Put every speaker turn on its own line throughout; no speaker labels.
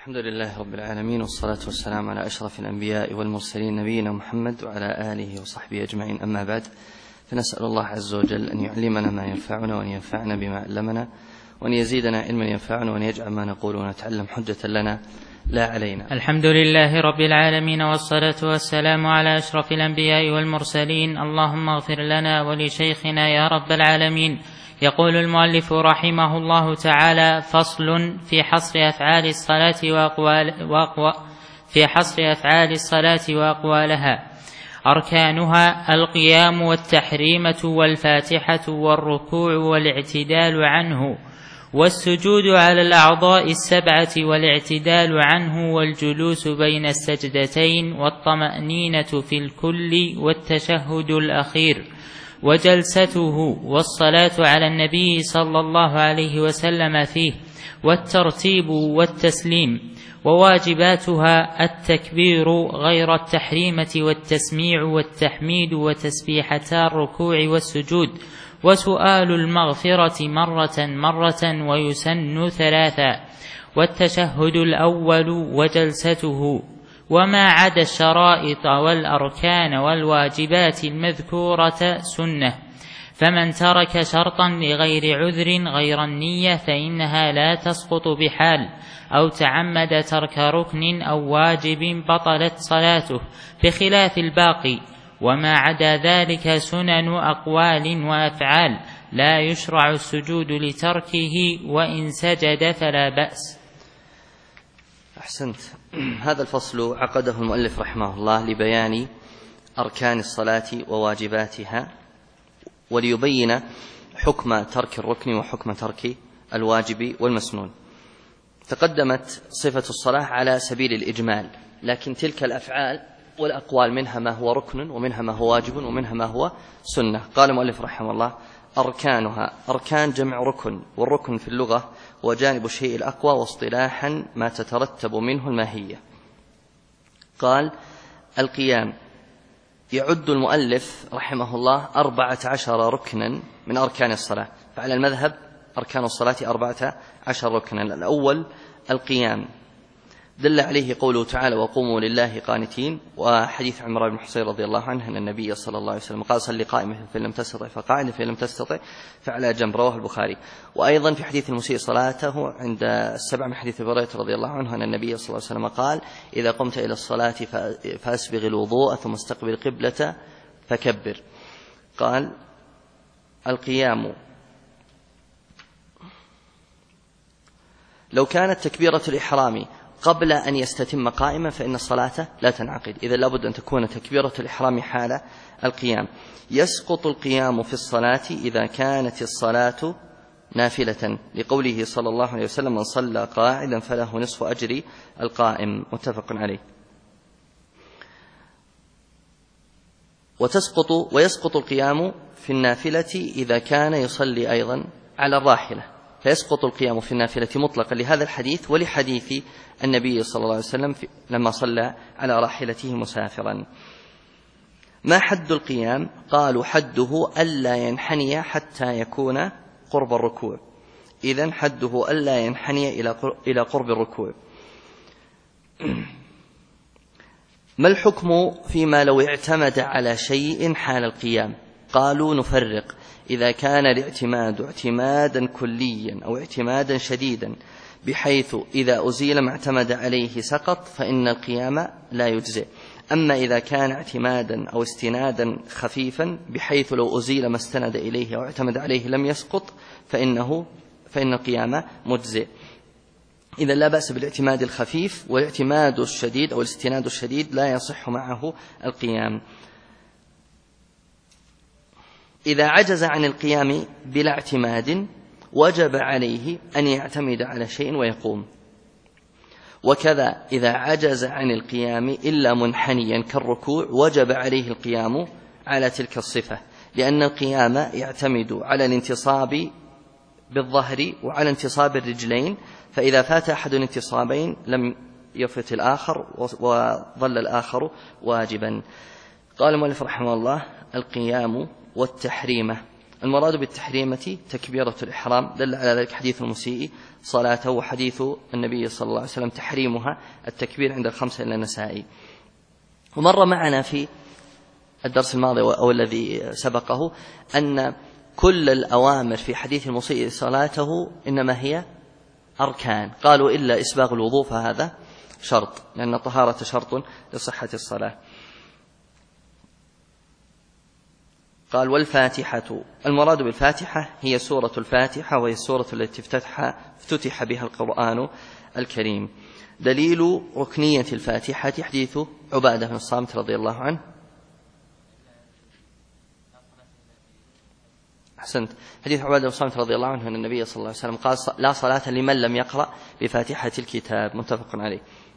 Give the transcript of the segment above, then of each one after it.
الحمد لله رب العالمين، والصلاة والسلام على أشرف الأنبياء والمرسلين نبينا محمد وعلى آله وصحبه أجمعين، أما بعد، فنسأل الله عز وجل أن يعلمنا ما ينفعنا وأن ينفعنا بما علمنا وأن يزيدنا علما ينفعنا وأن يجعل ما نقول ونتعلم حجة لنا لا علينا.
الحمد لله رب العالمين، والصلاة والسلام على أشرف الأنبياء والمرسلين. اللهم اغفر لنا ولشيخنا يا رب العالمين. يقول المؤلف رحمه الله تعالى: فصل في حصر أفعال الصلاة وأقوالها. أركانها: القيام والتحريمة والفاتحة والركوع والاعتدال عنه، والسجود على الأعضاء السبعة والاعتدال عنه، والجلوس بين السجدتين، والطمأنينة في الكل، والتشهد الأخير، وجلسته، والصلاة على النبي صلى الله عليه وسلم فيه، والترتيب والتسليم. وواجباتها: التكبير غير التحريمة، والتسميع والتحميد، وتسبيحتا الركوع والسجود، وسؤال المغفرة مرة ويسن ثلاثا، والتشهد الأول وجلسته. وما عدا الشرائط والأركان والواجبات المذكورة سنة، فمن ترك شرطا لغير عذر غير النية فإنها لا تسقط بحال، أو تعمد ترك ركن أو واجب بطلت صلاته، بخلاف الباقي. وما عدا ذلك سنن أقوال وأفعال لا يشرع السجود لتركه، وإن سجد فلا بأس.
أحسنت. هذا الفصل عقده المؤلف رحمه الله لبيان أركان الصلاة وواجباتها، وليبين حكم ترك الركن وحكم ترك الواجب والمسنون. تقدمت صفة الصلاة على سبيل الإجمال، لكن تلك الأفعال والأقوال منها ما هو ركن ومنها ما هو واجب ومنها ما هو سنة. قال المؤلف رحمه الله: أركانها. أركان جمع ركن، والركن في اللغة هو جانب الشيء الأقوى، واصطلاحا ما تترتب منه الماهية. قال: القيام. يعد المؤلف رحمه الله 14 ركنا من أركان الصلاة، فعلى المذهب أركان الصلاة 14 ركنا. الأول القيام، دل عليه قوله تعالى: وقوموا لله قانتين، وحديث عمران بن حصين رضي الله عنه أن النبي صلى الله عليه وسلم قال: صل قائما فإن لم تستطع فقاعدا فإن لم تستطع فعلى جنب، رواه البخاري. وأيضا في حديث المسيء صلاته عند السبع من حديث هريرة رضي الله عنه أن النبي صلى الله عليه وسلم قال: إذا قمت إلى الصلاة فأسبغ الوضوء ثم استقبل القبلة فكبر. قال: القيام. لو كانت تكبيرة الإحرام قبل أن يستتم قائما فإن الصلاة لا تنعقد، إذا لابد أن تكون تكبيرة الإحرام حال القيام. يسقط القيام في الصلاة إذا كانت الصلاة نافلة، لقوله صلى الله عليه وسلم: من صلى قاعدا فله نصف أجر القائم، متفق عليه. ويسقط القيام في النافلة إذا كان يصلي أيضا على الراحلة، فيسقط القيام في النافلة مطلقا لهذا الحديث ولحديث النبي صلى الله عليه وسلم لما صلى على راحلته مسافرا. ما حد القيام؟ قالوا: حده ألا ينحني حتى يكون قرب الركوع. إذن حده ألا ينحني إلى قرب الركوع. ما الحكم فيما لو اعتمد على شيء حال القيام؟ قالوا: نفرق. إذا كان الاعتماد اعتمادا كليا أو اعتمادا شديدا بحيث إذا أزيل ما اعتمد عليه سقط فإن القيام لا يجزئ. أما إذا كان اعتمادا أو استنادا خفيفا بحيث لو أزيل ما استند إليه أو اعتمد عليه لم يسقط فإن القيام مجزئ. إذا لا بأس بالاعتماد الخفيف، والاعتماد الشديد أو الاستناد الشديد لا يصح معه القيام. إذا عجز عن القيام بلا اعتماد وجب عليه أن يعتمد على شيء ويقوم. وكذا إذا عجز عن القيام إلا منحنيا كالركوع وجب عليه القيام على تلك الصفة، لأن القيام يعتمد على الانتصاب بالظهر وعلى انتصاب الرجلين، فإذا فات أحد الانتصابين لم يفت الآخر وظل الآخر واجبا. قال المؤلف رحمه الله: القيام والتحريمة. المراد بالتحريمة تكبيرة الإحرام، دل على ذلك حديث المسيء صلاته وحديث النبي صلى الله عليه وسلم تحريمها التكبير عند الخمسة إلا النسائي. ومر معنا في الدرس الماضي أو الذي سبقه أن كل الأوامر في حديث المسيء صلاته إنما هي أركان، قالوا إلا إسباغ الوضوء فهذا شرط، لأن الطهارة شرط لصحة الصلاة. قال والفاتحة، المراد بالفاتحة هي سورة الفاتحة، وهي السورة التي افتتح بها القرآن الكريم. دليل ركنية الفاتحة حديث عبادة بن الصامت رضي الله عنه. أحسنت. حديث عبادة بن الصامت رضي الله عنه أن النبي صلى الله عليه وسلم قال لا صلاة لمن لم يقرأ بفاتحة الكتاب، متفق عليه.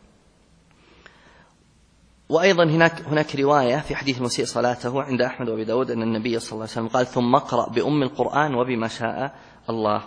وأيضا هناك رواية في حديث المسيء صلاته عند أحمد وأبي داود أن النبي صلى الله عليه وسلم قال ثم اقرأ بأم القرآن وبما شاء الله.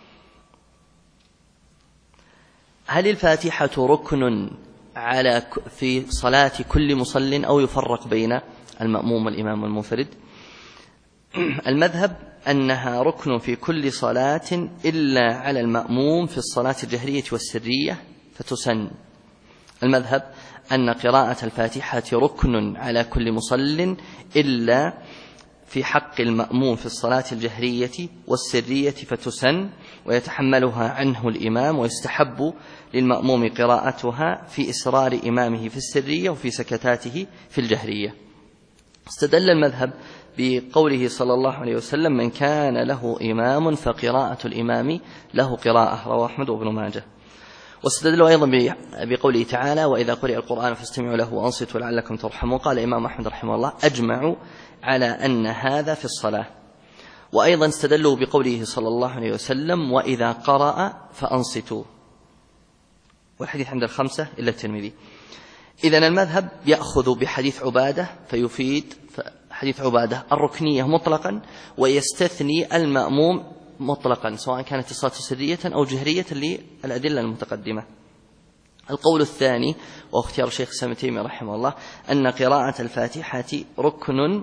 هل الفاتحة ركن في صلاة كل مصل أو يفرق بين المأموم والإمام والمنفرد؟ المذهب أنها ركن في كل صلاة إلا على المأموم في الصلاة الجهرية والسرية فتسن. المذهب أن قراءة الفاتحة ركن على كل مصل إلا في حق المأموم في الصلاة الجهرية والسرية فتسن، ويتحملها عنه الإمام، ويستحب للمأموم قراءتها في إسرار إمامه في السرية وفي سكتاته في الجهرية. استدل المذهب بقوله صلى الله عليه وسلم من كان له إمام فقراءة الإمام له قراءة، رواه أحمد وابن ماجه. واستدلوا أيضا بقوله تعالى وإذا قرئ القرآن فاستمعوا له وأنصتوا لعلكم ترحمون. قال الإمام أحمد رحمه الله أجمعوا على أن هذا في الصلاة. وأيضا استدلوا بقوله صلى الله عليه وسلم وإذا قرأ فأنصتوا، والحديث عند الخمسة إلا الترمذي. إذن المذهب يأخذ بحديث عبادة فيفيد حديث عبادة الركنية مطلقا، ويستثني المأموم مطلقا سواء كانت الصلاة سرية أو جهرية للأدلة المتقدمة. القول الثاني واختيار الشيخ الإسلام ابن تيمية رحمه الله أن قراءة الفاتحة ركن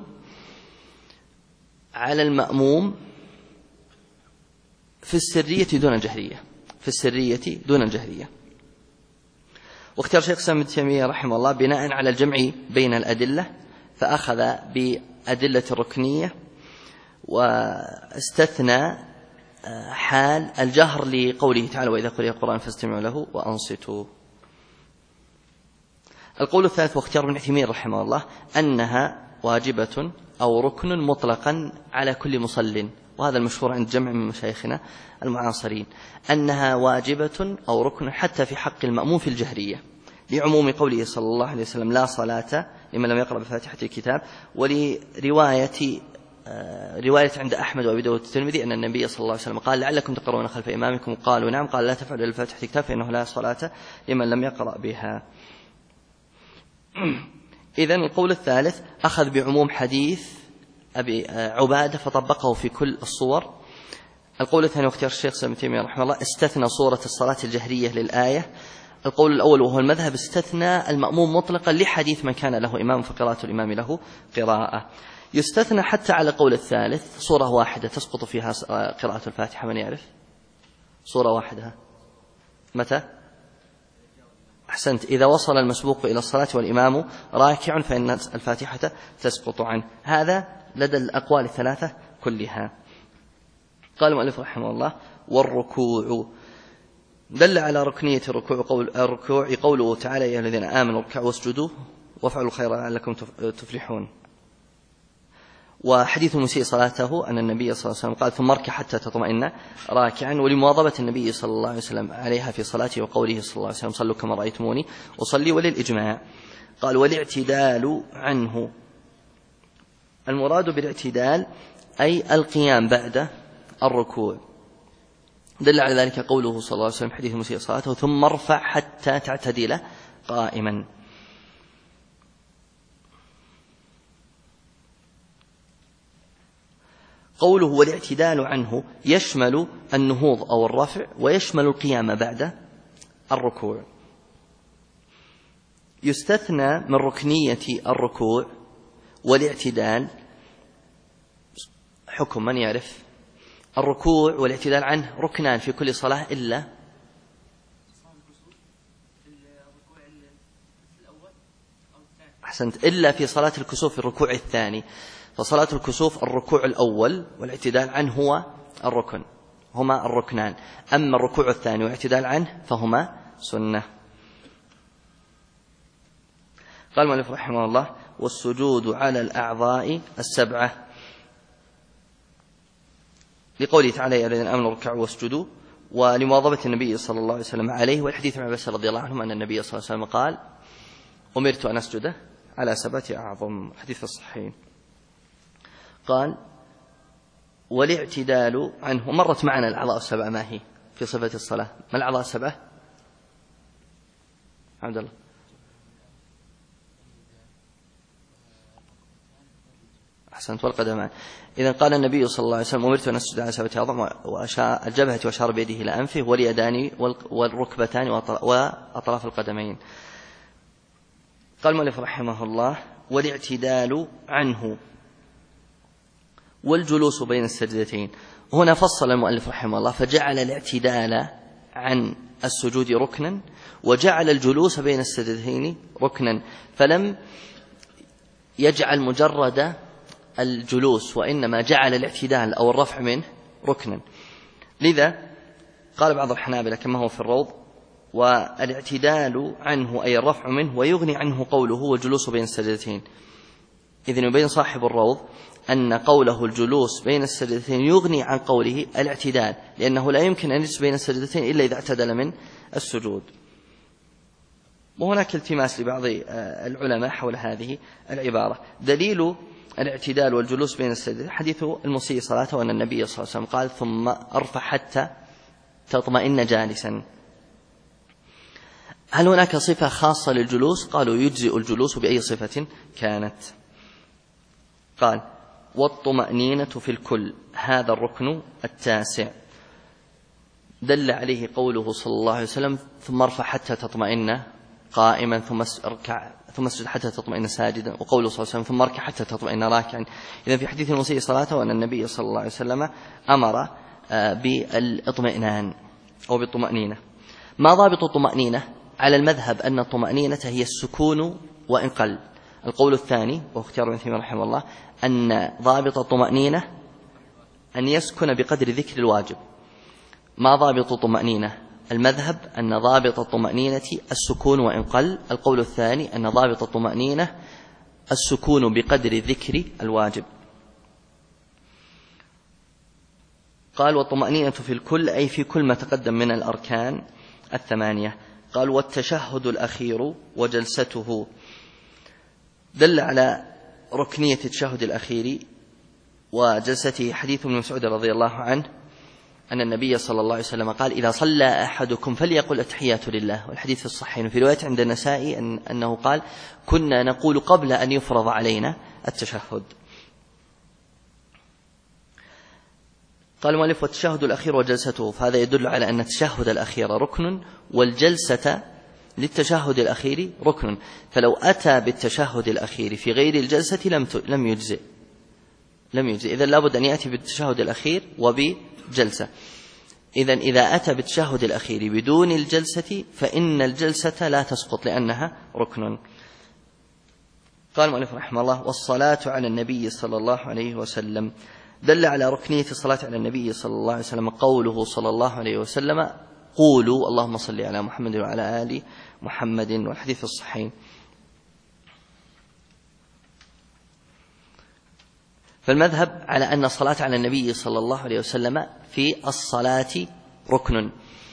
على المأموم في السرية دون الجهرية، في السرية دون الجهرية. واختيار الشيخ الإسلام ابن تيمية رحمه الله بناء على الجمع بين الأدلة، فأخذ بأدلة الركنية واستثنى حال الجهر لقوله تعالى وإذا قرئ القرآن فاستمعوا له وأنصتوا. القول الثالث واختيار ابن عثيمين رحمه الله أنها واجبة أو ركن مطلقا على كل مصل، وهذا المشهور عند جمع من مشايخنا المعاصرين، أنها واجبة أو ركن حتى في حق المأموم في الجهرية، لعموم قوله صلى الله عليه وسلم لا صلاة لمن لم يقرأ بفاتحة الكتاب، ولرواية عند أحمد وأبي داود الترمذي أن النبي صلى الله عليه وسلم قال لعلكم تقرؤون خلف إمامكم، قالوا نعم، قال لا تفعلوا إلا بفاتحة الكتاب فإنه لا صلاة لمن لم يقرأ بها. إذن القول الثالث أخذ بعموم حديث أبي عبادة فطبقه في كل الصور. القول الثاني واختيار الشيخ ابن تيمية رحمه الله استثنى صورة الصلاة الجهرية للآية. القول الأول وهو المذهب استثنى المأموم مطلقا لحديث من كان له إمام فقراءة الإمام له قراءة. يستثنى حتى على قول الثالث صورة واحدة تسقط فيها قراءة الفاتحة، من يعرف؟ صورة واحدة متى؟ أحسنت، إذا وصل المسبوق إلى الصلاة والإمام راكع فإن الفاتحة تسقط عنه. هذا لدى الأقوال الثلاثة كلها. قال المؤلف رحمه الله والركوع، دل على ركنية الركوع قوله تعالى يا أيها الذين آمنوا اركعوا واسجدوا وافعلوا الخير لعلكم تفلحون. وحديث المسيء صلاته أن النبي صلى الله عليه وسلم قال ثم اركع حتى تطمئن راكعا، ولمواظبة النبي صلى الله عليه وسلم عليها في صلاته وقوله صلى الله عليه وسلم صلوا كما رأيتموني أصلي، وللإجماع. قال والاعتدال عنه، المراد بالاعتدال أي القيام بعد الركوع، دل على ذلك قوله صلى الله عليه وسلم حديث المسيء صلاته ثم ارفع حتى تعتدل قائما. قوله والاعتدال عنه يشمل النهوض أو الرفع، ويشمل القيام بعد الركوع. يستثنى من ركنية الركوع والاعتدال حكم من يعرف؟ الركوع والاعتدال عنه ركنان في كل صلاة إلا أحسنت، إلا في صلاة الكسوف الركوع الثاني. فصلاة الكسوف الركوع الأول والاعتدال عنه هو الركن، هما الركنان. أما الركوع الثاني والاعتدال عنه فهما سنة. قال المؤلف رحمه الله: والسجود على الأعضاء السبعة، لقوله تعالى: يا الذين آمنوا اركعوا واسجدوا، ولمواظبة النبي صلى الله عليه وسلم عليه، والحديث عن عباس رضي الله عنه أن النبي صلى الله عليه وسلم قال: أمرت أن أسجد على 7 أعظم، حديث الصحيحين. قال: والاعتدال عنه، مرت معنا الأعضاء السبعة ما هي في صفة الصلاة؟ ما الأعضاء السبعة؟ عبد الله. أحسنت، والقدمان. إذن قال النبي صلى الله عليه وسلم: أمرت أن أسجد على 7 أعظم، الجبهة وأشار بيده إلى أنفه واليدان والركبتان وأطراف القدمين. قال المؤلف رحمه الله: والاعتدال عنه والجلوس بين السجدتين. هنا فصل المؤلف رحمه الله فجعل الاعتدال عن السجود ركنا، وجعل الجلوس بين السجدتين ركنا، فلم يجعل مجرد الجلوس، وإنما جعل الاعتدال أو الرفع منه ركنا. لذا قال بعض الحنابلة كما هو في الروض: والاعتدال عنه أي الرفع منه، ويغني عنه قوله والجلوس بين السجدتين. إذن يبين صاحب الروض أن قوله الجلوس بين السجدتين يغني عن قوله الاعتدال، لأنه لا يمكن أن يجلس بين السجدتين إلا إذا اعتدل من السجود. وهناك التماس لبعض العلماء حول هذه العبارة. دليل الاعتدال والجلوس بين السجدتين حديث المسيء صلاته، وأن النبي صلى الله عليه وسلم قال: ثم أرفع حتى تطمئن جالسا. هل هناك صفة خاصة للجلوس؟ قالوا: يجزئ الجلوس بأي صفة كانت. قال: والطمأنينة في الكل، هذا الركن التاسع. دل عليه قوله صلى الله عليه وسلم: ثم ارفع حتى تطمئن قائما، ثم اركع ثم اسجد حتى تطمئن ساجدا، وقوله صلى الله عليه وسلم: ثم اركع حتى تطمئن راكعا. إذن في حديث المسيء صلاته أن النبي صلى الله عليه وسلم أمر بالاطمئنان أو بالطمأنينة. ما ضابط الطمأنينة؟ على المذهب أن الطمأنينة هي السكون وإن قل. القول الثاني واختيار ابن تيمية رحمه الله أن ضابط الطمأنينة أن يسكن بقدر ذكر الواجب. ما ضابط الطمأنينة؟ المذهب أن ضابط الطمأنينة السكون وإن قل. القول الثاني أن ضابط الطمأنينة السكون بقدر ذكر الواجب. قال: والطمأنينة في الكل أي في كل ما تقدم من الأركان 8. قال: والتشهد الأخير وجلسته. دل على ركنية التشهد الأخير وجلسته حديث ابن مسعود رضي الله عنه أن النبي صلى الله عليه وسلم قال: إذا صلى أحدكم فليقل التحيات لله. والحديث في الصحيحين. في رواية عند النسائي أنه قال: كنا نقول قبل أن يفرض علينا التشهد. قال المؤلف: والتشهد الأخير وجلسته، فهذا يدل على أن التشهد الأخير ركن، والجلسة للتشهد الأخير ركن. فلو أتى بالتشهد الأخير في غير الجلسة لم يجزئ. إذن لابد أن يأتي بالتشهد الأخير وبجلسة. إذن إذا أتى بالتشهد الأخير بدون الجلسة فإن الجلسة لا تسقط لأنها ركن. قال المؤلف رحمه الله: والصلاة على النبي صلى الله عليه وسلم. دل على ركنية الصلاة على النبي صلى الله عليه وسلم قوله صلى الله عليه وسلم: قولوا اللهم صل على محمد وعلى آل محمد، والحديث الصحيحين. فالمذهب على أن الصلاة على النبي صلى الله عليه وسلم في الصلاة ركن،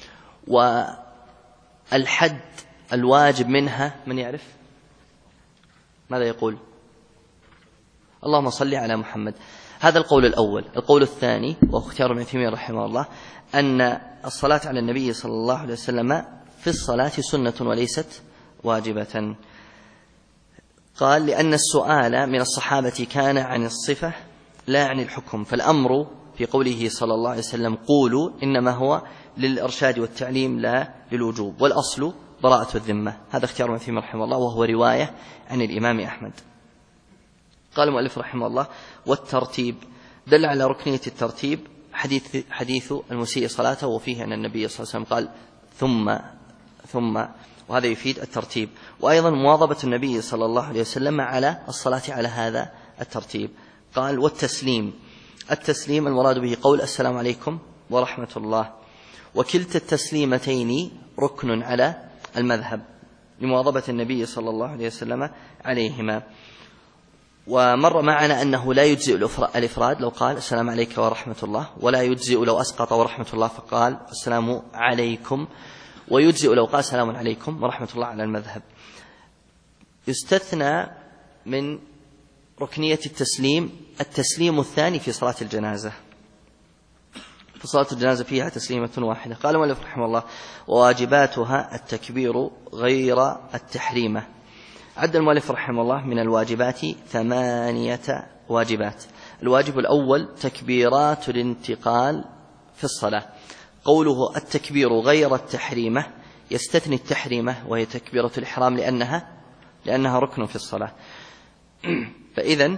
والحد الواجب منها من يعرف؟ ماذا يقول؟ اللهم صل على محمد. هذا القول الأول. القول الثاني واختيار ابن تيمية رحمه الله أن الصلاة على النبي صلى الله عليه وسلم في الصلاة سنة وليست واجبة. قال: لأن السؤال من الصحابة كان عن الصفة لا عن الحكم، فالأمر في قوله صلى الله عليه وسلم قولوا إنما هو للإرشاد والتعليم لا للوجوب، والأصل براءة الذمة. هذا اختيار ابن تيمية رحمه الله، وهو رواية عن الإمام أحمد. قال المؤلف رحمه الله: والترتيب. دل على ركنية الترتيب حديث المسيء صلاته، وفيه أن النبي صلى الله عليه وسلم قال ثم، وهذا يفيد الترتيب. وأيضا مواظبة النبي صلى الله عليه وسلم على الصلاة على هذا الترتيب. قال والتسليم، التسليم المراد به قول السلام عليكم ورحمة الله، وكلتا التسليمتين ركن على المذهب لمواظبة النبي صلى الله عليه وسلم عليهما. ومر معنا أنه لا يجزئ الإفراد لو قال السلام عليك ورحمة الله، ولا يجزئ لو أسقط ورحمة الله فقال السلام عليكم، ويجزئ لو قال السلام عليكم ورحمة الله على المذهب. يستثنى من ركنية التسليم الثاني في صلاة الجنازة، فصلاة الجنازة فيها تسليمة واحدة. قال المؤلف رحمه الله وواجباتها التكبير غير التحريمة. عد المؤلف رحمه الله من الواجبات 8 واجبات. الواجب الأول تكبيرات الانتقال في الصلاة. قوله التكبير غير التحريمة يستثني التحريمة وهي تكبيرة الإحرام لأنها ركن في الصلاة. فإذن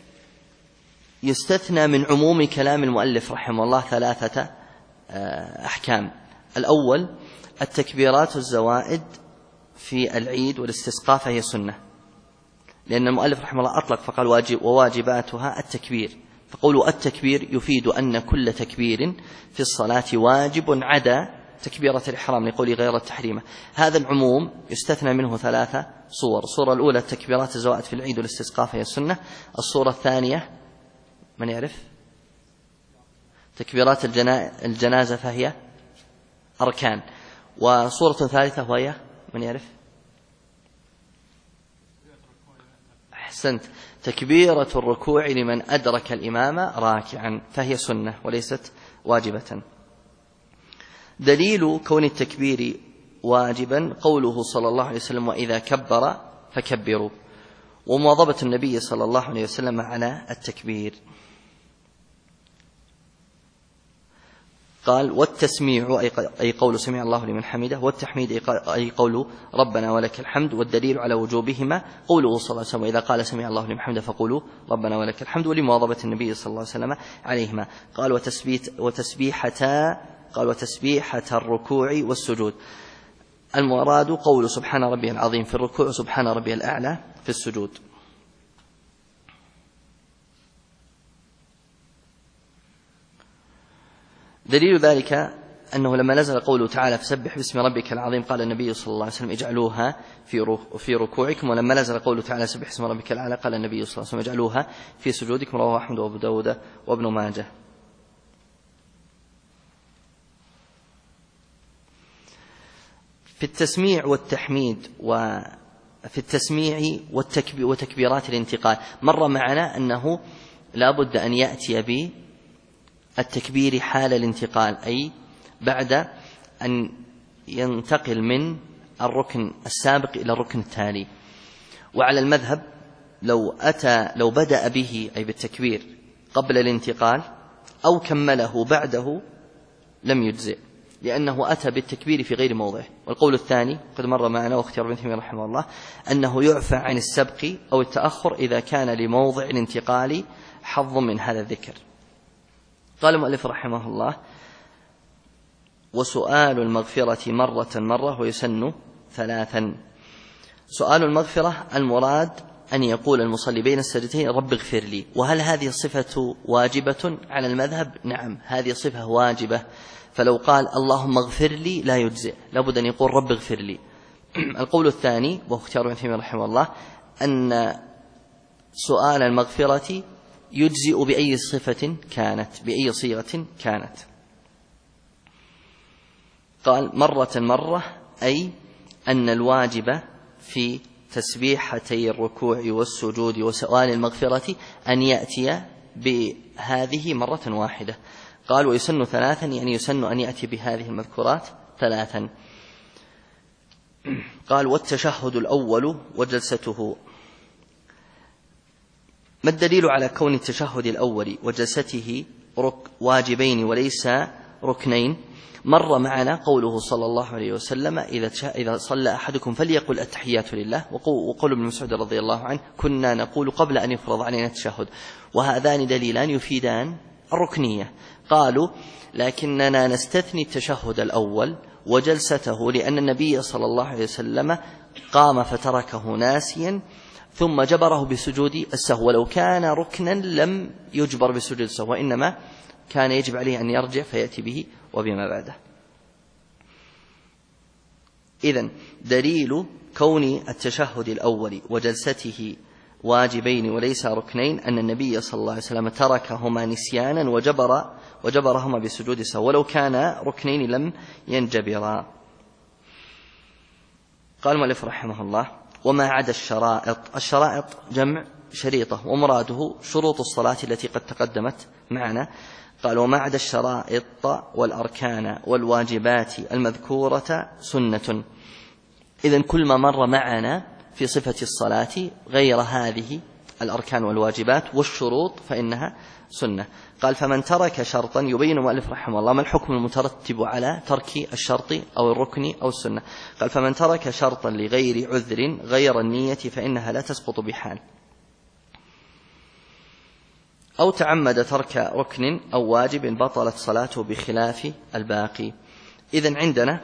يستثنى من عموم كلام المؤلف رحمه الله 3 أحكام. الأول التكبيرات الزوائد في العيد والاستسقاء فهي سنة، لأن المؤلف رحمه الله أطلق فقال وواجباتها التكبير، فقول التكبير يفيد أن كل تكبير في الصلاة واجب عدا تكبيرة الإحرام لقول غير التحريمة. هذا العموم يستثنى منه 3 صور. الصورة الأولى التكبيرات الزوائد في العيد والاستسقاء فهي سنة. الصورة الثانية من يعرف؟ تكبيرات الجنازة فهي أركان. وصورة ثالثة وهي من يعرف؟ أحسنت، تكبيرة الركوع لمن أدرك الإمام راكعا فهي سنة وليست واجبة. دليل كون التكبير واجبا قوله صلى الله عليه وسلم وإذا كبر فكبروا، ومواظبة النبي صلى الله عليه وسلم على التكبير. قال والتسميع أي قول سمع الله لمن حمده، والتحميد أي قول ربنا ولك الحمد. والدليل على وجوبهما قوله صلى الله عليه وسلم إذا قال سمع الله لمن حمده فقولوا ربنا ولك الحمد، ولمواظبة النبي صلى الله عليه وسلم عليهما. قال وتسبيحة الركوع والسجود. المراد قول سبحان ربي العظيم في الركوع وسبحان ربي الأعلى في السجود. دليل ذلك أنه لما نزل قوله تعالى فسبح باسم ربك العظيم قال النبي صلى الله عليه وسلم اجعلوها في ركوعكم، ولما نزل قوله تعالى سبح اسم ربك الأعلى قال النبي صلى الله عليه وسلم اجعلوها في سجودكم. رواه أحمد وأبو داود وابن ماجه. في التسميع والتحميد وفي التسميع وتكبيرات الانتقال مر معنا أنه لا بد أن يأتي بالتكبير حال الانتقال، أي بعد أن ينتقل من الركن السابق إلى الركن التالي. وعلى المذهب لو بدأ به أي بالتكبير قبل الانتقال أو كمله بعده لم يجزئ، لأنه أتى بالتكبير في غير موضعه. والقول الثاني قد مر معنا واختيار ابن تيمية رحمه الله أنه يعفى عن السبق أو التأخر إذا كان لموضع الانتقال حظ من هذا الذكر. قال المؤلف رحمه الله وسؤال المغفرة مرة ويسن 3. سؤال المغفرة المراد أن يقول المصلي بين السجدتين رب اغفر لي. وهل هذه الصفة واجبة على المذهب؟ نعم، هذه صفة واجبة، فلو قال اللهم اغفر لي لا يجزئ، لابد أن يقول رب اغفر لي. القول الثاني وهو اختيار ابن تيمية رحمه الله أن سؤال المغفرة يجزئ بأي صفة كانت، بأي صيغة كانت. قال مرة أي أن الواجب في تسبيحتي الركوع والسجود وسؤال المغفرة أن يأتي بهذه مرة واحدة. قال ويسن 3 يعني يسن أن يأتي بهذه المذكورات 3. قال والتشهد الأول وجلسته. ما الدليل على كون التشهد الأول وجلسته واجبين وليس ركنين مر معنا قوله صلى الله عليه وسلم إذا صلى أحدكم فليقل التحيات لله، وقول ابن مسعود رضي الله عنه كنا نقول قبل أن يفرض علينا التشهد، وهذان دليلان يفيدان الركنية. قالوا لكننا نستثني التشهد الأول وجلسته لأن النبي صلى الله عليه وسلم قام فتركه ناسيا ثم جبره بسجود السهو، ولو كان ركنا لم يجبر بسجود السهو، وإنما كان يجب عليه أن يرجع فيأتي به وبما بعده. إذن دليل كون التشهد الأول وجلسته واجبين وليس ركنين أن النبي صلى الله عليه وسلم تركهما نسيانا وجبرهما بسجود السهو، ولو كان ركنين لم ينجبرا. قال المؤلف رحمه الله: وما عدا الشرائط جمع شريطة، ومراده شروط الصلاة التي قد تقدمت معنا. قال: وما عدا الشرائط والأركان والواجبات المذكورة سنة. إذن كل ما مر معنا في صفة الصلاة غير هذه الأركان والواجبات والشروط فإنها سنة. قال: فمن ترك شرطا، يبين المؤلف رحمه الله ما الحكم المترتب على ترك الشرط أو الركن أو السنة. قال: فمن ترك شرطا لغير عذر غير النية فإنها لا تسقط بحال، أو تعمد ترك ركن أو واجب بطلت صلاته بخلاف الباقي. إذن عندنا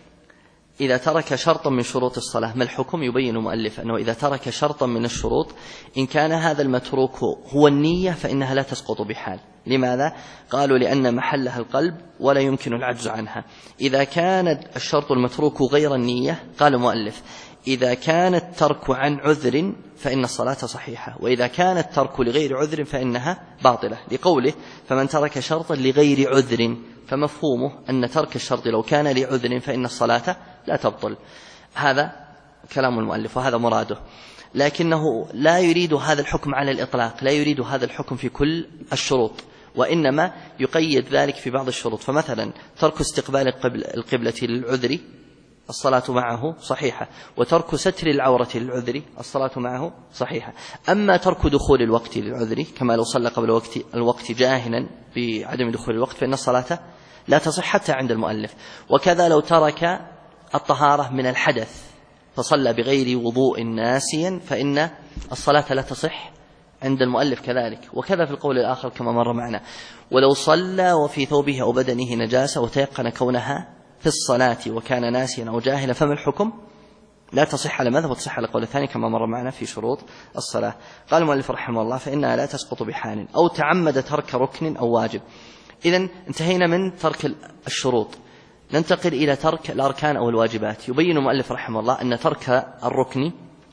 إذا ترك شرطا من شروط الصلاة ما الحكم؟ يبين المؤلف أنه إذا ترك شرطا من الشروط إن كان هذا المتروك هو النية فإنها لا تسقط بحال. لماذا؟ قالوا: لأن محلها القلب ولا يمكن العجز عنها. إذا كان الشرط المتروك غير النية، قال المؤلف: إذا كان الترك عن عذر فإن الصلاة صحيحة، وإذا كان الترك لغير عذر فإنها باطلة، لقوله: فمن ترك شرطا لغير عذر، فمفهومه أن ترك الشرط لو كان لعذر فإن الصلاة لا تبطل. هذا كلام المؤلف وهذا مراده، لكنه لا يريد هذا الحكم على الإطلاق، لا يريد هذا الحكم في كل الشروط، وإنما يقيد ذلك في بعض الشروط. فمثلا ترك استقبال القبلة للعذر الصلاة معه صحيحة، وترك ستر العورة للعذر الصلاة معه صحيحة. أما ترك دخول الوقت للعذر كما لو صلى قبل الوقت جاهلا بعدم دخول الوقت فإن الصلاة لا تصح حتى عند المؤلف. وكذا لو ترك الطهارة من الحدث فصلى بغير وضوء ناسيا فإن الصلاة لا تصح عند المؤلف كذلك. وكذا في القول الآخر كما مر معنا: ولو صلى وفي ثوبه أو بدنه نجاسة وتيقن كونها في الصلاة وكان ناسيا أو جاهلا فما الحكم؟ لا تصح على مذهب وتصح على القول الثاني كما مر معنا في شروط الصلاة. قال المؤلف رحمه الله: فإنها لا تسقط بحال، أو تعمد ترك ركن أو واجب. إذن انتهينا من ترك الشروط، ننتقل إلى ترك الأركان أو الواجبات. يبين المؤلف رحمه الله أن ترك الركن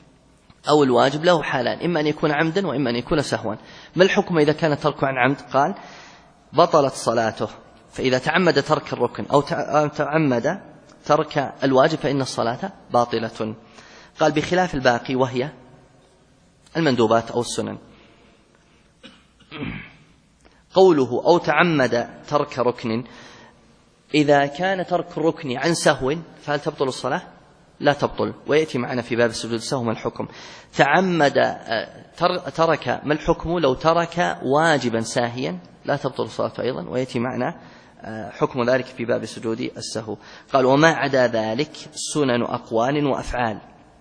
أو الواجب له حالان: إما أن يكون عمدا وإما أن يكون سهوا. ما الحكم إذا كان ترك عن عمد؟ قال: بطلت صلاته. فإذا تعمد ترك الركن أو تعمد ترك الواجب فإن الصلاة باطلة. قال: بخلاف الباقي وهي المندوبات أو السنن. قوله أو تعمد ترك ركن، إذا كان ترك الركن عن سهو فهل تبطل الصلاة؟ لا تبطل، ويأتي معنا في باب السجود السهو ما الحكم. تعمد ترك ما الحكم لو ترك واجبا ساهيا؟ لا تبطل الصلاة أيضا، ويأتي معنا حكم ذلك في باب سجود السهو. قال: وما عدا ذلك سنن أقوال وأفعال،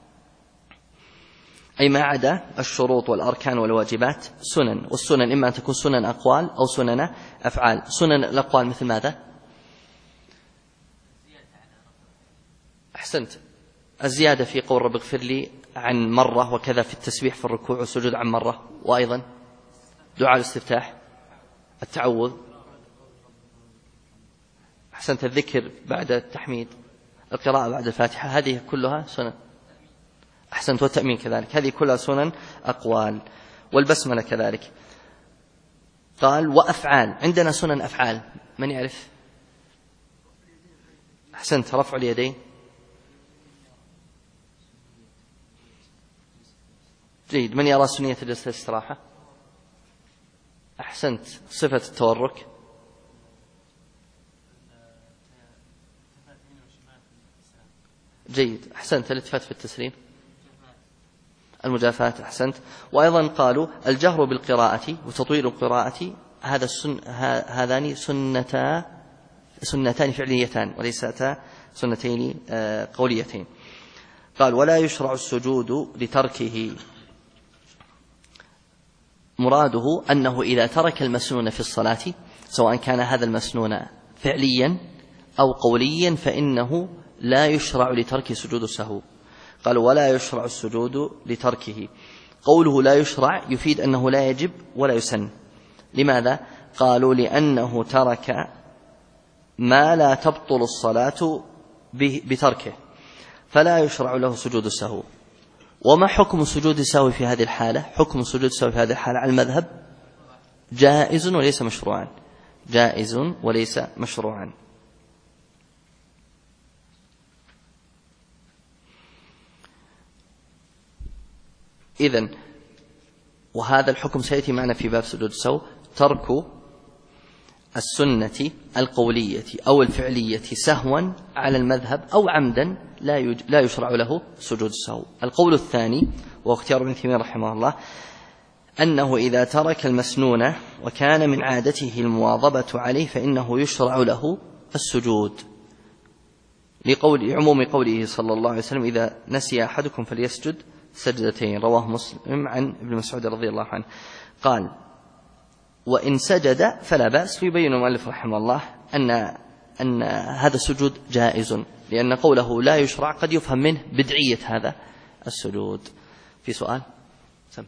أي ما عدا الشروط والأركان والواجبات سنن، والسنن إما أن تكون سنن أقوال أو سنن أفعال. سنن الأقوال مثل ماذا؟ أحسنت، الزيادة في قول رب اغفر لي عن مرة، وكذا في التسبيح في الركوع والسجود عن مرة، وأيضا دعاء الاستفتاح، التعوذ، أحسنت، الذكر بعد التحميد، القراءة بعد الفاتحة، هذه كلها سنن. أحسنت، والتأمين كذلك، هذه كلها سنن أقوال، والبسملة كذلك. قال: وأفعال، عندنا سنن أفعال، من يعرف؟ أحسنت، رفع اليدين، جيد. من يرى سنية جلسة الاستراحة؟ أحسنت، صفة التورك، جيد. أحسنت، الالتفات في التسليم، المجافاة، أحسنت. وأيضا قالوا الجهر بالقراءة وتطويل القراءة، هذان سنتا سنتان فعليتان وليستا سنتين قوليتين. قال ولا يشرع السجود لتركه، مراده أنه إذا ترك المسنون في الصلاة سواء كان هذا المسنون فعليا أو قوليا فإنه لا يشرع لترك سجود السهو. قال ولا يشرع السجود لتركه، قوله لا يشرع يفيد أنه لا يجب ولا يسن. لماذا؟ قالوا لأنه ترك ما لا تبطل الصلاة بتركه فلا يشرع له سجود السهو. وما حكم سجود السهو في هذه الحالة؟ حكم سجود السهو في هذه الحالة على المذهب جائز وليس مشروعا، جائز وليس مشروعا. إذن وهذا الحكم سيأتي معنا في باب سجود السهو، ترك السنة القولية أو الفعلية سهوا على المذهب أو عمدا لا يشرع له سجود السهو. القول الثاني واختيار ابن تيمية رحمه الله أنه إذا ترك المسنون وكان من عادته المواظبة عليه فإنه يشرع له السجود، لعموم قوله صلى الله عليه وسلم إذا نسي أحدكم فليسجد سجدتين، رواه مسلم عن ابن مسعود رضي الله عنه. قال وإن سجد فلا بأس، يبين المؤلف رحمه الله أن هذا السجود جائز، لأن قوله لا يشرع قد يفهم منه بدعية هذا السجود. في سؤال؟ سم.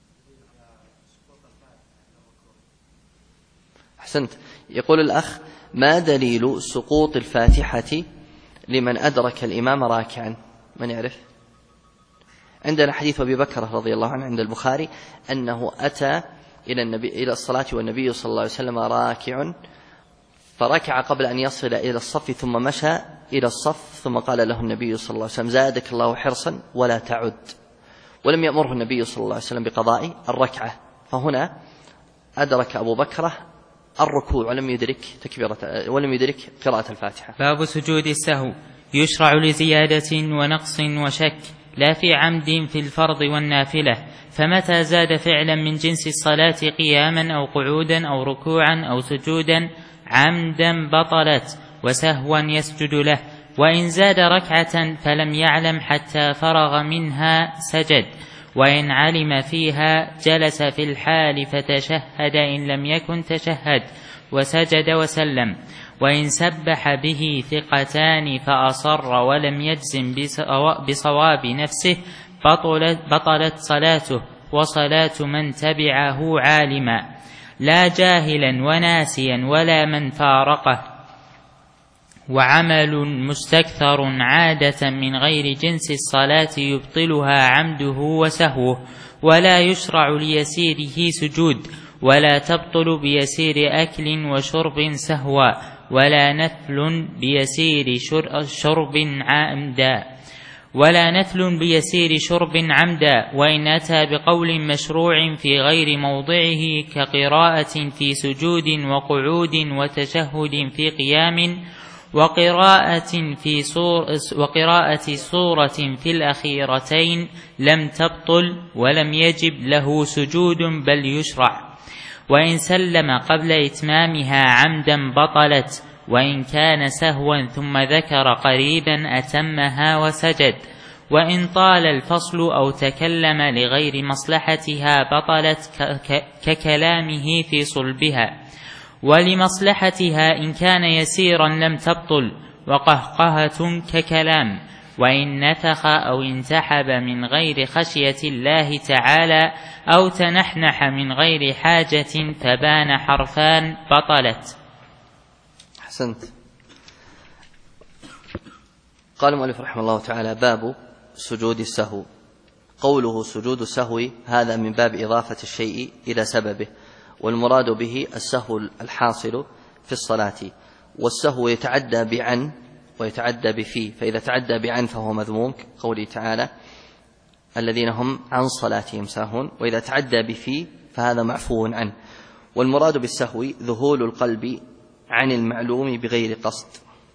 أحسنت. يقول الأخ ما دليل سقوط الفاتحة لمن أدرك الإمام راكعا؟ من يعرف؟ عندنا حديث أبي بكر رضي الله عنه عند البخاري أنه أتى إلى الصلاة والنبي صلى الله عليه وسلم راكع فركع قبل أن يصل إلى الصف ثم مشى إلى الصف ثم قال له النبي صلى الله عليه وسلم زادك الله حرصا ولا تعد، ولم يأمره النبي صلى الله عليه وسلم بقضاء الركعة. فهنا أدرك أبو بكر الركوع ولم يدرك قراءة الفاتحة.
باب سجود السهو. يشرع لزيادة ونقص وشك لا في عمد في الفرض والنافلة، فمتى زاد فعلا من جنس الصلاة قياما أو قعودا أو ركوعا أو سجودا عمدا بطلت وسهوا يسجد له، وإن زاد ركعة فلم يعلم حتى فرغ منها سجد، وإن علم فيها جلس في الحال فتشهد إن لم يكن تشهد وسجد وسلم، وإن سبح به ثقتان فأصر ولم يجزم بصواب نفسه بطلت صلاته وصلاة من تبعه عالما لا جاهلا وناسيا ولا من فارقه، وعمل مستكثر عادة من غير جنس الصلاة يبطلها عمده وسهوه، ولا يشرع ليسيره سجود، ولا تبطل بيسير أكل وشرب سهوا، ولا نفل بيسير شرب عمدا، وإن أتى بقول مشروع في غير موضعه كقراءة في سجود وقعود وتشهد في قيام وقراءة سورة في الأخيرتين لم تبطل ولم يجب له سجود بل يشرع، وإن سلم قبل إتمامها عمدا بطلت، وإن كان سهوا ثم ذكر قريبا أتمها وسجد، وإن طال الفصل أو تكلم لغير مصلحتها بطلت ككلامه في صلبها، ولمصلحتها إن كان يسيرا لم تبطل وقهقهة ككلام، وإن نفخ أو انتحب من غير خشية الله تعالى أو تنحنح من غير حاجة فبان حرفان بطلت.
أحسنت. قال المؤلف رحمه الله تعالى باب سجود السهو. قوله سجود السهو هذا من باب إضافة الشيء إلى سببه، والمراد به السهو الحاصل في الصلاة، والسهو يتعدى بعن ويتعدى بفي، فإذا تعدى بعن فهو مذموم قوله تعالى الذين هم عن صلاتهم ساهون، وإذا تعدى بفي فهذا معفو عنه. والمراد بالسهو ذهول القلب عن المعلوم بغير قصد.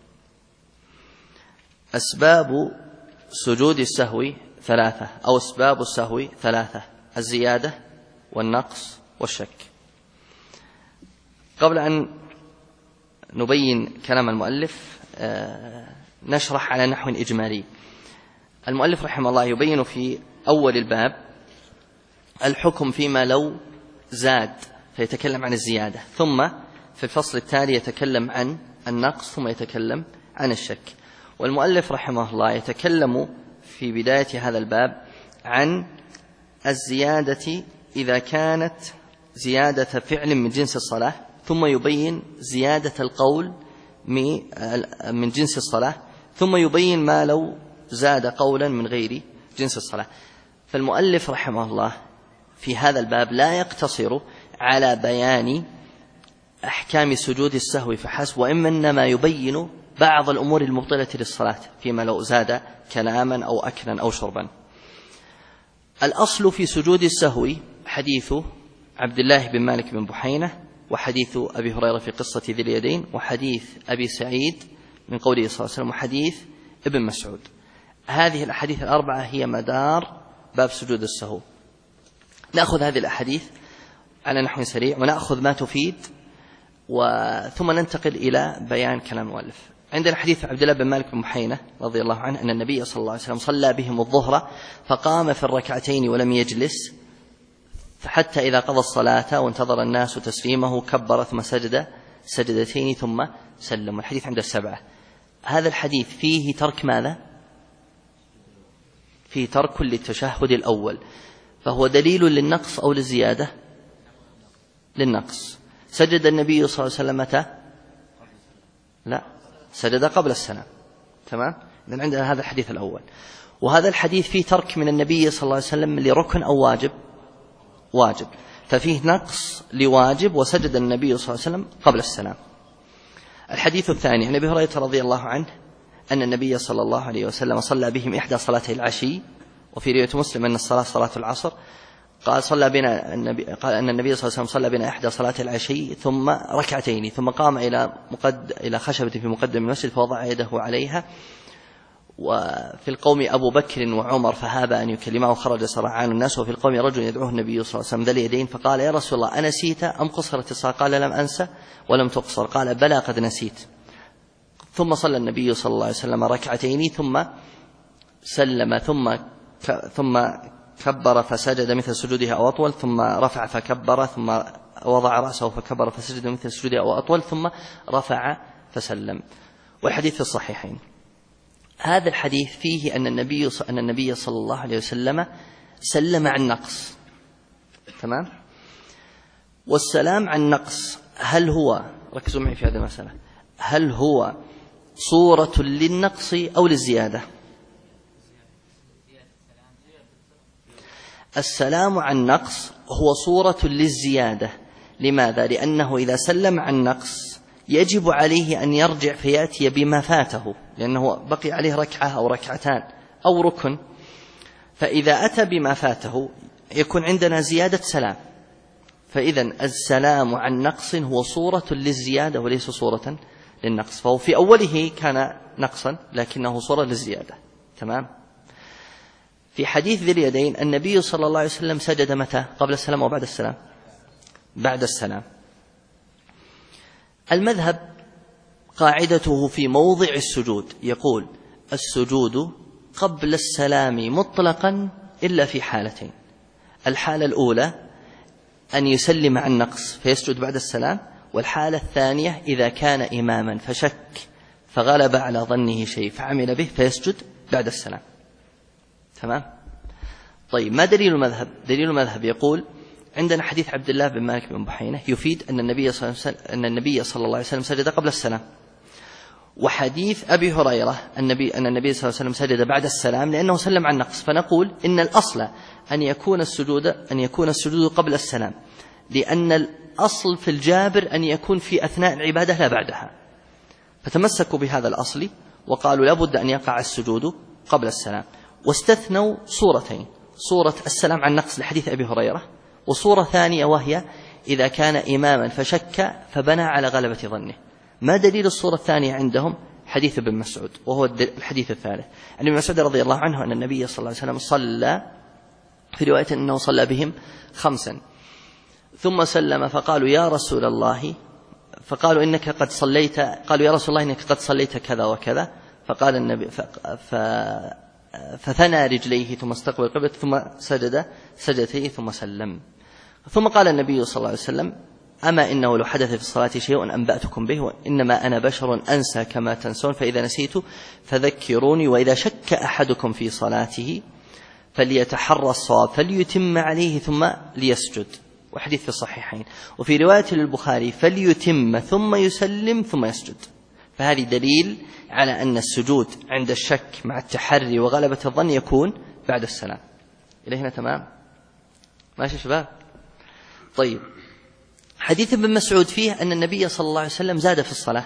أسباب سجود السهو ثلاثة، أو أسباب السهو ثلاثة: الزيادة والنقص والشك. قبل أن نبين كلام المؤلف نشرح على نحو إجمالي. المؤلف رحمه الله يبين في أول الباب الحكم فيما لو زاد فيتكلم عن الزيادة، ثم في الفصل التالي يتكلم عن النقص، ثم يتكلم عن الشك. والمؤلف رحمه الله يتكلم في بداية هذا الباب عن الزيادة إذا كانت زيادة فعل من جنس الصلاة، ثم يبين زيادة القول من جنس الصلاة، ثم يبين ما لو زاد قولا من غير جنس الصلاة. فالمؤلف رحمه الله في هذا الباب لا يقتصر على بيان أحكام سجود السهو فحسب، وإنما يبين بعض الأمور المبطلة للصلاة فيما لو زاد كلاما أو أكلا أو شربا. الأصل في سجود السهو حديث عبد الله بن مالك بن بحينة، وحديث أبي هريرة في قصة ذي اليدين، وحديث أبي سعيد من قوله صلى الله عليه وسلم، وحديث ابن مسعود. هذه الأحاديث الأربعة هي مدار باب سجود السهو. نأخذ هذه الأحاديث على نحو سريع ونأخذ ما تفيد، ثم ننتقل إلى بيان كلام المؤلف. عندنا حديث عبد الله بن مالك بن بحينة رضي الله عنه أن النبي صلى الله عليه وسلم صلى بهم الظهر فقام في الركعتين ولم يجلس حتى إذا قضى الصلاة وانتظر الناس تسليمه كبر ثم سجد سجدتين ثم سلم. الحديث عند السبعة. هذا الحديث فيه ترك ماذا؟ فيه ترك للتشهد الأول، فهو دليل للنقص أو للزيادة؟ للنقص. سجد النبي صلى الله عليه وسلم متى؟ لا، سجد قبل السلام. تمام؟ إذن عندنا هذا الحديث الأول. وهذا الحديث فيه ترك من النبي صلى الله عليه وسلم لركن أو واجب؟ واجب. ففيه نقص لواجب وسجد النبي صلى الله عليه وسلم قبل السلام. الحديث الثاني عن أبي هريرة رضي الله عنه أن النبي صلى الله عليه وسلم صلى بهم إحدى صلاتي العشي، وفي رواية مسلم أن الصلاة صلاة العصر. قال أن النبي صلى الله عليه وسلم صلى بنا إحدى صلاة العشي ثم ركعتين، ثم قام إلى خشبة في مقدم المسجد فوضع يده عليها، وفي القوم أبو بكر وعمر فهاب أن يكلمه وخرج سرعان الناس، وفي القوم رجل يدعوه النبي صلى الله عليه وسلم ذا اليدين فقال يا رسول الله أنسيت أم قصرت الصلاة؟ قال لم أنسى ولم تقصر. قال بلى قد نسيت. ثم صلى النبي صلى الله عليه وسلم ركعتين ثم سلم ثم كبر فسجد مثل سجوده أو أطول، ثم رفع فكبر، ثم وضع رأسه فكبر فسجد مثل سجوده أو أطول، ثم رفع فسلم. والحديث في الصحيحين. هذا الحديث فيه أن النبي صلى الله عليه وسلم سلم عن نقص. تمام؟ والسلام عن نقص هل هو، ركزوا معي في هذه المسألة، هل هو صورة للنقص أو للزيادة؟ السلام عن نقص هو صورة للزيادة. لماذا؟ لأنه إذا سلم عن نقص يجب عليه أن يرجع فيأتي بما فاته، لأنه بقي عليه ركعة أو ركعتان أو ركن، فإذا أتى بما فاته يكون عندنا زيادة سلام. فإذن السلام عن نقص هو صورة للزيادة وليس صورة للنقص، فهو في أوله كان نقصا لكنه صورة للزيادة. تمام؟ في حديث ذي اليدين النبي صلى الله عليه وسلم سجد متى؟ قبل السلام أو بعد السلام؟ بعد السلام. المذهب قاعدته في موضع السجود يقول السجود قبل السلام مطلقا إلا في حالتين. الحالة الأولى أن يسلم عن نقص فيسجد بعد السلام، والحالة الثانية إذا كان إماما فشك فغلب على ظنه شيء فعمل به فيسجد بعد السلام. تمام؟ طيب ما دليل المذهب؟ دليل المذهب يقول عندنا حديث عبد الله بن مالك بن بحينة يفيد أن النبي صلى الله عليه وسلم سجد قبل السلام، وحديث أبي هريرة أن النبي صلى الله عليه وسلم سجد بعد السلام لأنه سلم عن نقص. فنقول إن الأصل أن يكون السجود قبل السلام، لأن الأصل في الجابر أن يكون في أثناء العبادة لا بعدها، فتمسكوا بهذا الأصل وقالوا لابد أن يقع السجود قبل السلام. واستثنوا صورتين، صورة السلام عن نقص لحديث أبي هريرة، وصورة ثانية وهي إذا كان إماما فشك فبنى على غلبة ظنه. ما دليل الصورة الثانية عندهم؟ حديث ابن مسعود، وهو الحديث الثالث عن ابن مسعود رضي الله عنه أن النبي صلى الله عليه وسلم صلى في رواية أنه صلى بهم 5 ثم سلم فقالوا يا رسول الله، فقالوا إنك قد صليت، قالوا يا رسول الله إنك قد صليت كذا وكذا، فقال النبي فثنى رجليه ثم استقبل القبلة ثم سجد سجدتين ثم سلم. ثم قال النبي صلى الله عليه وسلم: أما إنه لو حدث في الصلاة شيء أنبأتكم به، وإنما أنا بشر أنسى كما تنسون، فإذا نسيت فذكروني، وإذا شك أحدكم في صلاته فليتحرى الصواب فليتم عليه ثم ليسجد. وحديث في الصحيحين. وفي رواية للبخاري: فليتم ثم يسلم ثم يسجد. فهذه دليل على أن السجود عند الشك مع التحري وغلبة الظن يكون بعد السلام. إلى هنا تمام؟ ماشي شباب؟ طيب، حديث ابن مسعود فيه أن النبي صلى الله عليه وسلم زاد في الصلاة،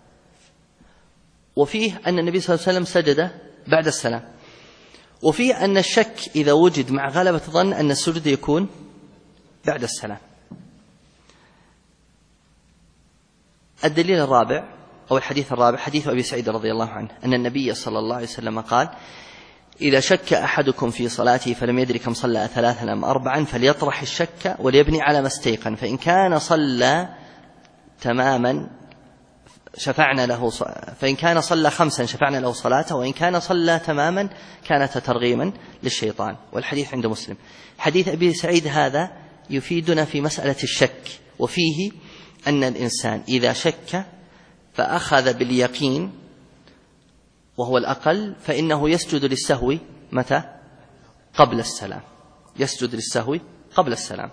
وفيه أن النبي صلى الله عليه وسلم سجد بعد السلام، وفيه أن الشك إذا وجد مع غلبة الظن أن السجود يكون بعد السلام. الدليل الرابع أو الحديث الرابع حديث أبي سعيد رضي الله عنه أن النبي صلى الله عليه وسلم قال: إذا شك أحدكم في صلاته فلم يدري كم صلى 3 أم 4 فليطرح الشك وليبني على ما استيقن، فإن كان صلى تماما شفعنا له، فإن كان صلى 5 شفعنا له صلاته، وإن كان صلى تماما كانت ترغيما للشيطان. والحديث عند مسلم. حديث أبي سعيد هذا يفيدنا في مسألة الشك، وفيه أن الإنسان إذا شك فأخذ باليقين وهو الأقل فإنه يسجد للسهو متى؟ قبل السلام. يسجد للسهو قبل السلام.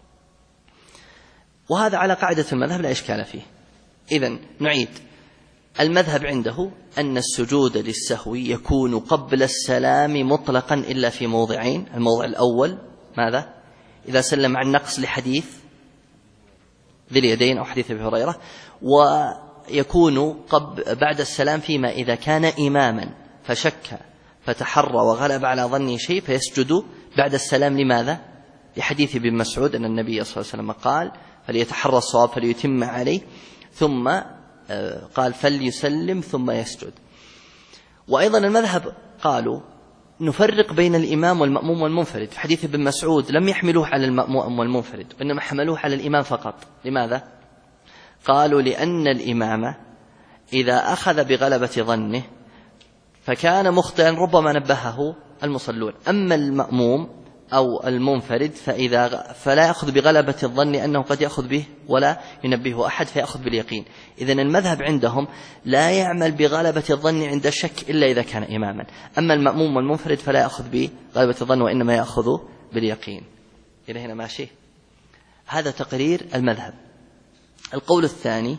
وهذا على قاعدة المذهب لا إشكال فيه. إذن نعيد: المذهب عنده أن السجود للسهو يكون قبل السلام مطلقا إلا في موضعين. الموضع الأول ماذا؟ إذا سلم عن نقص لحديث ذي اليدين أو حديث أبي هريرة، ويكون بعد السلام فيما إذا كان إماما فشك فتحرى وغلب على ظنه شيء فيسجد بعد السلام. لماذا؟ لحديث ابن مسعود أن النبي صلى الله عليه وسلم قال: فليتحرى الصواب فليتم عليه، ثم قال: فليسلم ثم يسجد. وأيضا المذهب قالوا نفرق بين الإمام والمأموم والمنفرد. في حديث ابن مسعود لم يحملوه على المأموم والمنفرد، وإنما حملوه على الإمام فقط. لماذا؟ قالوا: لأن الإمام إذا أخذ بغلبة ظنه فكان مخطئا ربما نبهه المصلون، أما المأموم أو المنفرد فلا يأخذ بغلبة الظن أنه قد يأخذ به ولا ينبهه أحد فيأخذ باليقين. إذن المذهب عندهم لا يعمل بغلبة الظن عند الشك إلا إذا كان إماما، أما المأموم والمنفرد فلا يأخذ بغلبة الظن وإنما يأخذ باليقين. إلى هنا ماشي؟ هذا تقرير المذهب. القول الثاني،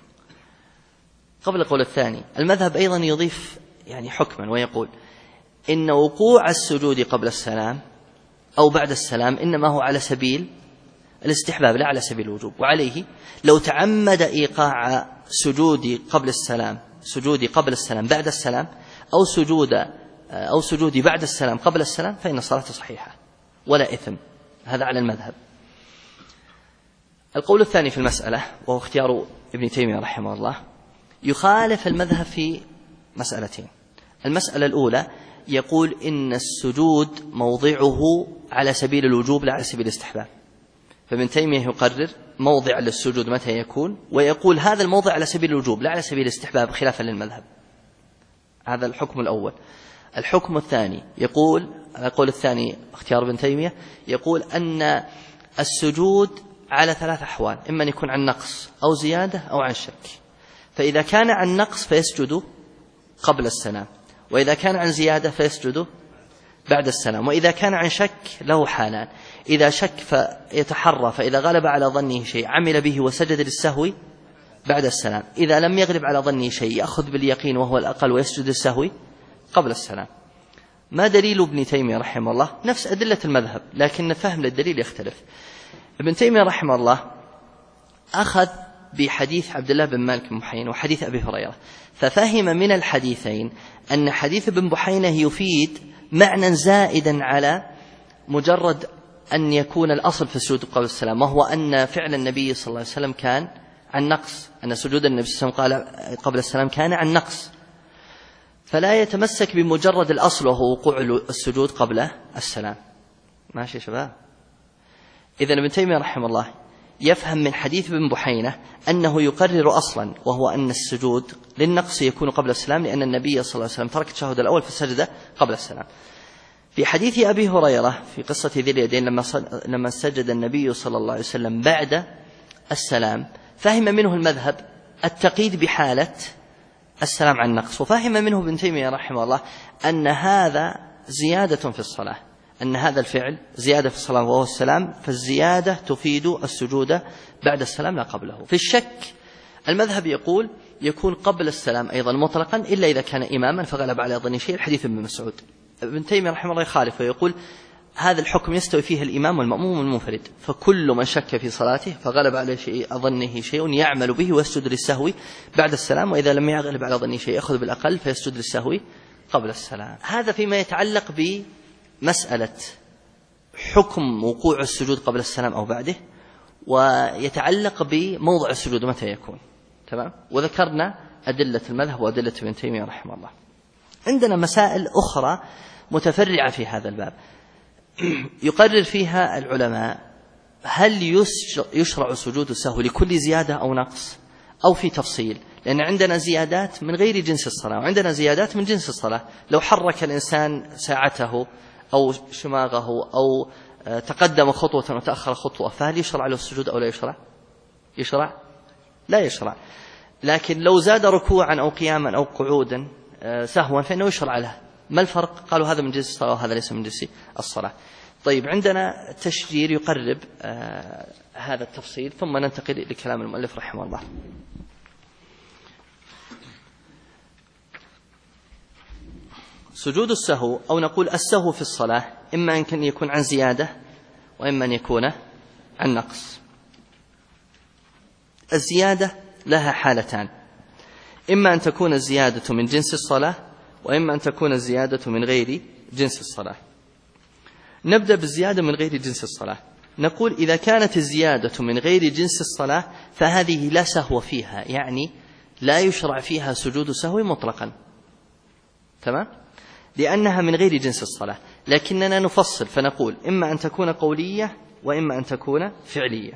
قبل القول الثاني، المذهب أيضا يضيف حكما ويقول إن وقوع السجود قبل السلام أو بعد السلام إنما هو على سبيل الاستحباب لا على سبيل الوجوب. وعليه لو تعمد إيقاع سجودي قبل السلام بعد السلام أو سجودي بعد السلام قبل السلام فإن الصلاة صحيحة ولا إثم. هذا على المذهب. القول الثاني في المسألة وهو اختيار ابن تيمية رحمه الله يخالف المذهب في مسألتين. المسألة الأولى يقول إن السجود موضعه على سبيل الوجوب لا على سبيل الاستحباب، فابن تيمية يقرر موضع للسجود متى يكون، ويقول هذا الموضع على سبيل الوجوب لا على سبيل الاستحباب خلافا للمذهب. هذا الحكم الأول. الحكم الثاني يقول، القول الثاني اختيار ابن تيمية، يقول أن السجود على 3 أحوال: إما أن يكون عن نقص أو زيادة أو عن شك. فإذا كان عن نقص فيسجد قبل السلام، وإذا كان عن زيادة فيسجد بعد السلام. وإذا كان عن شك له حالان: إذا شك فيتحرى، فإذا غلب على ظنه شيء عمل به وسجد للسهو بعد السلام. إذا لم يغلب على ظنه شيء يأخذ باليقين وهو الأقل ويسجد للسهو قبل السلام. ما دليل ابن تيمية رحمه الله؟ نفس أدلة المذهب، لكن فهم للدليل يختلف. ابن تيمية رحمه الله أخذ بحديث عبد الله بن مالك بن بحينة وحديث أبي هريرة، ففهم من الحديثين أن حديث ابن بحينة يفيد معنى زائدا على مجرد أن يكون الأصل في السجود قبل السلام، وهو أن فعل النبي صلى الله عليه وسلم كان عن نقص، أن سجود النبي صلى الله عليه وسلم قال قبل السلام كان عن نقص، فلا يتمسك بمجرد الأصل وهو وقوع السجود قبل السلام. ماشي يا شباب؟ إذن ابن تيمية رحمه الله يفهم من حديث ابن بحينة أنه يقرر أصلا، وهو أن السجود للنقص يكون قبل السلام، لأن النبي صلى الله عليه وسلم ترك التشهد الأول فسجد قبل السلام. في حديث أبي هريرة في قصة ذي اليدين لما سجد النبي صلى الله عليه وسلم بعد السلام، فهم منه المذهب التقييد بحالة السلام عن النقص، وفهم منه ابن تيمية رحمه الله أن هذا زيادة في الصلاة، أن هذا الفعل زيادة في الصلاة وهو السلام، فالزيادة تفيد السجود بعد السلام لا قبله. في الشك المذهب يقول يكون قبل السلام أيضا مطلقا، إلا إذا كان إماما فغلب على ظن شيء، الحديث ابن مسعود. ابن تيمية رحمه الله يخالف ويقول هذا الحكم يستوي فيه الإمام والمأموم والمنفرد، فكل من شك في صلاته فغلب على ظنه شيء يعمل به ويسجد للسهو بعد السلام، وإذا لم يغلب على ظنه شيء يأخذ بالأقل فيسجد للسهو قبل السلام. هذا فيما يتعلق بمسألة حكم وقوع السجود قبل السلام أو بعده، ويتعلق بموضع السجود متى يكون. تمام؟ وذكرنا أدلة المذهب وأدلة ابن تيمية رحمه الله. عندنا مسائل أخرى متفرعة في هذا الباب يقرر فيها العلماء هل يشرع سجود السهو لكل زيادة أو نقص، أو في تفصيل، لأن عندنا زيادات من غير جنس الصلاة وعندنا زيادات من جنس الصلاة. لو حرك الإنسان ساعته أو شماغه أو تقدم خطوة وتأخر خطوة، فهل يشرع له السجود أو لا يشرع؟ يشرع؟ لا يشرع. لكن لو زاد ركوعا أو قياما أو قعودا سهوا فإنه يشرع له. ما الفرق؟ قالوا هذا من جنس الصلاة وهذا ليس من جنس الصلاة. طيب، عندنا تشجير يقرب هذا التفصيل، ثم ننتقل لكلام المؤلف رحمه الله. سجود السهو أو نقول السهو في الصلاة إما أن يكون عن زيادة وإما أن يكون عن نقص. الزيادة لها حالتان، إما أن تكون الزيادة من جنس الصلاة وإما أن تكون الزيادة من غير جنس الصلاة. نبدأ بالزيادة من غير جنس الصلاة. نقول إذا كانت الزيادة من غير جنس الصلاة فهذه لا سهو فيها، يعني لا يشرع فيها سجود سهو مطلقا. تمام؟ لأنها من غير جنس الصلاة. لكننا نفصل فنقول إما أن تكون قولية وإما أن تكون فعلية.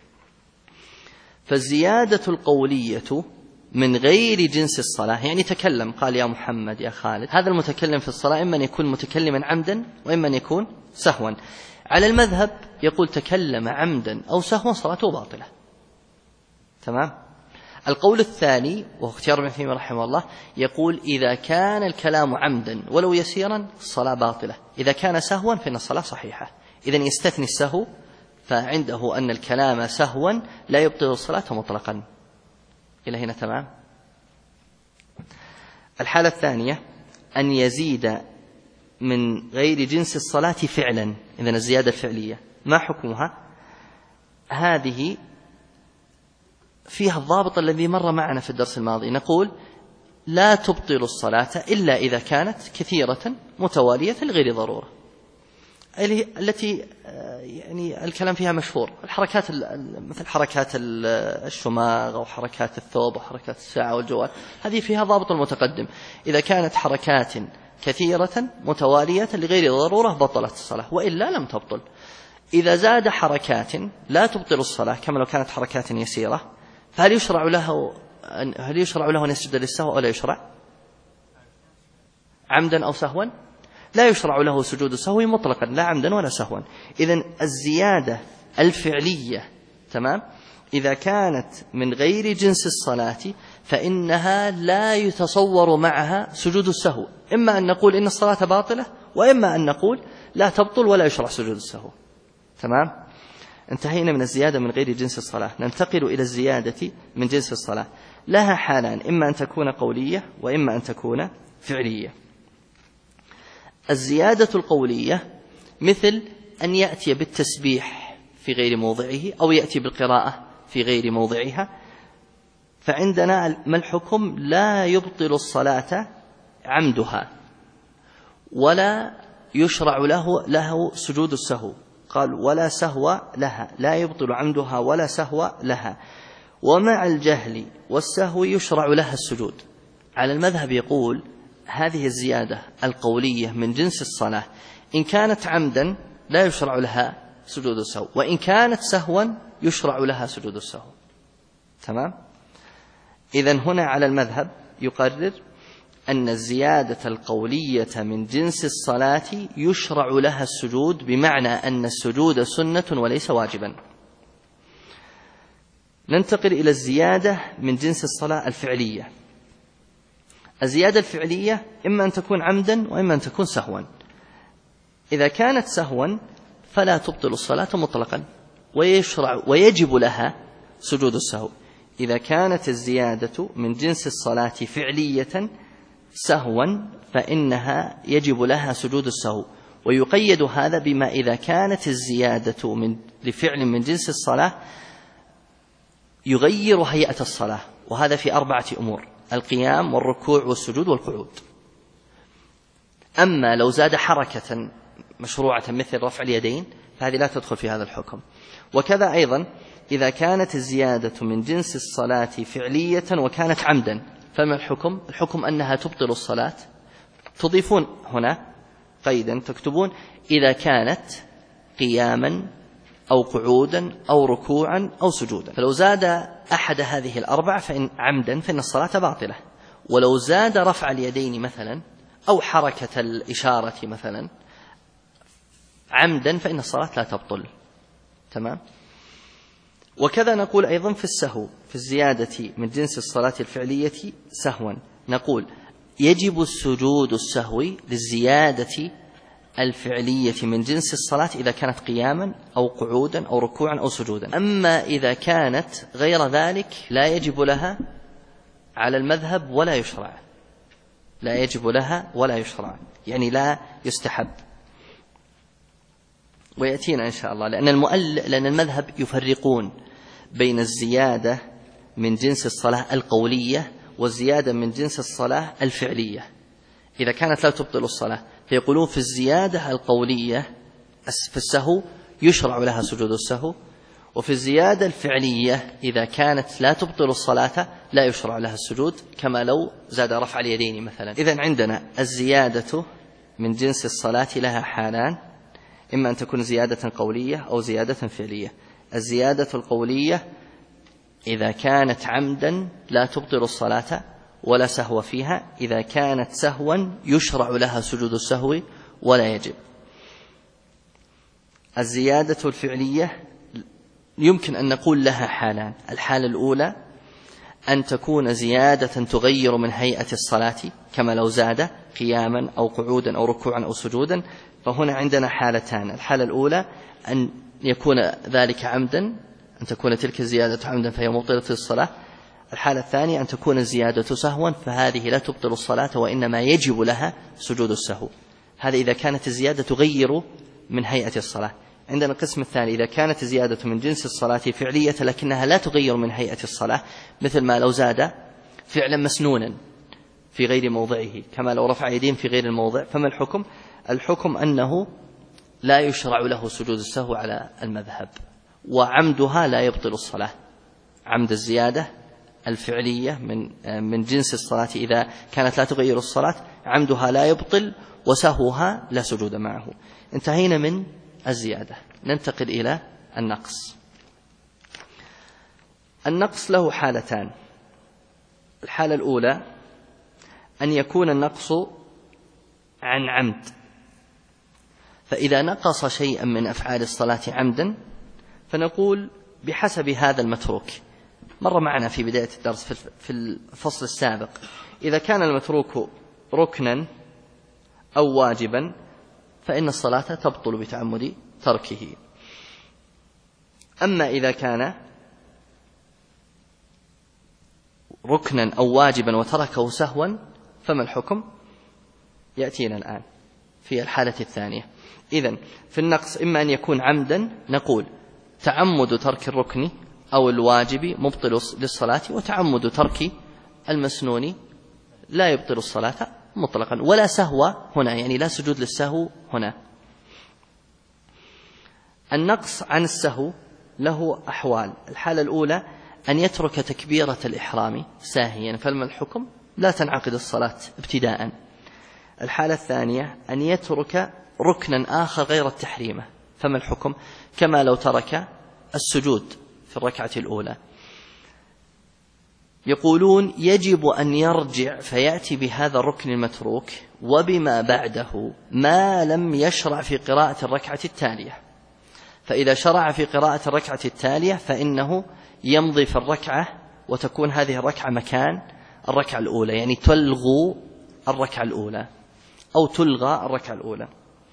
فالزيادة القولية من غير جنس الصلاة يعني تكلم، قال يا محمد يا خالد، هذا المتكلم في الصلاة إما أن يكون متكلما عمدا وإما أن يكون سهوا. على المذهب يقول تكلم عمدا أو سهوا صلاته باطلة. تمام؟ القول الثاني وهو اختيار ابن تيمية رحمه الله يقول إذا كان الكلام عمدا ولو يسيرا الصلاة باطلة، إذا كان سهوا فإن الصلاة صحيحة. إذن يستثني السهو، فعنده أن الكلام سهوا لا يبطل الصلاة مطلقا. إلى هنا تمام؟ الحالة الثانية أن يزيد من غير جنس الصلاة فعلا، إذن الزيادة الفعلية ما حكمها؟ هذه فيها الضابط الذي مر معنا في الدرس الماضي، نقول لا تبطل الصلاة إلا إذا كانت كثيرة متوالية لغير ضرورة، التي يعني الكلام فيها مشهور. الحركات مثل حركات الشماغ أو حركات الثوب وحركات الساعة والجوال، هذه فيها ضابط المتقدم. إذا كانت حركات كثيرة متوالية لغير ضرورة بطلت الصلاة، وإلا لم تبطل. إذا زاد حركات لا تبطل الصلاة كما لو كانت حركات يسيرة، فهل يشرع له أن يسجد للسهو أو لا يشرع؟ عمدا أو سهوا؟ لا يشرع له سجود السهو مطلقا، لا عمدا ولا سهوا. إذن الزيادة الفعلية تمام إذا كانت من غير جنس الصلاة فإنها لا يتصور معها سجود السهو، إما أن نقول إن الصلاة باطلة وإما أن نقول لا تبطل ولا يشرع سجود السهو. تمام؟ انتهينا من الزيادة من غير جنس الصلاة، ننتقل إلى الزيادة من جنس الصلاة. لها حالان، إما أن تكون قولية وإما أن تكون فعلية. الزيادة القولية مثل أن يأتي بالتسبيح في غير موضعه أو يأتي بالقراءة في غير موضعها، فعندنا ما الحكم؟ لا يبطل الصلاة عمدها ولا يشرع له سجود السهو. قال ولا سهو لها، لا يبطل عمدها ولا سهو لها. ومع الجهل والسهو يشرع لها السجود. على المذهب يقول هذه الزيادة القولية من جنس الصلاة إن كانت عمدا لا يشرع لها سجود السهو، وإن كانت سهوا يشرع لها سجود السهو. تمام؟ إذن هنا على المذهب يقرر أن الزيادة القولية من جنس الصلاة يشرع لها السجود، بمعنى أن السجود سنة وليس واجبا. ننتقل إلى الزيادة من جنس الصلاة الفعلية. الزيادة الفعلية إما أن تكون عمدا وإما أن تكون سهوا. إذا كانت سهوا فلا تبطل الصلاة مطلقا، ويجب لها سجود السهو. إذا كانت الزيادة من جنس الصلاة فعلية سهوا فإنها يجب لها سجود السهو، ويقيد هذا بما إذا كانت الزيادة لفعل من جنس الصلاة يغير هيئة الصلاة، وهذا في 4 أمور: القيام والركوع والسجود والقعود. أما لو زاد حركة مشروعة مثل رفع اليدين فهذه لا تدخل في هذا الحكم. وكذا أيضا إذا كانت الزيادة من جنس الصلاة فعلية وكانت عمدا فما الحكم؟ الحكم أنها تبطل الصلاة. تضيفون هنا قيدا تكتبون: إذا كانت قياما أو قعودا أو ركوعا أو سجودا. فلو زاد أحد هذه ال4 فإن عمدا فإن الصلاة باطلة. ولو زاد رفع اليدين مثلا أو حركة الإشارة مثلا عمدا فإن الصلاة لا تبطل. تمام؟ وكذا نقول أيضا في السهو، في الزيادة من جنس الصلاة الفعلية سهوا، نقول يجب السجود السهوي للزيادة الفعلية من جنس الصلاة إذا كانت قياما أو قعودا أو ركوعا أو سجودا. أما إذا كانت غير ذلك لا يجب لها على المذهب ولا يشرع. لا يجب لها ولا يشرع، يعني لا يستحب. ويأتينا إن شاء الله، لأن المذهب يفرقون بين الزيادة من جنس الصلاة القولية والزيادة من جنس الصلاة الفعلية. إذا كانت لا تبطل الصلاة فيقولون في الزيادة القولية في السهو يشرع لها سجود السهو، وفي الزيادة الفعلية إذا كانت لا تبطل الصلاة لا يشرع لها السجود، كما لو زاد رفع اليدين مثلا. إذن عندنا الزيادة من جنس الصلاة لها حالان: إما أن تكون زيادة قولية أو زيادة فعلية. الزيادة القولية إذا كانت عمدا لا تبطل الصلاة ولا سهو فيها، إذا كانت سهوا يشرع لها سجود السهو ولا يجب. الزيادة الفعلية يمكن أن نقول لها حالان: الحالة الأولى أن تكون زيادة تغير من هيئة الصلاة، كما لو زاد قياما أو قعودا أو ركوعا أو سجودا، فهنا عندنا حالتان: الحالة الأولى أن يكون ذلك عمدا، أن تكون تلك الزيادة عمدا فهي مبطلة الصلاة. الحالة الثانية أن تكون الزيادة سهوا، فهذه لا تبطل الصلاة وإنما يجب لها سجود السهو. هذا إذا كانت الزيادة تغير من هيئة الصلاة. عندنا القسم الثاني: إذا كانت الزيادة من جنس الصلاة فعلية لكنها لا تغير من هيئة الصلاة، مثل ما لو زاد فعلا مسنونا في غير موضعه، كما لو رفع يدين في غير الموضع، فما الحكم؟ الحكم أنه لا يشرع له سجود السهو على المذهب، وعمدها لا يبطل الصلاة. عمد الزيادة الفعلية من جنس الصلاة إذا كانت لا تغير الصلاة عمدها لا يبطل، وسهوها لا سجود معه. انتهينا من الزيادة، ننتقل إلى النقص. النقص له حالتان: الحالة الأولى أن يكون النقص عن عمد، فإذا نقص شيئا من أفعال الصلاة عمدا فنقول بحسب هذا المتروك. مر معنا في بداية الدرس في الفصل السابق: إذا كان المتروك ركنا أو واجبا فإن الصلاة تبطل بتعمد تركه. أما إذا كان ركنا أو واجبا وتركه سهوا فما الحكم؟ يأتينا الآن في الحالة الثانية. إذن في النقص إما أن يكون عمدا، نقول تعمد ترك الركن أو الواجب مبطل للصلاة، وتعمد ترك المسنون لا يبطل الصلاة مطلقا، ولا سهو هنا، يعني لا سجود للسهو هنا. النقص عن السهو له أحوال: الحالة الأولى أن يترك تكبيرة الإحرام ساهيا، فما الحكم؟ لا تنعقد الصلاة ابتداء. الحالة الثانية أن يترك ركنا آخر غير التحريمة، فما الحكم؟ كما لو ترك السجود في الركعة الأولى. يقولون يجب أن يرجع فيأتي بهذا الركن المتروك وبما بعده ما لم يشرع في قراءة الركعة التالية. فإذا شرع في قراءة الركعة التالية فإنه يمضي في الركعة وتكون هذه الركعة مكان الركعة الأولى، يعني تلغو الركعة الأولى أو تلغى الركعة الأولى.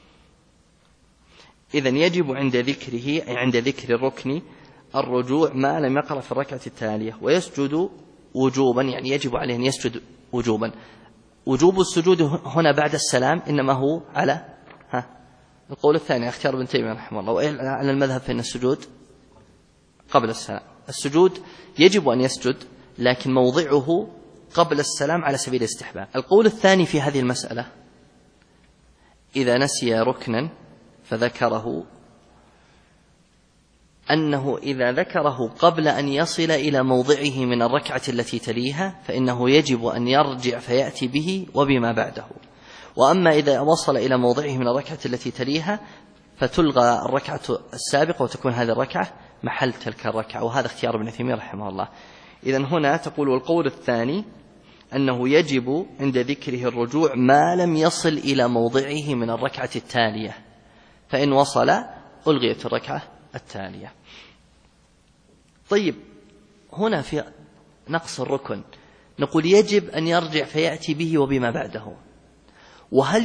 إذن يجب عند ذكر الركن الرجوع ما لم يقرأ في الركعة التالية، ويسجد وجوبا، يعني يجب عليه أن يسجد وجوبا. وجوب السجود هنا بعد السلام إنما هو على القول الثاني، اختيار ابن تيمية رحمه الله، وعلى المذهب فإن السجود قبل السلام. السجود يجب أن يسجد لكن موضعه قبل السلام على سبيل الاستحباب. القول الثاني في هذه المسألة إذا نسي ركنا فذكره، أنه إذا ذكره قبل أن يصل إلى موضعه من الركعة التي تليها فإنه يجب أن يرجع فيأتي به وبما بعده. وأما إذا وصل إلى موضعه من الركعة التي تليها فتلغى الركعة السابقة وتكون هذه الركعة محل تلك الركعة، وهذا اختيار ابن تيمية رحمه الله. إذن هنا تقول والقول الثاني أنه يجب عند ذكره الرجوع ما لم يصل إلى موضعه من الركعة التالية، فإن وصل ألغيت الركعة التالية. طيب هنا في نقص الركن نقول يجب أن يرجع فيأتي به وبما بعده. وهل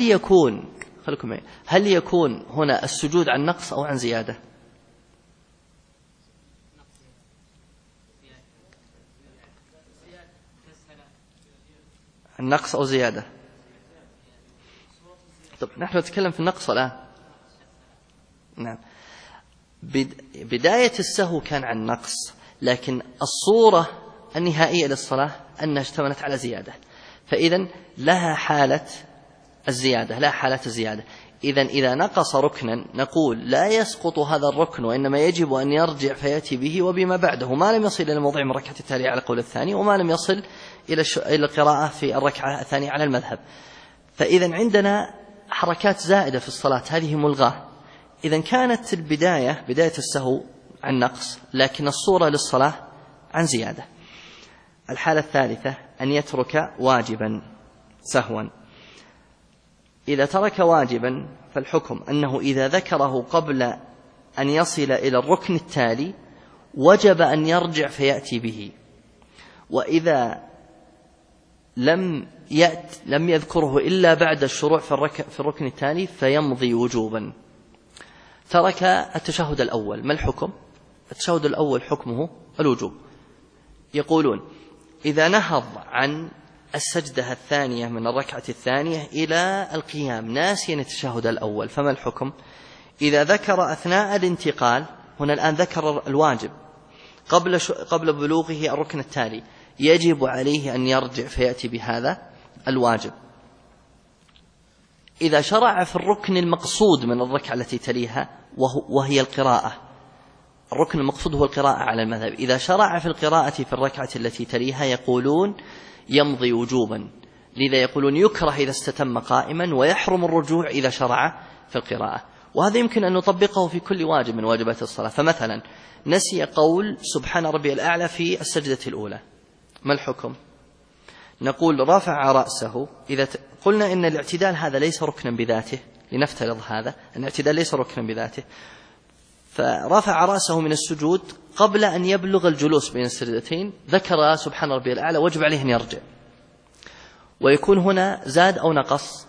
يكون هنا السجود عن نقص أو عن زيادة؟ النقص أو زيادة؟ طب نحن نتكلم في النقص الآن. نعم، بداية السهو كان عن نقص، لكن الصورة النهائية للصلاة أنها اشتملت على زيادة، فإذن لها حالة الزيادة. إذن إذا نقص ركنا نقول لا يسقط هذا الركن، وإنما يجب أن يرجع فيأتي به وبما بعده ما لم يصل إلى الموضع من الركعة التالية على قول الثاني، وما لم يصل إلى القراءة في الركعة الثانية على المذهب. فإذن عندنا حركات زائدة في الصلاة هذه ملغاة. إذن كانت بداية السهو عن نقص، لكن الصورة للصلاة عن زيادة. الحالة الثالثة أن يترك واجبا سهوا. إذا ترك واجبا فالحكم أنه إذا ذكره قبل أن يصل إلى الركن التالي وجب أن يرجع فيأتي به، وإذا لم يذكره إلا بعد الشروع في الركن التالي فيمضي وجوبا. ترك التشهد الأول، ما الحكم؟ التشهد الأول حكمه الوجوب. يقولون إذا نهض عن السجدة الثانية من الركعة الثانية إلى القيام ناسيا التشهد الأول فما الحكم؟ إذا ذكر أثناء الانتقال، هنا الآن ذكر الواجب قبل بلوغه الركن التالي، يجب عليه أن يرجع فيأتي بهذا الواجب. إذا شرع في الركن المقصود من الركعة التي تليها وهي القراءة، الركن المقصود هو القراءة على المذهب، إذا شرع في القراءة في الركعة التي تليها يقولون يمضي وجوبا. لذا يقولون يكره إذا استتم قائما، ويحرم الرجوع إذا شرع في القراءة. وهذا يمكن أن نطبقه في كل واجب من واجبات الصلاة. فمثلا نسي قول سبحان ربي الأعلى في السجدة الأولى، ما الحكم؟ نقول رفع رأسه. إذا قلنا إن الاعتدال هذا ليس ركنا بذاته، لنفترض هذا أن الاعتدال ليس ركنا بذاته، فرفع رأسه من السجود قبل أن يبلغ الجلوس بين السجدتين، ذكر سبحان ربي الأعلى، وجب عليه أن يرجع. ويكون هنا زاد أو نقص؟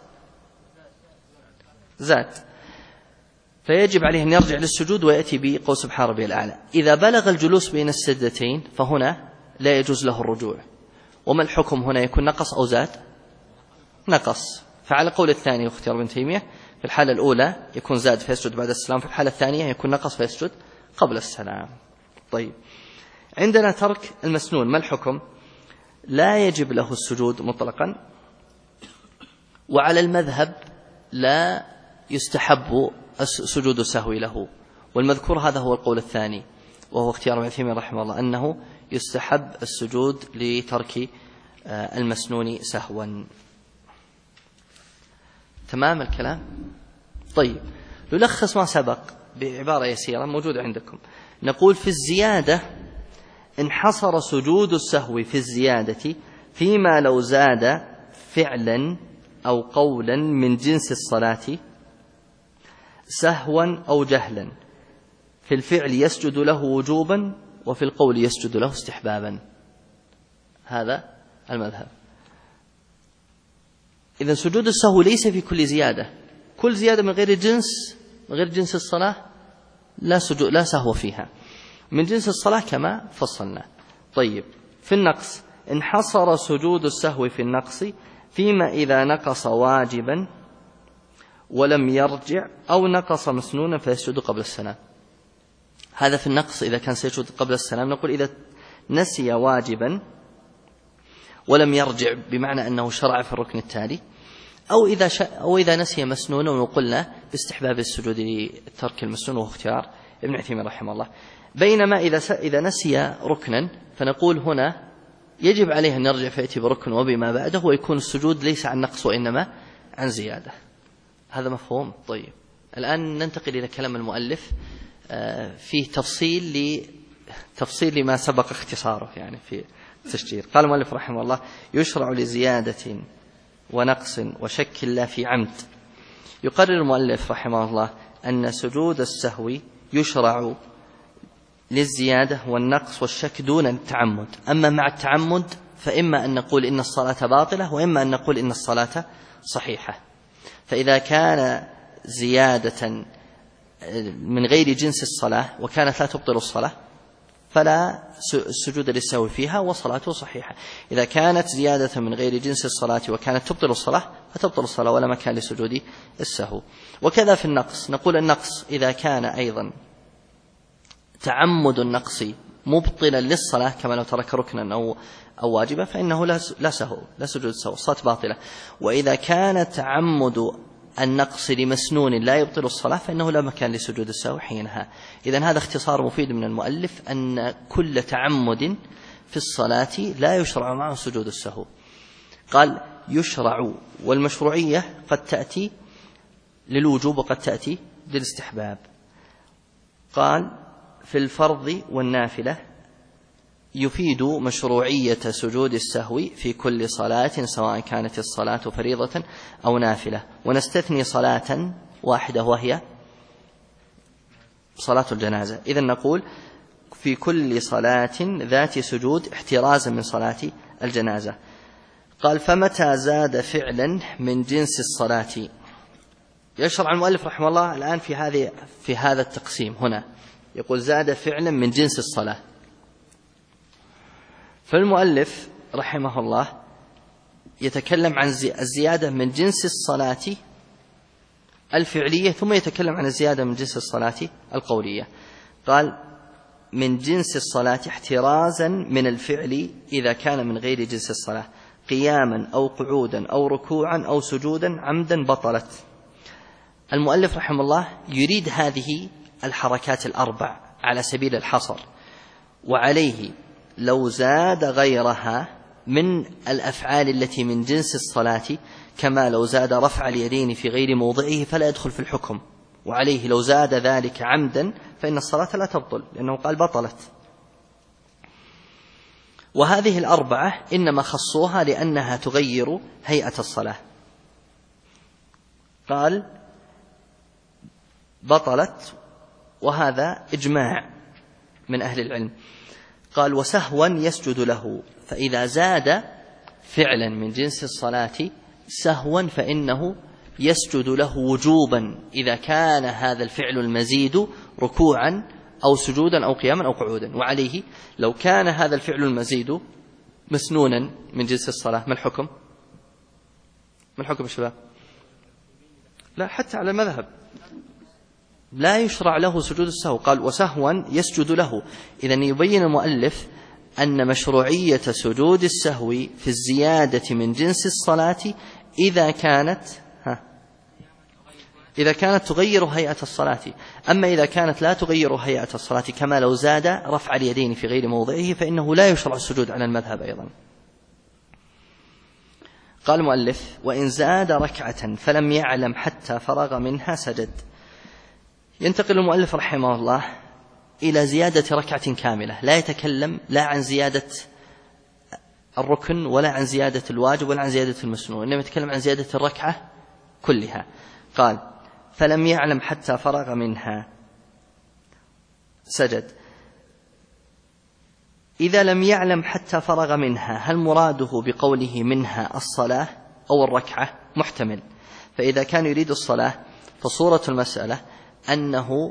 زاد، فيجب عليه أن يرجع للسجود ويأتي بقول سبحان ربي الأعلى. إذا بلغ الجلوس بين السجدتين فهنا لا يجوز له الرجوع. وما الحكم هنا؟ يكون نقص أو زاد؟ نقص. فعلى قول الثاني واختيار ابن تيمية، في الحالة الأولى يكون زاد فيسجد بعد السلام، في الحالة الثانية يكون نقص فيسجد قبل السلام. طيب عندنا ترك المسنون، ما الحكم؟ لا يجب له السجود مطلقا، وعلى المذهب لا يستحب سجود السهو له. والمذكور هذا هو القول الثاني، وهو اختيار ابن تيمية رحمه الله، أنه يستحب السجود لترك المسنون سهوا. تمام الكلام؟ طيب نلخص ما سبق. بعبارة يسيرة موجودة عندكم. نقول في الزيادة انحصر سجود السهو في الزيادة فيما لو زاد فعلا أو قولا من جنس الصلاة سهوا أو جهلا، في الفعل يسجد له وجوبا وفي القول يسجد له استحبابا. هذا المذهب. إذن سجود السهو ليس في كل زيادة، كل زيادة من غير جنس الصلاة لا سهو فيها، من جنس الصلاة كما فصلنا. طيب، في النقص انحصر سجود السهو في النقص فيما إذا نقص واجبا ولم يرجع أو نقص مسنونا فيسجد قبل السلام. هذا في النقص إذا كان سيسجد قبل السلام. نقول إذا نسي واجبا ولم يرجع بمعنى أنه شرع في الركن التالي، أو إذا نسي مسنونا، وقلنا باستحباب السجود لترك المسنون وهو اختيار ابن عثيمين رحمه الله. بينما إذا نسي ركنا فنقول هنا يجب عليه أن يرجع فيأتي بركن وبما بعده، ويكون السجود ليس عن نقص وإنما عن زيادة. هذا مفهوم؟ طيب، الآن ننتقل إلى كلام المؤلف فيه تفصيل لما سبق اختصاره يعني في التشجير. قال المؤلف رحمه الله: يشرع لزيادة ونقص وشك لا في عمد. يقرر المؤلف رحمه الله أن سجود السهو يشرع للزيادة والنقص والشك دون التعمد. أما مع التعمد فإما أن نقول إن الصلاة باطلة، وإما أن نقول إن الصلاة صحيحة. فإذا كان زيادة من غير جنس الصلاة وكانت لا تبطل الصلاة فلا سجود للسهو فيها وصلاته صحيحة. إذا كانت زيادة من غير جنس الصلاة وكانت تبطل الصلاة فتبطل الصلاة ولا مكان لسجود السهو. وكذا في النقص، نقول النقص إذا كان أيضا تعمد النقص مبطلا للصلاة كما لو ترك ركنا أو واجبا فإنه لا سجود السهو، الصلاة باطلة. وإذا كان تعمد النقص لمسنون لا يبطل الصلاة فإنه لا مكان لسجود السهو حينها. إذن هذا اختصار مفيد من المؤلف أن كل تعمد في الصلاة لا يشرع معه سجود السهو. قال يشرع، والمشروعية قد تأتي للوجوب وقد تأتي للاستحباب. قال في الفرض والنافلة يفيد مشروعية سجود السهو في كل صلاة سواء كانت الصلاة فريضة أو نافلة، ونستثني صلاة واحدة وهي صلاة الجنازة. إذن نقول في كل صلاة ذات سجود احترازا من صلاة الجنازة. قال فمتى زاد فعلا من جنس الصلاة. يشرع المؤلف رحمه الله الآن في هذا التقسيم هنا، يقول زاد فعلا من جنس الصلاة. فالمؤلف رحمه الله يتكلم عن الزيادة من جنس الصلاة الفعلية، ثم يتكلم عن الزيادة من جنس الصلاة القولية. قال من جنس الصلاة احترازا من الفعل إذا كان من غير جنس الصلاة، قياما أو قعودا أو ركوعا أو سجودا عمدا بطلت. المؤلف رحمه الله يريد هذه الحركات الأربع على سبيل الحصر، وعليه لو زاد غيرها من الأفعال التي من جنس الصلاة كما لو زاد رفع اليدين في غير موضعه فلا يدخل في الحكم، وعليه لو زاد ذلك عمدا فإن الصلاة لا تبطل لأنه قال بطلت. وهذه الأربعة إنما خصوها لأنها تغير هيئة الصلاة. قال بطلت، وهذا إجماع من أهل العلم. قال وسهوا يسجد له، فإذا زاد فعلا من جنس الصلاة سهوا فإنه يسجد له وجوبا إذا كان هذا الفعل المزيد ركوعا أو سجودا أو قياما أو قعودا. وعليه لو كان هذا الفعل المزيد مسنونا من جنس الصلاة ما الحكم؟ ما الحكم الشباب؟ لا، حتى على المذهب لا يشرع له سجود السهو. قال وسهوا يسجد له. إذن يبين المؤلف أن مشروعية سجود السهو في الزيادة من جنس الصلاة إذا كانت تغير هيئة الصلاة. أما إذا كانت لا تغير هيئة الصلاة كما لو زاد رفع اليدين في غير موضعه فإنه لا يشرع السجود على المذهب أيضا. قال المؤلف وإن زاد ركعة فلم يعلم حتى فرغ منها سجد. ينتقل المؤلف رحمه الله إلى زيادة ركعة كاملة، لا يتكلم لا عن زيادة الركن ولا عن زيادة الواجب ولا عن زيادة المسنون، إنما يتكلم عن زيادة الركعة كلها. قال: فلم يعلم حتى فرغ منها سجد. إذا لم يعلم حتى فرغ منها، هل مراده بقوله منها الصلاة أو الركعة؟ محتمل. فإذا كان يريد الصلاة فصورة المسألة أنه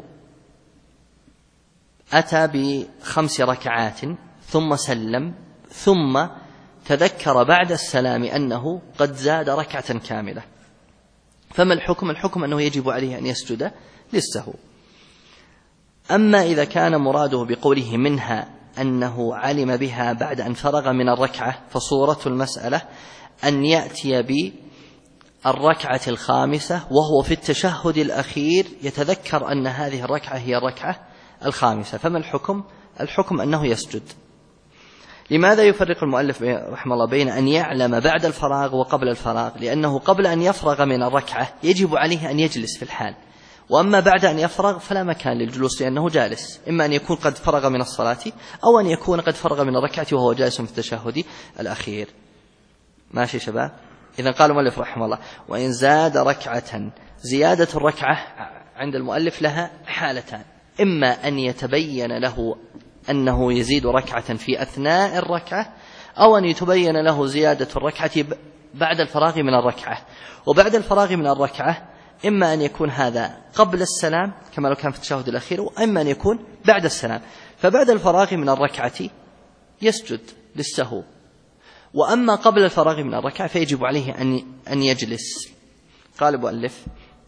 أتى ب5 ركعات ثم سلم، ثم تذكر بعد السلام أنه قد زاد ركعة كاملة، فما الحكم؟ الحكم أنه يجب عليه أن يسجد للسهو. أما إذا كان مراده بقوله منها أنه علم بها بعد أن فرغ من الركعة، فصورة المسألة أن يأتي بالركعة الخامسة وهو في التشهد الأخير يتذكر أن هذه الركعة هي الركعة الخامسة، فما الحكم؟ الحكم أنه يسجد. لماذا يفرق المؤلف رحمه الله بين أن يعلم بعد الفراغ وقبل الفراغ؟ لأنه قبل أن يفرغ من الركعة يجب عليه أن يجلس في الحال، وأما بعد أن يفرغ فلا مكان للجلوس لأنه جالس، إما أن يكون قد فرغ من الصلاة أو أن يكون قد فرغ من الركعة وهو جالس في التشهد الأخير. ماشي شباب؟ إذن قال المؤلف رحمه الله: وإن زاد ركعة، زيادة الركعة عند المؤلف لها حالتان: إما أن يتبين له أنه يزيد ركعة في أثناء الركعة، أو أن يتبين له زيادة الركعة بعد الفراغ من الركعة. وبعد الفراغ من الركعة إما أن يكون هذا قبل السلام كما لو كان في التشهد الأخير، وإما أن يكون بعد السلام. فبعد الفراغ من الركعة يسجد للسهو، وأما قبل الفراغ من الركعة فيجب عليه أن يجلس. قال المؤلف: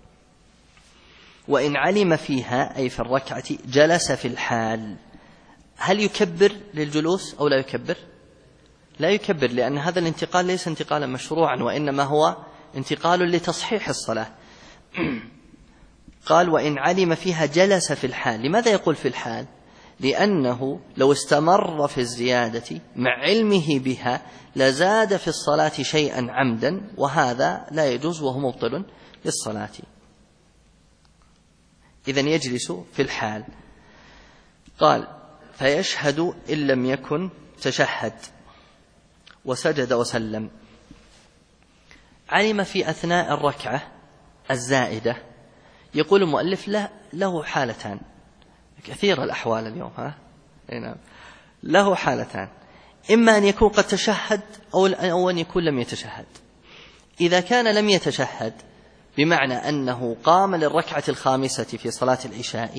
وإن علم فيها، أي في الركعة، جلس في الحال. هل يكبر للجلوس أو لا يكبر؟ لا يكبر، لأن هذا الانتقال ليس انتقالا مشروعا، وإنما هو انتقال لتصحيح الصلاة. قال: وإن علم فيها جلس في الحال. لماذا يقول في الحال؟ لأنه لو استمر في الزيادة مع علمه بها لزاد في الصلاة شيئا عمدا، وهذا لا يجوز وهو مبطل للصلاة. إذن يجلس في الحال. قال: فيشهد إن لم يكن تشهد وسجد وسلم. علم في أثناء الركعة الزائدة. يقول المؤلف: له حالتان، كثير الأحوال اليوم، له حالتان: إما أن يكون قد تشهد أو أن يكون لم يتشهد. إذا كان لم يتشهد بمعنى أنه قام للركعة الخامسة في صلاة العشاء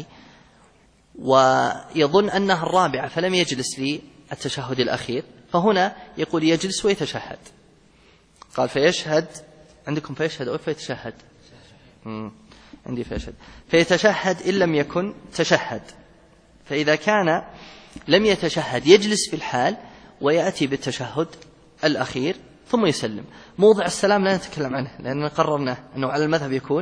ويظن أنها الرابعة فلم يجلس للتشهد الأخير، فهنا يقول يجلس ويتشهد. قال: فيشهد. عندكم فيشهد أو فيتشهد؟ عندي فيشهد. فيتشهد إن لم يكن تشهد. فإذا كان لم يتشهد يجلس في الحال ويأتي بالتشهد الأخير ثم يسلم. موضع السلام لا نتكلم عنه لأننا قررنا أنه على المذهب يكون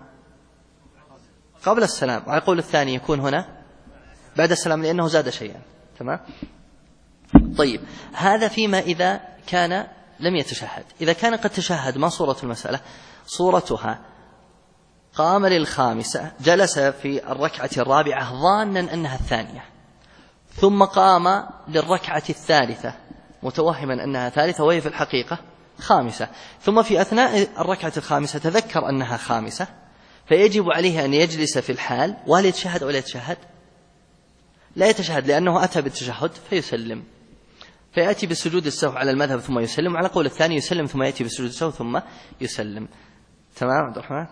قبل السلام، وعلى القول الثاني يكون هنا بعد السلام لأنه زاد شيئا. تمام؟ طيب، هذا فيما إذا كان لم يتشهد. إذا كان قد تشهد، ما صورة المسألة؟ صورتها: قام للخامسة، جلس في الركعة الرابعة ظانا أنها الثانية، ثم قام للركعة الثالثة متوهما أنها ثالثة وهي في الحقيقة خامسة، ثم في أثناء الركعة الخامسة تذكر أنها خامسة، فيجب عليه أن يجلس في الحال. وهل يتشهد أو لا يتشهد؟ لا يتشهد، لأنه أتى بالتشهد فيسلم، فيأتي بسجود السهو على المذهب ثم يسلم، على قول الثاني يسلم ثم يأتي بسجود السهو ثم يسلم. تمام عبد الرحمن؟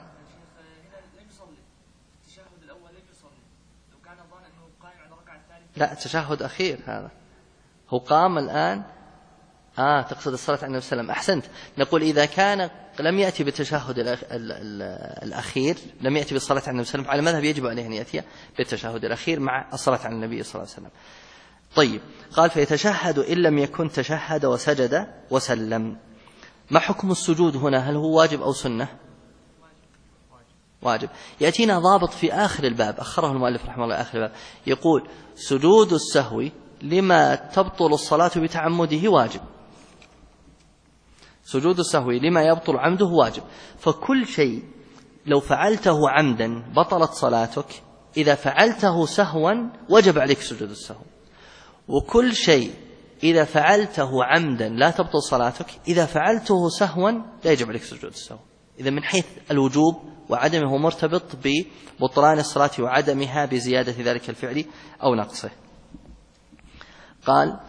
لا، تشهد أخير هذا. هو قام الآن. تقصد الصلاة على النبي صلى الله عليه وسلم. أحسنت. نقول إذا كان لم يأتي بالتشهد الأخير، لم يأتي بالصلاة على النبي صلى الله عليه وسلم، على المذهب يجب عليه أن يأتي بالتشهد الأخير مع الصلاة على النبي صلى الله عليه وسلم. طيب، قال: فيتشهد إن لم يكن تشهد وسجد وسلم. ما حكم السجود هنا؟ هل هو واجب أو سنة؟ واجب. يأتينا ضابط في آخر الباب، أخره المؤلف رحمه الله آخر الباب، يقول: سجود السهو لما تبطل الصلاة بتعمده واجب. سجود السهو لما يبطل عمده واجب. فكل شيء لو فعلته عمدا بطلت صلاتك إذا فعلته سهوا وجب عليك سجود السهو، وكل شيء إذا فعلته عمدا لا تبطل صلاتك، إذا فعلته سهوا لا يجب عليك سجود السهو. إذا من حيث الوجوب وعدمه مرتبط ببطلان الصلاة وعدمها بزيادة ذلك الفعل أو نقصه. قال: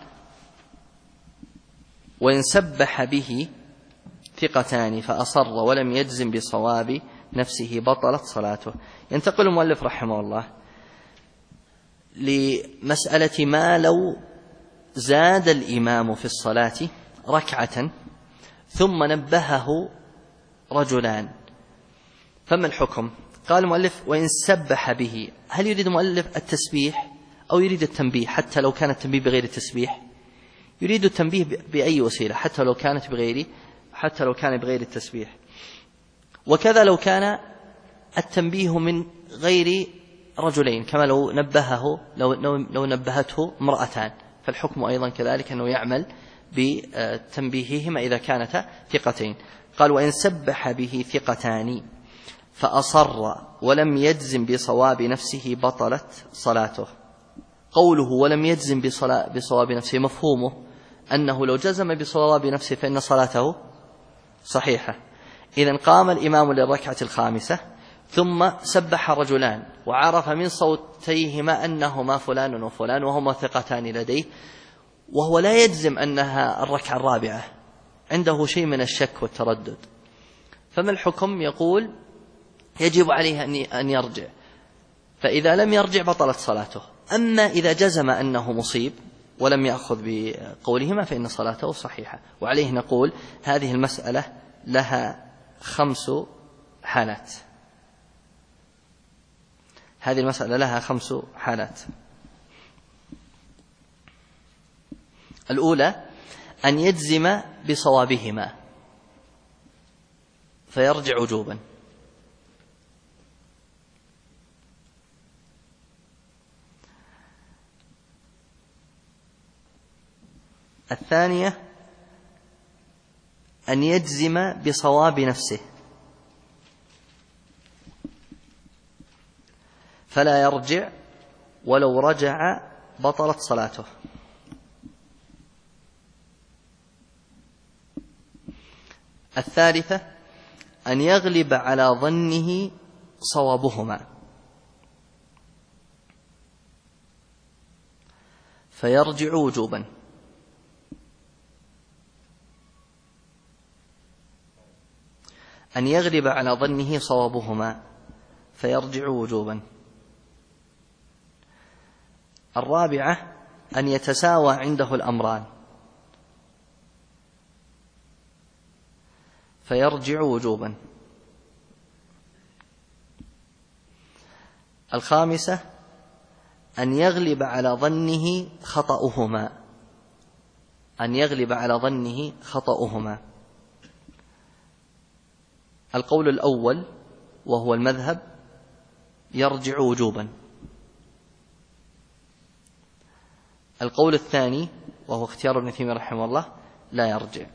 وإن سبح به ثقتان فأصر ولم يجزم بصواب نفسه بطلت صلاته. ينتقل المؤلف رحمه الله لمسألة ما لو زاد الإمام في الصلاة ركعة ثم نبهه رجلان، فما الحكم؟ قال المؤلف: وإن سبح به. هل يريد المؤلف التسبيح أو يريد التنبيه حتى لو كان التنبيه بغير التسبيح؟ يريد التنبيه بأي وسيلة حتى لو كان بغير التسبيح. وكذا لو كان التنبيه من غير رجلين، كما لو نبهته امرأتان، فالحكم أيضا كذلك أنه يعمل بتنبيههما إذا كانتا ثقتين. قال: وإن سبح به ثقتان فأصر ولم يجزم بصواب نفسه بطلت صلاته. قوله ولم يجزم بصواب نفسه مفهومه أنه لو جزم بصواب نفسه فإن صلاته صحيحة. إذن قام الإمام للركعة الخامسة ثم سبح رجلان وعرف من صوتيهما أنهما فلان وفلان وهما ثقتان لديه، وهو لا يجزم أنها الركعة الرابعة، عنده شيء من الشك والتردد، فما الحكم؟ يقول: يجب عليه أن يرجع، فإذا لم يرجع بطلت صلاته. أما إذا جزم أنه مصيب ولم يأخذ بقولهما فإن صلاته صحيحة. وعليه نقول هذه المسألة لها 5 حالات. هذه المسألة لها 5 حالات. الأولى أن يجزم بصوابهما فيرجع وجوبا. الثانية أن يجزم بصواب نفسه فلا يرجع، ولو رجع بطلت صلاته. الثالثة أن يغلب على ظنه صوابهما فيرجع وجوبا. أن يغلب على ظنه صوابهما فيرجع وجوبا. الرابعة أن يتساوى عنده الأمران فيرجع وجوبا. الخامسة أن يغلب على ظنه خطأهما القول الأول وهو المذهب يرجع وجوبا. القول الثاني وهو اختيار ابن تيمية رحمه الله لا يرجع.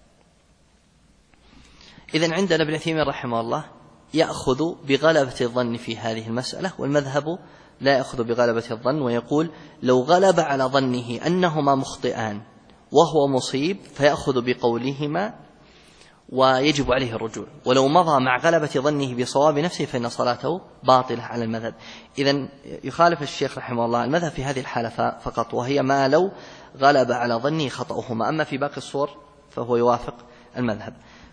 إذن عندنا ابن تيمية رحمه الله يأخذ بغلبة الظن في هذه المسألة، والمذهب لا يأخذ بغلبة الظن، ويقول لو غلب على ظنه أنهما مخطئان وهو مصيب فيأخذ بقولهما ويجب عليه الرجوع، ولو مضى مع غلبة ظنه بصواب نفسه فإن صلاته باطلة على المذهب. إذن يخالف الشيخ رحمه الله المذهب في هذه الحالة فقط، وهي ما لو غلب على ظنه خطأهما، أما في باقي الصور فهو يوافق المذهب.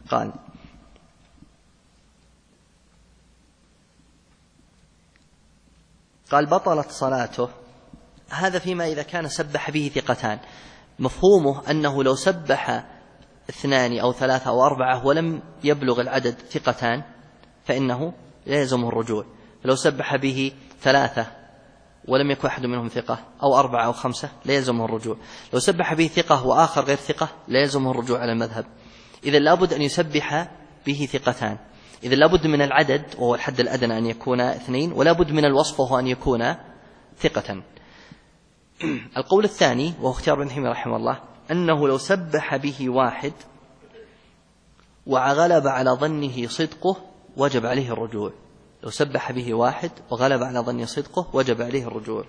قال بطلت صلاته. هذا فيما إذا كان سبح به ثقتان، مفهومه أنه لو سبح 2 أو 3 أو 4 ولم يبلغ العدد ثقتان فإنه لا يلزمه الرجوع. لو سبح به 3 ولم يكن أحد منهم ثقة أو 4 أو 5 لا يلزمه الرجوع. لو سبح به ثقة وآخر غير ثقة لا يلزمه الرجوع على المذهب. إذا لابد أن يسبح به ثقتان، إذا لابد من العدد وهو الحد الأدنى أن يكون 2، ولا بد من الوصف وهو أن يكون ثقة. القول الثاني وهو اختيار ابن تيمية رحمه الله أنه لو سبح به 1 وغلب على ظنه صدقه وجب عليه الرجوع، لو سبح به واحد وغلب على ظن صدقه وجب عليه الرجوع.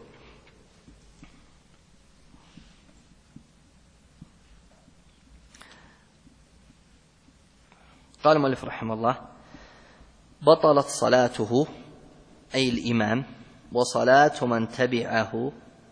قال المؤلف رحمه الله: بطلت صلاته أي الإمام وصلاة من تبعه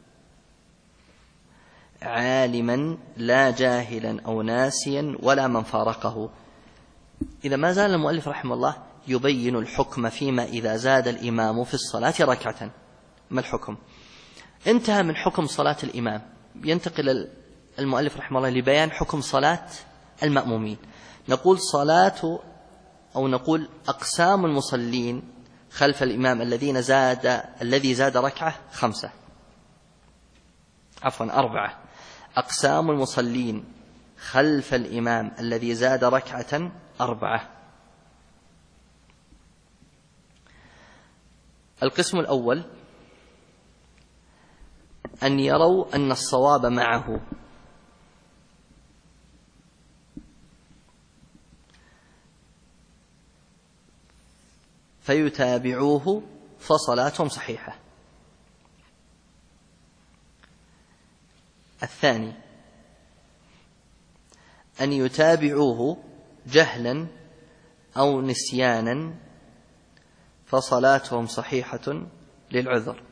عالما لا جاهلا أو ناسيا ولا من فارقه. إذا ما زال المؤلف رحمه الله يبين الحكم فيما إذا زاد الإمام في الصلاة ركعة. ما الحكم؟ انتهى من حكم صلاة الإمام، ينتقل المؤلف رحمه الله لبيان حكم صلاة المأمومين. نقول صلاة أو نقول أقسام المصلين خلف الإمام الذي زاد ركعة 4. أقسام المصلين خلف الإمام الذي زاد ركعة 4. القسم الأول أن يروا أن الصواب معه، فيتابعوه فصلاتهم صحيحة. الثاني أن يتابعوه جهلا أو نسيانا فصلاتهم صحيحة للعذر.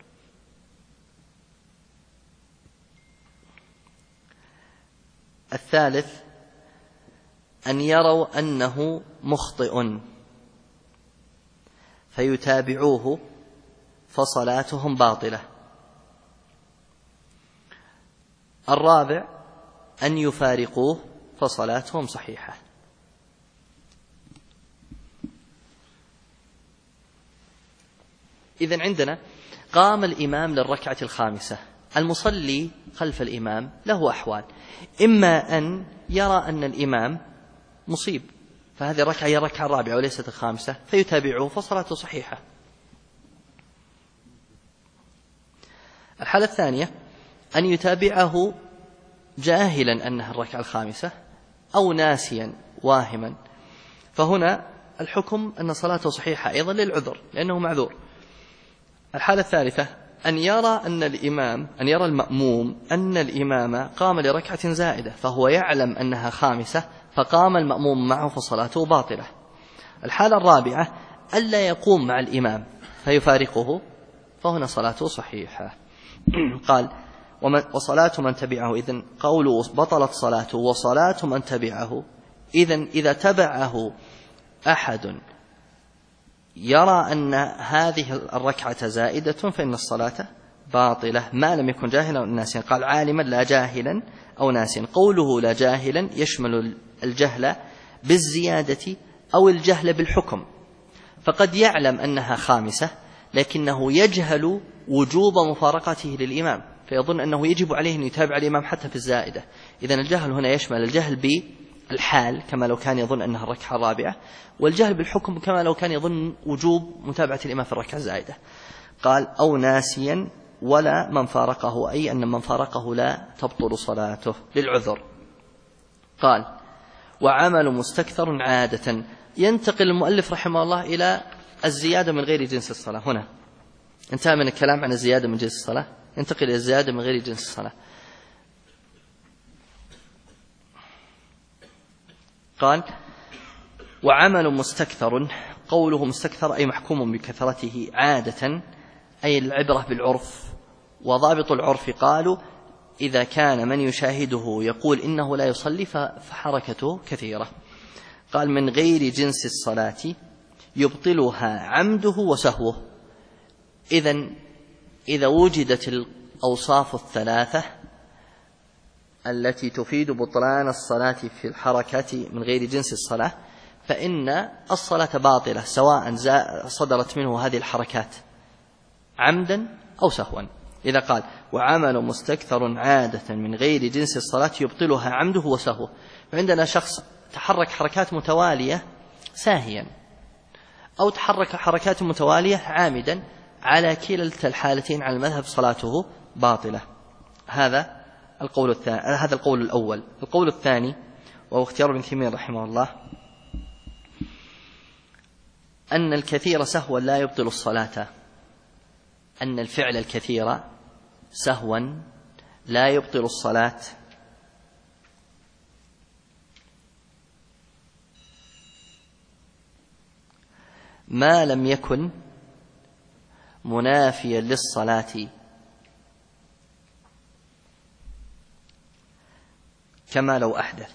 الثالث أن يروا أنه مخطئ فيتابعوه فصلاتهم باطلة. الرابع أن يفارقوه فصلاتهم صحيحة. إذن عندنا قام الإمام للركعة الخامسة، المصلي خلف الإمام له أحوال: إما أن يرى أن الإمام مصيب فهذه الركعة هي الركعة الرابعة وليست الخامسة فيتابعه فصلاته صحيحة. الحالة الثانية أن يتابعه جاهلا أنها الركعة الخامسة أو ناسيا واهما، فهنا الحكم أن صلاته صحيحة أيضا للعذر لأنه معذور. الحالة الثالثة أن يرى المأموم أن الإمام قام لركعة زائدة فهو يعلم أنها خامسة فقام المأموم معه فصلاته باطلة. الحالة الرابعة ألا يقوم مع الإمام فيفارقه فهنا صلاته صحيحة. قال: وصلاة من تبعه. إذن قوله بطلت صلاته وصلاة من تبعه، إذن إذا تبعه أحد يرى أن هذه الركعة زائدة فإن الصلاة باطلة ما لم يكن جاهلا أو ناسيا. قال: عالما لا جاهلا أو ناسيا. قوله لا جاهلا يشمل الجهل بالزيادة أو الجهل بالحكم، فقد يعلم أنها خامسة لكنه يجهل وجوب مفارقته للإمام فيظن أنه يجب عليه أن يتابع الإمام حتى في الزائدة. إذن الجهل هنا يشمل الجهل بالحال كما لو كان يظن أنها الركعة الرابعة، والجهل بالحكم كما لو كان يظن وجوب متابعة الإمام في الركعة الزائدة. قال: أو ناسيا ولا من فارقه، أي أن من فارقه لا تبطل صلاته للعذر. قال: وعمل مستكثر عادة. ينتقل المؤلف رحمه الله إلى الزيادة من غير جنس الصلاة. هنا انتهى من الكلام عن الزيادة من جنس الصلاة، ينتقل إلى الزيادة من غير جنس الصلاة. قال: وعمل مستكثر. قوله مستكثر أي محكوم بكثرته عادة، أي العبرة بالعرف. وضابط العرف قالوا إذا كان من يشاهده يقول إنه لا يصلي فحركته كثيرة. قال: من غير جنس الصلاة يبطلها عمده وسهوه. إذن إذا وجدت الأوصاف الثلاثة التي تفيد بطلان الصلاة في الحركة من غير جنس الصلاة فإن الصلاة باطلة سواء صدرت منه هذه الحركات عمدا أو سهوا. إذا قال: وعمل مستكثر عادة من غير جنس الصلاة يبطلها عمده وسهوه، فعندنا شخص تحرك حركات متوالية ساهيا أو تحرك حركات متوالية عامدا، على كلتا الحالتين على المذهب صلاته باطلة. هذا القول الأول. القول الثاني وهو اختيار ابن تيمية رحمه الله: أن الكثير سهوا لا يبطل الصلاة، أن الفعل الكثير سهوا لا يبطل الصلاة، ما لم يكن منافيا للصلاة، كما لو أحدث.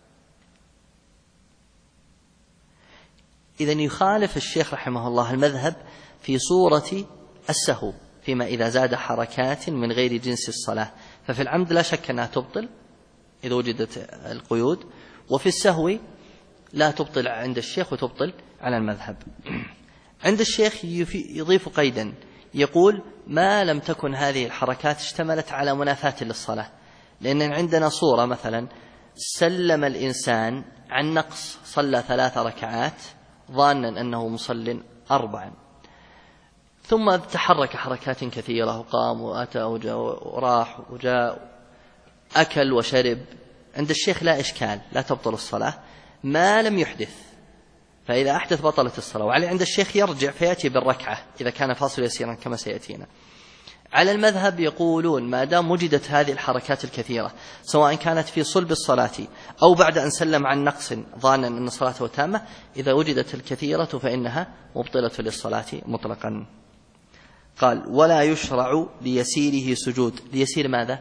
إذن يخالف الشيخ رحمه الله المذهب في صورة السهو، فيما إذا زاد حركات من غير جنس الصلاة، ففي العمد لا شك أنها تبطل إذا وجدت القيود، وفي السهو لا تبطل عند الشيخ وتبطل على المذهب. عند الشيخ يضيف قيدا يقول ما لم تكن هذه الحركات اشتملت على منافاة للصلاة، لأن عندنا صورة مثلا سلم الإنسان عن نقص، صلى 3 ركعات ظانا أنه مصل 4، ثم تحرك حركات كثيرة وقام وأتى وراح وجاء أكل وشرب، عند الشيخ لا إشكال، لا تبطل الصلاة ما لم يحدث، فإذا أحدث بطلت الصلاة. وعلي عند الشيخ يرجع فيأتي بالركعة إذا كان فاصل يسيرا كما سيأتينا. على المذهب يقولون ما دام وجدت هذه الحركات الكثيرة سواء كانت في صلب الصلاة أو بعد أن سلم عن نقص ظانا أن صلاته تامة، إذا وجدت الكثيرة فإنها مبطلة للصلاة مطلقا. قال ولا يشرع ليسيره سجود. ليسير ماذا؟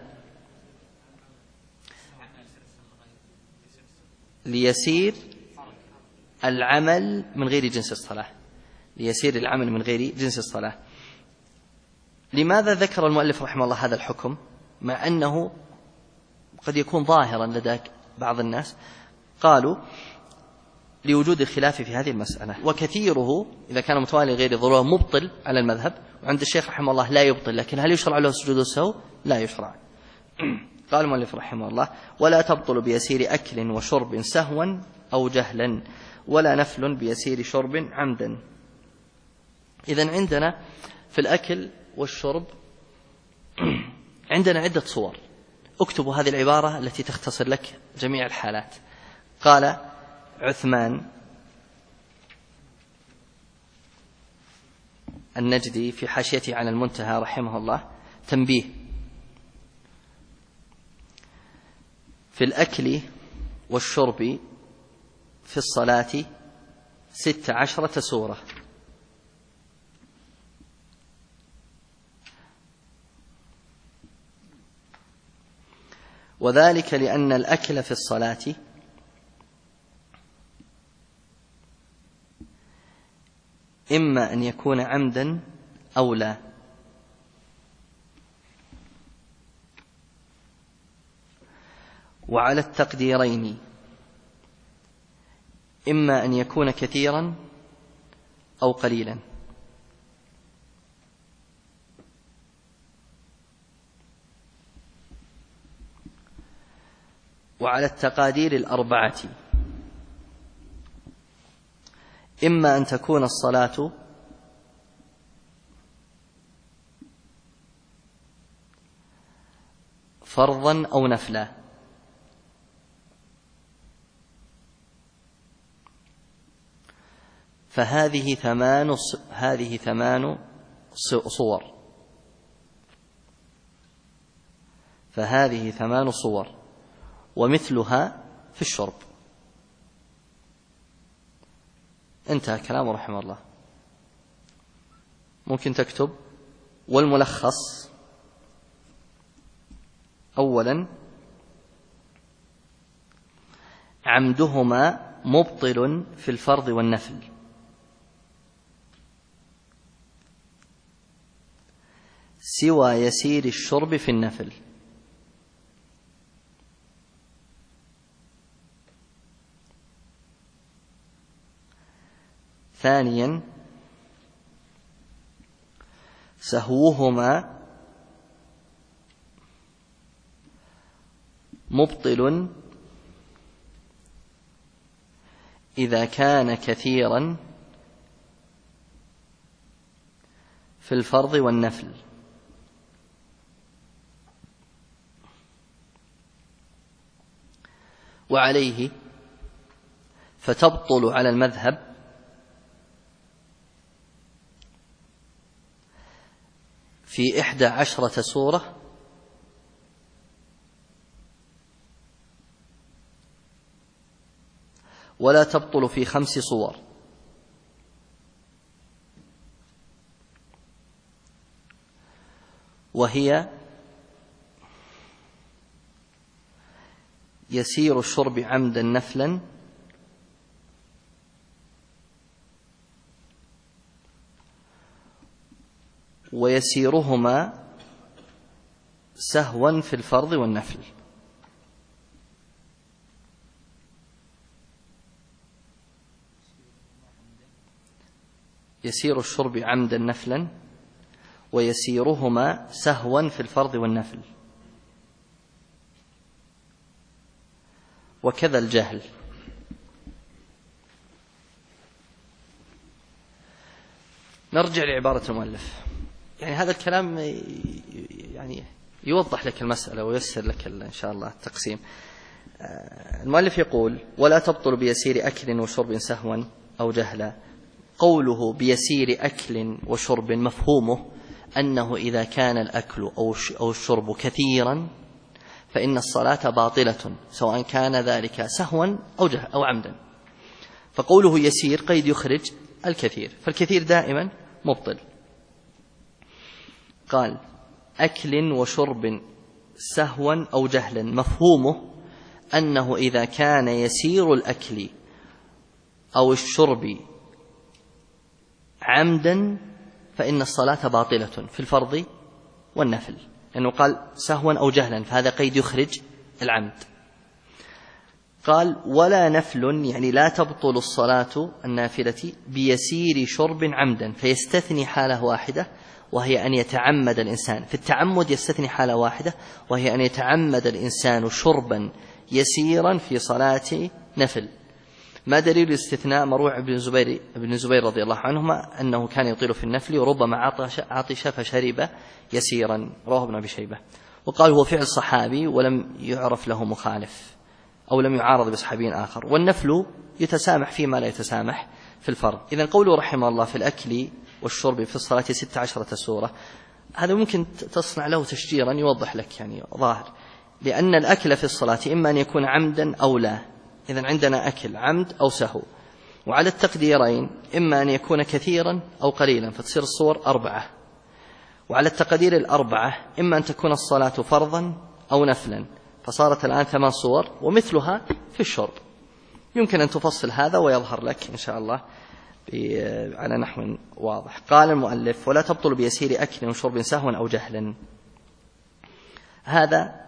ليسير العمل من غير جنس الصلاة، ليسير العمل من غير جنس الصلاة. لماذا ذكر المؤلف رحمه الله هذا الحكم مع أنه قد يكون ظاهرا لدى بعض الناس؟ قالوا لوجود الخلاف في هذه المسألة، وكثيره إذا كان متوالي غير ضرورة مبطل على المذهب، وعند الشيخ رحمه الله لا يبطل، لكن هل يشرع له سجود السهو؟ لا يشرع. قال المؤلف رحمه الله ولا تبطل بيسير أكل وشرب سهوا أو جهلا، ولا نفل بيسير شرب عمدا. إذن عندنا في الأكل والشرب عندنا عدة صور، اكتبوا هذه العبارة التي تختصر لك جميع الحالات. قال عثمان النجدي في حاشيته على المنتهى رحمه الله تنبيه: في الأكل والشرب في الصلاة 16 سورة، وذلك لأن الأكل في الصلاة إما أن يكون عمدا أو لا، وعلى التقديرين إما أن يكون كثيرا أو قليلا. وعلى التقادير الأربعة إما أن تكون الصلاة فرضا أو نفلا، فهذه ثمان صور، فهذه 8 صور، ومثلها في الشرب. انتهى كلامه رحمه الله. ممكن تكتب والملخص: أولا عمدهما مبطل في الفرض والنفل، سوى يسير الشرب في النفل. ثانيا سهوهما مبطل إذا كان كثيرا في الفرض والنفل، وعليه فتبطل على المذهب في 11 سورة ولا تبطل في 5 صور، وهي يسير الشرب عمدا نفلا، ويسيرهما سهوا في الفرض والنفل. يسير الشرب عمدا نفلا ويسيرهما سهوا في الفرض والنفل، وكذا الجهل. نرجع لعبارة المؤلف، يعني هذا الكلام يعني يوضح لك المسألة وييسر لك إن شاء الله التقسيم. المؤلف يقول: ولا تبطل بيسير أكل وشرب سهوا أو جهلا. قوله بيسير أكل وشرب مفهومه أنه إذا كان الأكل أو الشرب كثيرا فإن الصلاة باطلة، سواء كان ذلك سهوا أو عمدا. فقوله يسير قيد يخرج الكثير، فالكثير دائما مبطل. قال: أكل وشرب سهوا أو جهلا، مفهومه أنه إذا كان يسير الأكل أو الشرب عمدا فإن الصلاة باطلة في الفرض والنفل، لأنه قال سهوا أو جهلا، فهذا قيد يخرج العمد. قال: ولا نفل، يعني لا تبطل الصلاة النافلة بيسير شرب عمدا، فيستثني حالة واحدة وهي أن يتعمد الإنسان. في التعمد يستثني حالة واحدة وهي أن يتعمد الإنسان شربا يسيرا في صلاة نفل. ما دليل الاستثناء؟ مروع بن زبير رضي الله عنهما أنه كان يطيل في النفل وربما عطش فشرب يسيرا، رواه ابن أبي شيبة. وقال هو فعل صحابي ولم يعرف له مخالف أو لم يعارض بصحابي آخر، والنفل يتسامح فيما لا يتسامح في الفرض. إذن قوله رحمه الله في الأكل والشرب في الصلاة 16 سورة، هذا ممكن تصنع له تشجيرا يوضح لك يعني ظاهر، لأن الأكل في الصلاة إما أن يكون عمدا أو لا. إذن عندنا أكل عمد أو سهو، وعلى التقديرين إما أن يكون كثيرا أو قليلا، فتصير الصور 4. وعلى التقدير 4 إما أن تكون الصلاة فرضا أو نفلا، فصارت الآن 8 صور، ومثلها في الشرب. يمكن أن تفصل هذا ويظهر لك إن شاء الله على نحو واضح. قال المؤلف: ولا تبطل بيسير أكل وشرب سهوا أو جهلا. هذا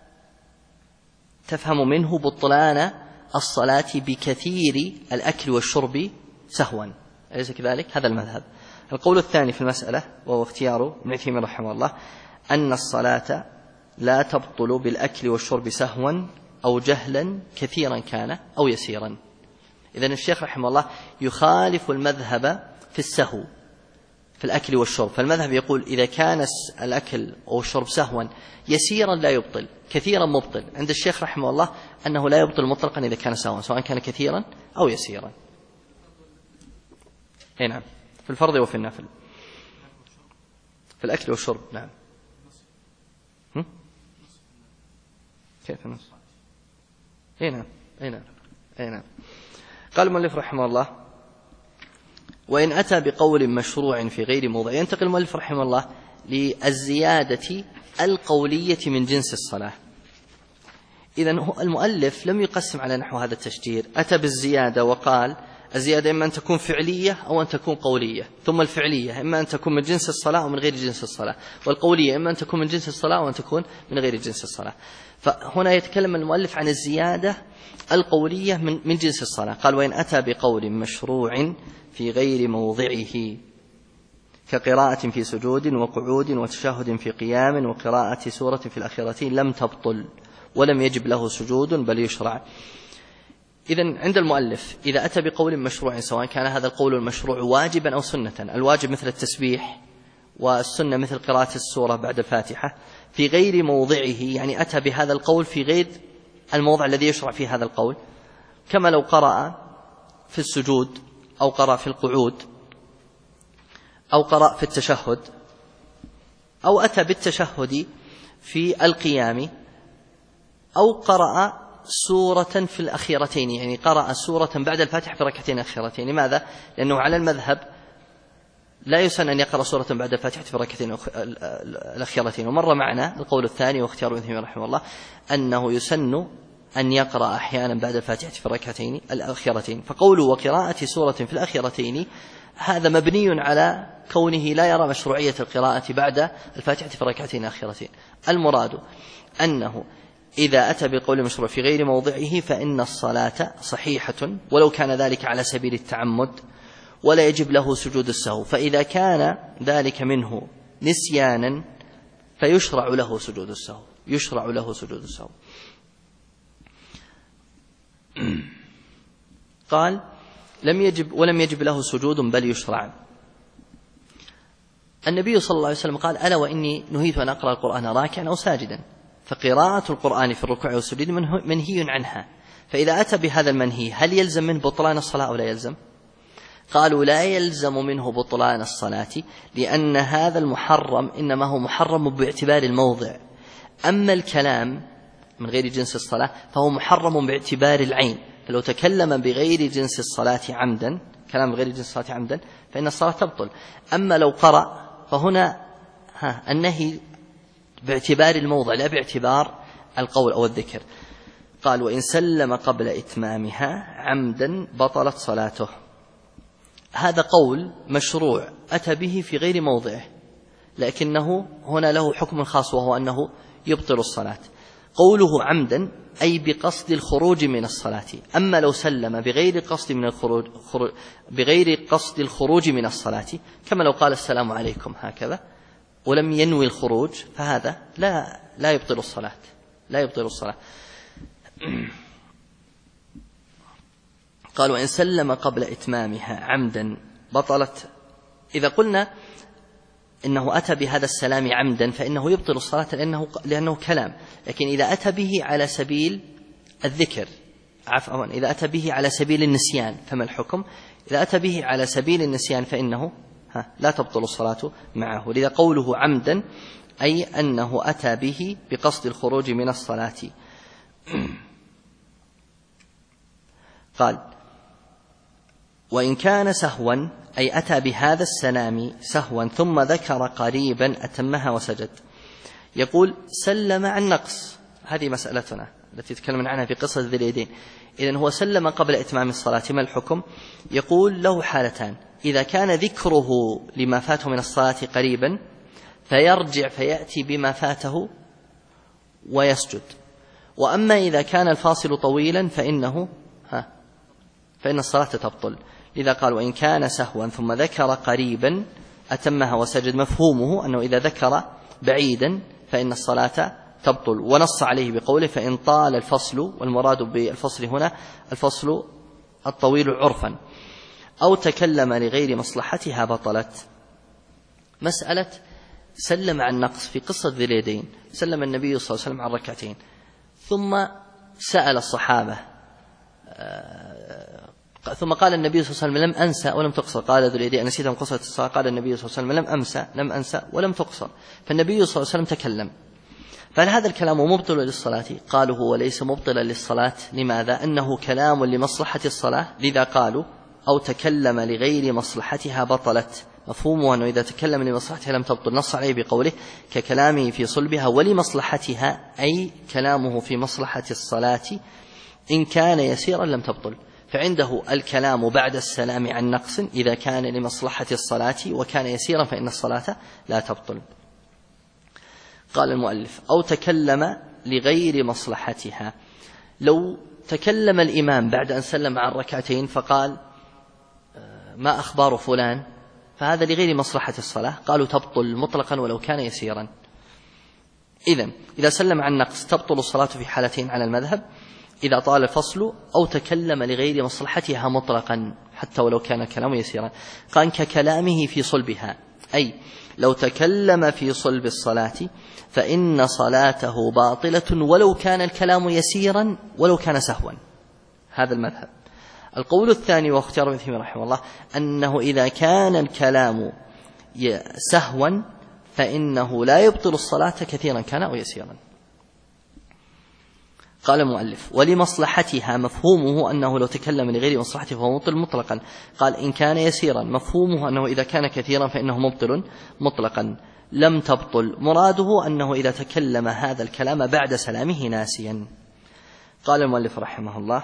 تفهم منه بطلان الصلاة بكثير الأكل والشرب سهوا، أليس كذلك؟ هذا المذهب. القول الثاني في المسألة وهو اختيار ابن عثيمين رحمه الله أن الصلاة لا تبطل بالأكل والشرب سهوا أو جهلا كثيرا كان أو يسيرا. إذن الشيخ رحمه الله يخالف المذهب في السهو في الأكل والشرب، فالمذهب يقول إذا كان الأكل أو الشرب سهوا يسيرا لا يبطل، كثيرا مبطل. عند الشيخ رحمه الله أنه لا يبطل مطلقا إذا كان سهوا، سواء كان كثيرا أو يسيرا. أي نعم، في الفرض وفي النفل، في الأكل والشرب. نعم. كيف النص؟ أي نعم، أي نعم، أي نعم. قال المؤلف رحمه الله: وإن أتى بقول مشروع في غير موضع. ينتقل المؤلف رحمه الله للزيادة القولية من جنس الصلاة. إذن المؤلف لم يقسم على نحو هذا التشجير، أتى بالزيادة وقال الزيادة إما أن تكون فعلية أو أن تكون قولية، ثم الفعلية إما أن تكون من جنس الصلاة أو من غير جنس الصلاة، والقولية إما أن تكون من جنس الصلاة أو أن تكون من غير جنس الصلاة. فهنا يتكلم المؤلف عن الزيادة القولية من جنس الصلاة. قال: وإن أتى بقول مشروع في غير موضعه كقراءة في سجود وقعود وتشهد في قيام وقراءة سورة في الأخيرتين لم تبطل ولم يجب له سجود بل يشرع. إذن عند المؤلف إذا أتى بقول مشروع، سواء كان هذا القول المشروع واجبا أو سنة، الواجب مثل التسبيح والسنة مثل قراءة السورة بعد الفاتحة، في غير موضعه يعني أتى بهذا القول في غير الموضع الذي يشرع فيه هذا القول، كما لو قرأ في السجود أو قرأ في القعود أو قرأ في التشهد أو أتى بالتشهد في القيام، أو قرأ سورة في الأخيرتين، يعني قرأ سورة بعد الفاتحة في ركعتين أخيرتين. لماذا؟ لأنه على المذهب لا يسن أن يقرأ سورة بعد الفاتحة في الركعتين الأخيرتين. ومر معنا القول الثاني واختيار ابن تيمية رحمه الله أنه يسن أن يقرأ أحيانا بعد الفاتحة في الركعتين الأخيرتين. فقوله وقراءة سورة في الأخيرتين هذا مبني على كونه لا يرى مشروعية القراءة بعد الفاتحة في الركعتين الأخيرتين. المراد أنه إذا أتى بقول مشروع في غير موضعه فإن الصلاة صحيحة ولو كان ذلك على سبيل التعمد، ولا يجب له سجود السهو. فإذا كان ذلك منه نسيانا فيشرع له سجود السهو، يشرع له سجود السهو. قال ولم يجب له سجود بل يشرع. النبي صلى الله عليه وسلم قال ألا وإني نهيت أن أقرأ القرآن راكعا أو ساجدا، فقراءة القرآن في الركوع والسجود منهي عنها. فإذا أتى بهذا المنهي هل يلزم منه بطلان الصلاة أو لا يلزم؟ قالوا لا يلزم منه بطلان الصلاة، لأن هذا المحرم إنما هو محرم باعتبار الموضع. أما الكلام من غير جنس الصلاة فهو محرم باعتبار العين، فلو تكلم بغير جنس الصلاة عمدا، كلام بغير جنس الصلاة عمدا، فإن الصلاة تبطل. أما لو قرأ فهنا النهي باعتبار الموضع لا باعتبار القول أو الذكر. قال وإن سلم قبل إتمامها عمدا بطلت صلاته. هذا قول مشروع أتى به في غير موضعه، لكنه هنا له حكم خاص وهو أنه يبطل الصلاة. قوله عمدا أي بقصد الخروج من الصلاة. أما لو سلم بغير قصد الخروج من الصلاة، كما لو قال السلام عليكم هكذا ولم ينوي الخروج، فهذا لا يبطل الصلاة، لا يبطل الصلاة. قال وإن سلم قبل إتمامها عمدا بطلت. إذا قلنا إنه أتى بهذا السلام عمدا فإنه يبطل الصلاة لأنه كلام. لكن إذا أتى به على سبيل الذكر، عفوا إذا أتى به على سبيل النسيان فما الحكم؟ إذا أتى به على سبيل النسيان فإنه لا تبطل الصلاة معه. لذا قوله عمدا أي أنه أتى به بقصد الخروج من الصلاة. قال وإن كان سهوا أي أتى بهذا السلام سهوا ثم ذكر قريبا أتمها وسجد. يقول سلم عن نقص، هذه مسألتنا التي تكلمنا عنها في قصة ذي اليدين. إذن هو سلم قبل إتمام الصلاة، ما الحكم؟ يقول له حالتان: إذا كان ذكره لما فاته من الصلاة قريبا فيرجع فيأتي بما فاته ويسجد، وأما إذا كان الفاصل طويلا فإن الصلاة تبطل. لذا قال وإن كان سهوا ثم ذكر قريبا أتمها وسجد. مفهومه أنه إذا ذكر بعيدا فإن الصلاة تبطل، ونص عليه بقوله فإن طال الفصل، والمراد بالفصل هنا الفصل الطويل عرفا، أو تكلم لغير مصلحتها بطلت. مسألة سلم عن نقص في قصة ذي اليدين، سلم النبي صلى الله عليه وسلم عن ركعتين ثم سأل الصحابة، ثم قال النبي صلى الله عليه وسلم لم أنسى ولم تقصر. قال ذو اليدين نسيت من قصة الصلاة؟ قال النبي صلى الله عليه وسلم لم أنسى ولم تقصر. فالنبي صلى الله عليه وسلم تكلم، فهل هذا الكلام مبطل للصلاة؟ قالوا هو ليس مبطلا للصلاة. لماذا؟ أنه كلام لمصلحة الصلاة، لذا قالوا أو تكلم لغير مصلحتها بطلت. مفهومه أنه إذا تكلم لمصلحتها لم تبطل، نص عليه بقوله ككلامه في صلبها ولمصلحتها، أي كلامه في مصلحة الصلاة إن كان يسيرا لم تبطل. فعنده الكلام بعد السلام عن نقص إذا كان لمصلحة الصلاة، وكان يسيرا فإن الصلاة لا تبطل. قال المؤلف أو تكلم لغير مصلحتها. لو تكلم الإمام بعد أن سلم عن ركعتين فقال ما أخبار فلان، فهذا لغير مصلحة الصلاة، قالوا تبطل مطلقا ولو كان يسيرا. إذا سلم عن نقص تبطل الصلاة في حالتين على المذهب: إذا طال الفصل أو تكلم لغير مصلحتها مطلقا حتى ولو كان كلامه يسيرا. قال ككلامه في صلبها، أي لو تكلم في صلب الصلاة فإن صلاته باطلة ولو كان الكلام يسيرا ولو كان سهوا. هذا المذهب. القول الثاني واختيار ابن تيمية رحمه الله أنه إذا كان الكلام سهوا فإنه لا يبطل الصلاة كثيرا كان أو يسيرا. قال المؤلف: ولمصلحتها مفهومه أنه لو تكلم لغير مصلحته فهو مبطل مطلقا. قال: إن كان يسيرا مفهومه أنه إذا كان كثيرا فإنه مبطل مطلقا. لم تبطل، مراده أنه إذا تكلم هذا الكلام بعد سلامه ناسيا. قال المؤلف رحمه الله: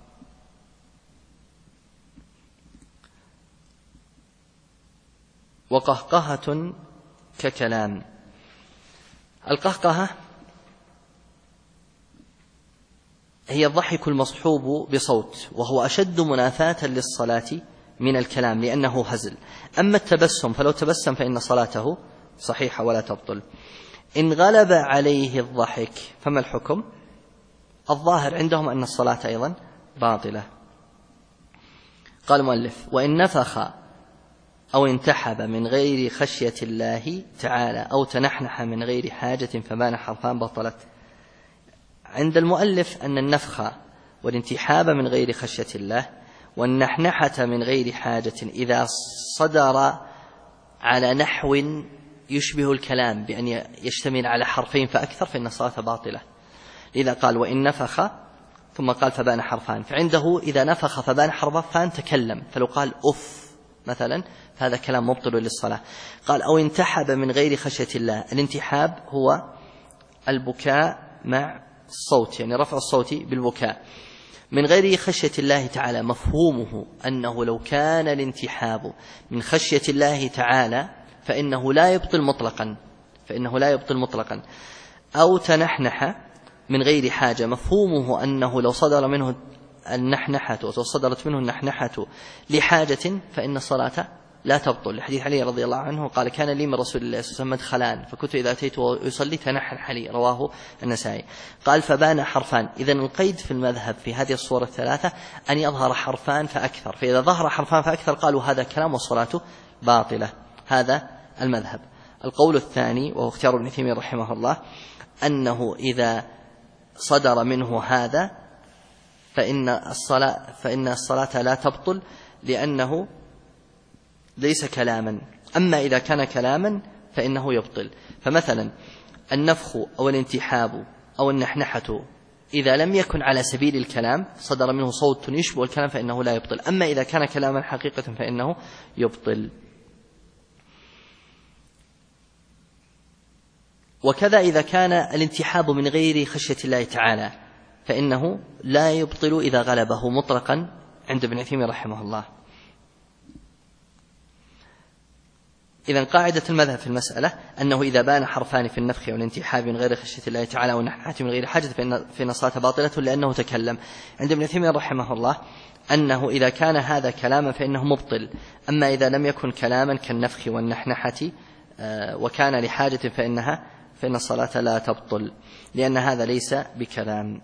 وقهقهة ككلام. القهقهة هي الضحك المصحوب بصوت، وهو أشد منافاة للصلاة من الكلام لأنه هزل. أما التبسم فلو تبسم فإن صلاته صحيحة ولا تبطل. إن غلب عليه الضحك فما الحكم؟ الظاهر عندهم أن الصلاة أيضا باطلة. قال المؤلف: وإن نفخ أو انتحب من غير خشية الله تعالى أو تنحنح من غير حاجة فبان حرفان بطلت. عند المؤلف أن النفخ والانتحاب من غير خشية الله والنحنحة من غير حاجة إذا صدر على نحو يشبه الكلام بأن يشتمل على حرفين فأكثر فإن الصلاة باطلة. لذا قال: وإن نفخ ثم قال فبان حرفان. فعنده إذا نفخ فبان حرفان تكلم، فلو قال أف مثلا فهذا كلام مبطل للصلاة. قال: أو انتحب من غير خشية الله. الانتحاب هو البكاء مع الصوت، يعني رفع الصوت بالبكاء من غير خشية الله تعالى. مفهومه أنه لو كان الانتحاب من خشية الله تعالى فإنه لا يبطل مطلقا. أو تنحنح من غير حاجة. مفهومه أنه لو صدر منه النحنحة وصدرت منه النحنحة لحاجة فإن الصلاة لا تبطل. لحديث علي رضي الله عنه قال: كان لي من رسول الله صلى الله عليه وسلم مدخلان فكنت إذا أتيت ويصلي تنحنح لي، رواه النسائي. قال: فبان حرفان. إذن القيد في المذهب في هذه الصورة الثلاثة أن يظهر حرفان فأكثر، فإذا ظهر حرفان فأكثر قالوا هذا كلام والصلاة باطلة. هذا المذهب. القول الثاني وهو اختيار ابن تيمية رحمه الله أنه إذا صدر منه هذا فإن الصلاة لا تبطل لأنه ليس كلاما. أما إذا كان كلاما فإنه يبطل. فمثلا النفخ أو الانتحاب أو النحنحة إذا لم يكن على سبيل الكلام صدر منه صوت يشبه الكلام فإنه لا يبطل. أما إذا كان كلاما حقيقة فإنه يبطل. وكذا إذا كان الانتحاب من غير خشية الله تعالى فإنه لا يبطل إذا غلبه مطلقا عند ابن تيمية رحمه الله. إذن قاعدة المذهب في المسألة أنه إذا بان حرفان في النفخ والانتحاب من غير خشية الله تعالى والنحنحة من غير حاجة فإن الصلاة باطلة لأنه تكلم. عند ابن تيمية رحمه الله أنه إذا كان هذا كلاما فإنه مبطل. أما إذا لم يكن كلاما كالنفخ والنحنحة وكان لحاجة فإن الصلاة لا تبطل لأن هذا ليس بكلام.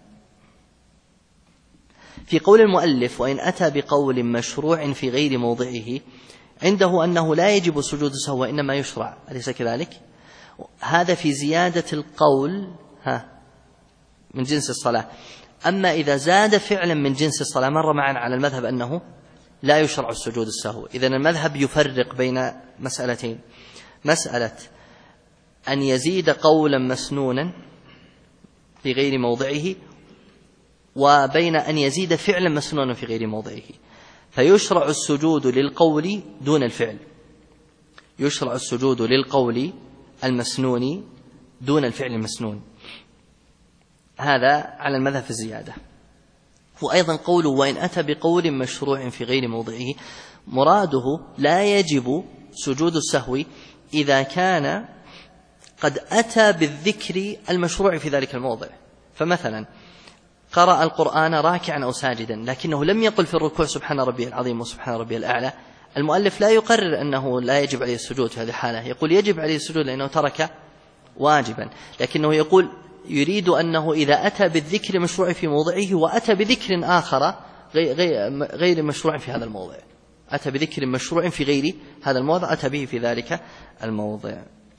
في قول المؤلف: وإن أتى بقول مشروع في غير موضعه، عنده أنه لا يجب سجود السهو وإنما يشرع، أليس كذلك؟ هذا في زيادة القول من جنس الصلاة. أما إذا زاد فعلا من جنس الصلاة مر معنا على المذهب أنه لا يشرع السجود السهو. إذن المذهب يفرق بين مسألتين: مسألة أن يزيد قولا مسنونا في غير موضعه، وبين أن يزيد فعلا مسنونا في غير موضعه. فيشرع السجود للقول دون الفعل، يشرع السجود للقول المسنون دون الفعل المسنون. هذا على المذهب في الزيادة. وأيضا قوله: وإن أتى بقول مشروع في غير موضعه، مراده لا يجب سجود السهو إذا كان قد أتى بالذكر المشروع في ذلك الموضع. فمثلا قرأ القرآن راكعا أو ساجدا لكنه لم يقل في الركوع سبحان ربي العظيم وسبحان ربي الأعلى، المؤلف لا يقرر أنه لا يجب عليه السجود في هذه الحالة، يقول يجب عليه السجود لأنه ترك واجبا، لكنه يقول يريد أنه إذا أتى بالذكر المشروع في موضعه وأتى بذكر آخر غير مشروع في هذا الموضع، أتى بذكر مشروع في غير هذا الموضع أتى به في ذلك الموضع.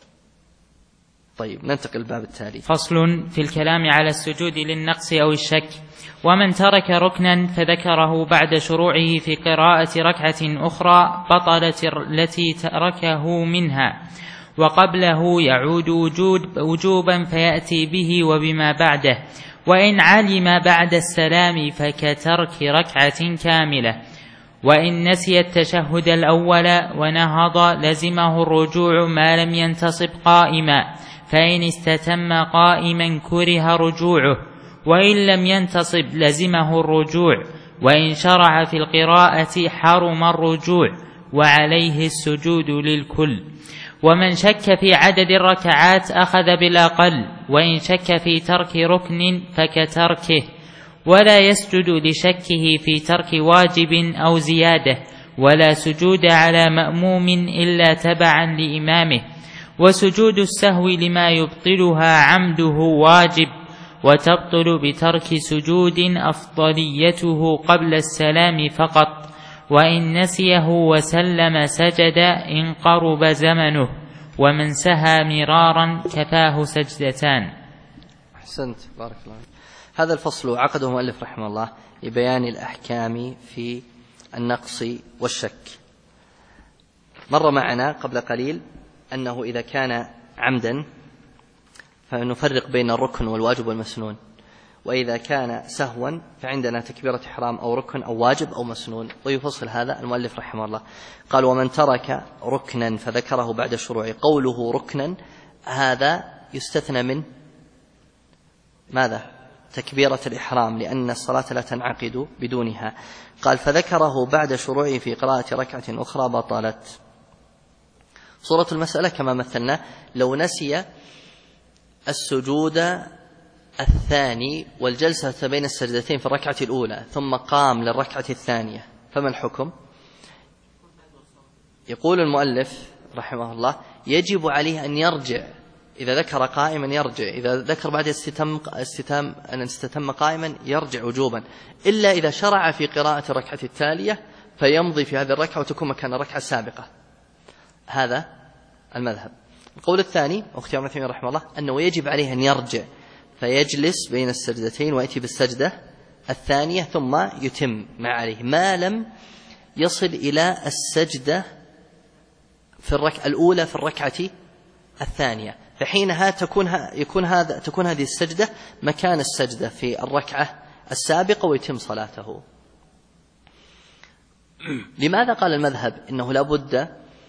طيب ننتقل الباب التالي.
فصل في الكلام على السجود للنقص أو الشك. ومن ترك ركنا فذكره بعد شروعه في قراءة ركعة أخرى بطلت التي تركه منها، وقبله يعود وجوبا فيأتي به وبما بعده. وإن علم بعد السلام فكترك ركعة كاملة. وإن نسي التشهد الأول ونهض لزمه الرجوع ما لم ينتصب قائما، فإن استتم قائما كره رجوعه، وإن لم ينتصب لزمه الرجوع، وإن شرع في القراءة حرم الرجوع، وعليه السجود للكل. ومن شك في عدد الركعات أخذ بالأقل، وإن شك في ترك ركن فكتركه، ولا يسجد لشكه في ترك واجب أو زيادة، ولا سجود على مأموم إلا تبعا لإمامه. وسجود السهو لما يبطلها عمده واجب، وتبطل بترك سجود أفضليته قبل السلام فقط، وإن نسيه وسلم سجد إن قرب زمنه، ومن سهى مرارا كفاه سجدتان.
أحسنت، بارك الله. هذا الفصل عقده المؤلف رحمه الله لبيان الأحكام في النقص والشك. مر معنا قبل قليل أنه إذا كان عمدا فنفرق بين الركن والواجب والمسنون، وإذا كان سهوا فعندنا تكبيرة إحرام أو ركن أو واجب أو مسنون. ويفصل هذا المؤلف رحمه الله، قال: ومن ترك ركنا فذكره بعد الشروع. قوله ركنا هذا يستثنى من ماذا؟ تكبيرة الإحرام، لأن الصلاة لا تنعقد بدونها. قال: فذكره بعد شروعه في قراءة ركعة أخرى بطلت. صورة المسألة كما مثلنا: لو نسي السجود الثاني والجلسة بين السجدتين في الركعة الأولى ثم قام للركعة الثانية، فما الحكم؟ يقول المؤلف رحمه الله: يجب عليه أن يرجع. إذا ذكر قائما يرجع، إذا ذكر بعد أن استتم قائما يرجع وجوبا، إلا إذا شرع في قراءة الركعة التالية فيمضي في هذه الركعة وتكون مكان الركعة السابقة. هذا المذهب. القول الثاني واختيار ابن تيمية رحمه الله أنه يجب عليه أن يرجع فيجلس بين السجدتين ويأتي بالسجدة الثانية ثم يتم ما عليه، ما لم يصل إلى السجدة في الركعة الأولى في الركعة الثانية، فحينها تكون هذه السجدة مكان السجدة في الركعة السابقة ويتم صلاته. لماذا قال المذهب إنه لا بد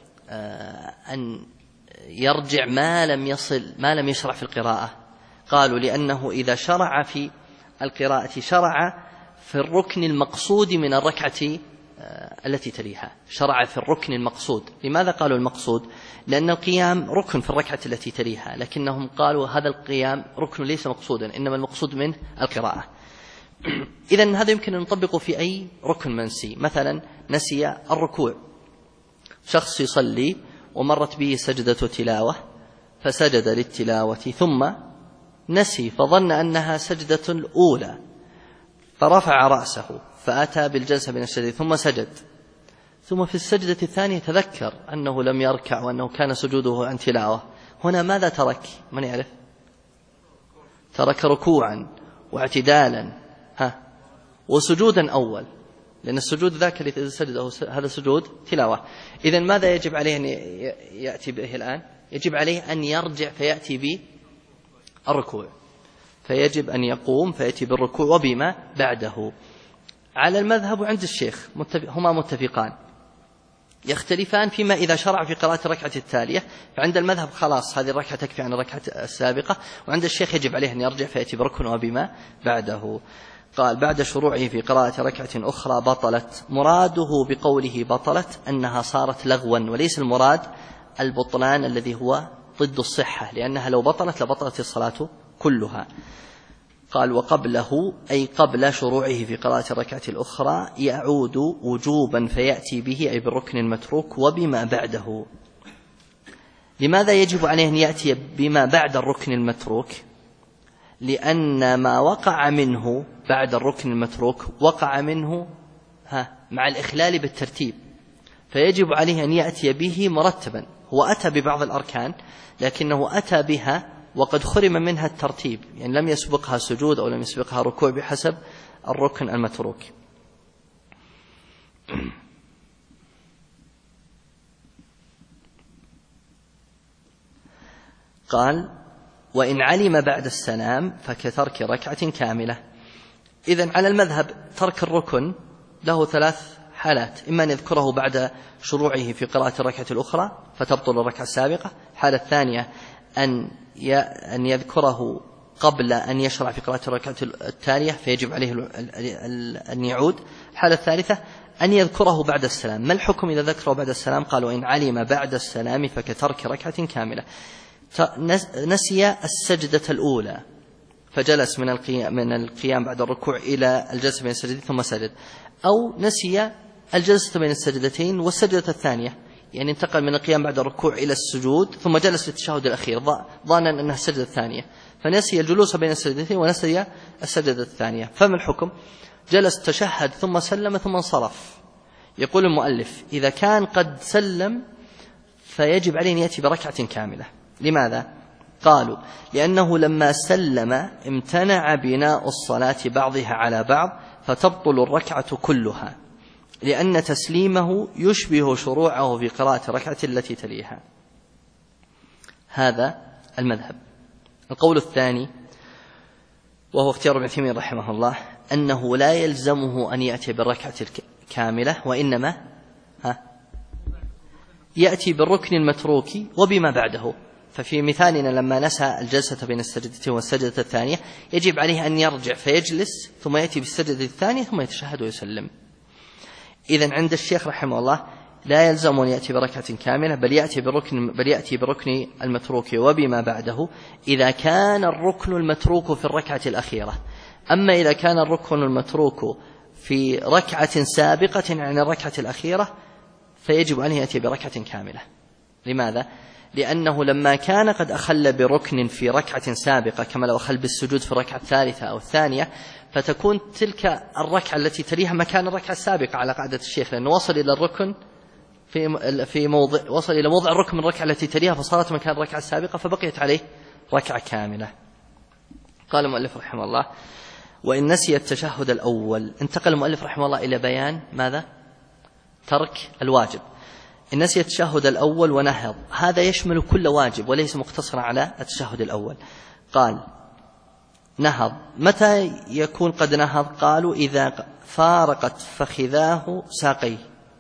أن يرجع ما لم يشرع في القراءة؟ قالوا: لأنه إذا شرع في القراءة شرع في الركن المقصود من الركعة التي تليها، شرع في الركن المقصود. لماذا قالوا المقصود؟ لأن القيام ركن في الركعة التي تليها، لكنهم قالوا هذا القيام ركن ليس مقصودا، إنما المقصود منه القراءة. إذن هذا يمكن أن نطبقه في أي ركن منسي. مثلا نسي الركوع، شخص يصلي ومرت به سجدة تلاوة فسجد للتلاوة ثم نسي فظن أنها سجدة الأولى فرفع رأسه فأتى بالجلسة بين السجدتين ثم سجد، ثم في السجدة الثانية تذكر أنه لم يركع وأنه كان سجوده عن تلاوة. هنا ماذا ترك؟ من يعرف؟ ترك ركوعا واعتدالا وسجودا أول، لأن السجود ذاك الذي سجده هذا سجود تلاوة. إذن ماذا يجب عليه أن يأتي به الآن؟ يجب عليه أن يرجع فيأتي بالركوع، فيجب أن يقوم فيأتي بالركوع وبما بعده. على المذهب وعند الشيخ هما متفقان، يختلفان فيما إذا شرع في قراءة الركعة التالية، فعند المذهب خلاص هذه الركعة تكفي عن الركعة السابقة، وعند الشيخ يجب عليه أن يرجع فيأتي بركن وبما بعده. قال: بعد شروعه في قراءة ركعة أخرى بطلت. مراده بقوله بطلت أنها صارت لغوا، وليس المراد البطلان الذي هو ضد الصحة، لأنها لو بطلت لبطلت الصلاة كلها. قال: وقبله أي قبل شروعه في قراءة الركعة الأخرى يعود وجوبا فيأتي به أي بالركن المتروك وبما بعده. لماذا يجب عليه أن يأتي بما بعد الركن المتروك؟ لأن ما وقع منه بعد الركن المتروك وقع منه مع الإخلال بالترتيب، فيجب عليه أن يأتي به مرتبا. هو أتى ببعض الأركان لكنه أتى بها وقد خرم منها الترتيب، يعني لم يسبقها سجود أو لم يسبقها ركوع بحسب الركن المتروك. قال وإن علم بعد السلام فكترك ركعة كاملة. إذن على المذهب ترك الركن له 3 حالات: إما أن يذكره بعد شروعه في قراءة الركعة الأخرى فتبطل الركعة السابقة، الحالة الثانية أن يذكره قبل أن يشرع في قراءة الركعة التالية فيجب عليه أن يعود، الحالة الثالثة أن يذكره بعد السلام. ما الحكم إذا ذكره بعد السلام؟ قال وإن علم بعد السلام فكترك ركعة كاملة. نسي السجدة الأولى فجلس من القيام بعد الركوع إلى الجلسة بين السجدتين ثم سجد، أو نسي الجلسة بين السجدتين والسجدة الثانية، يعني انتقل من القيام بعد الركوع إلى السجود ثم جلس للتشهد الأخير ظانا أنها السجدة الثانية، فنسي الجلوس بين السجدتين ونسي السجدة الثانية. فما الحكم؟ جلس تشهد ثم سلم ثم انصرف. يقول المؤلف إذا كان قد سلم فيجب عليه أن يأتي بركعة كاملة. لماذا؟ قالوا لأنه لما سلم امتنع بناء الصلاة بعضها على بعض فتبطل الركعة كلها، لأن تسليمه يشبه شروعه في قراءة الركعة التي تليها. هذا المذهب. القول الثاني وهو اختيار ابن عثيمين رحمه الله أنه لا يلزمه أن يأتي بالركعة الكاملة، وإنما يأتي بالركن المتروك وبما بعده. ففي مثالنا لما نسى الجلسة بين السجدتين والسجدة الثانية يجب عليه أن يرجع فيجلس ثم يأتي بالسجدة الثانية ثم يتشهد ويسلم. إذن عند الشيخ رحمه الله لا يلزم أن يأتي بركعة كاملة، بل يأتي بركن المتروك وبما بعده إذا كان الركن المتروك في الركعة الأخيرة. أما إذا كان الركن المتروك في ركعة سابقة عن الركعة الأخيرة فيجب أن يأتي بركعة كاملة. لماذا؟ لأنه لما كان قد أخل بركن في ركعة سابقة كما لو أخل بالسجود في الركعة الثالثة أو الثانية، فتكون تلك الركعة التي تليها مكان الركعة السابقة على قاعدة الشيخ، لأنه وصل إلى الركن وصل إلى موضع الركن من الركعة التي تليها فصارت مكان الركعة السابقة فبقيت عليه ركعة كاملة. قال المؤلف رحمه الله وإن نسي التشهد الأول. انتقل المؤلف رحمه الله إلى بيان ماذا؟ ترك الواجب. إن نسي التشهد الأول ونهض، هذا يشمل كل واجب وليس مقتصرا على التشهد الأول. قال نهض، متى يكون قد نهض؟ قالوا إذا فارقت فخذاه ساقيه.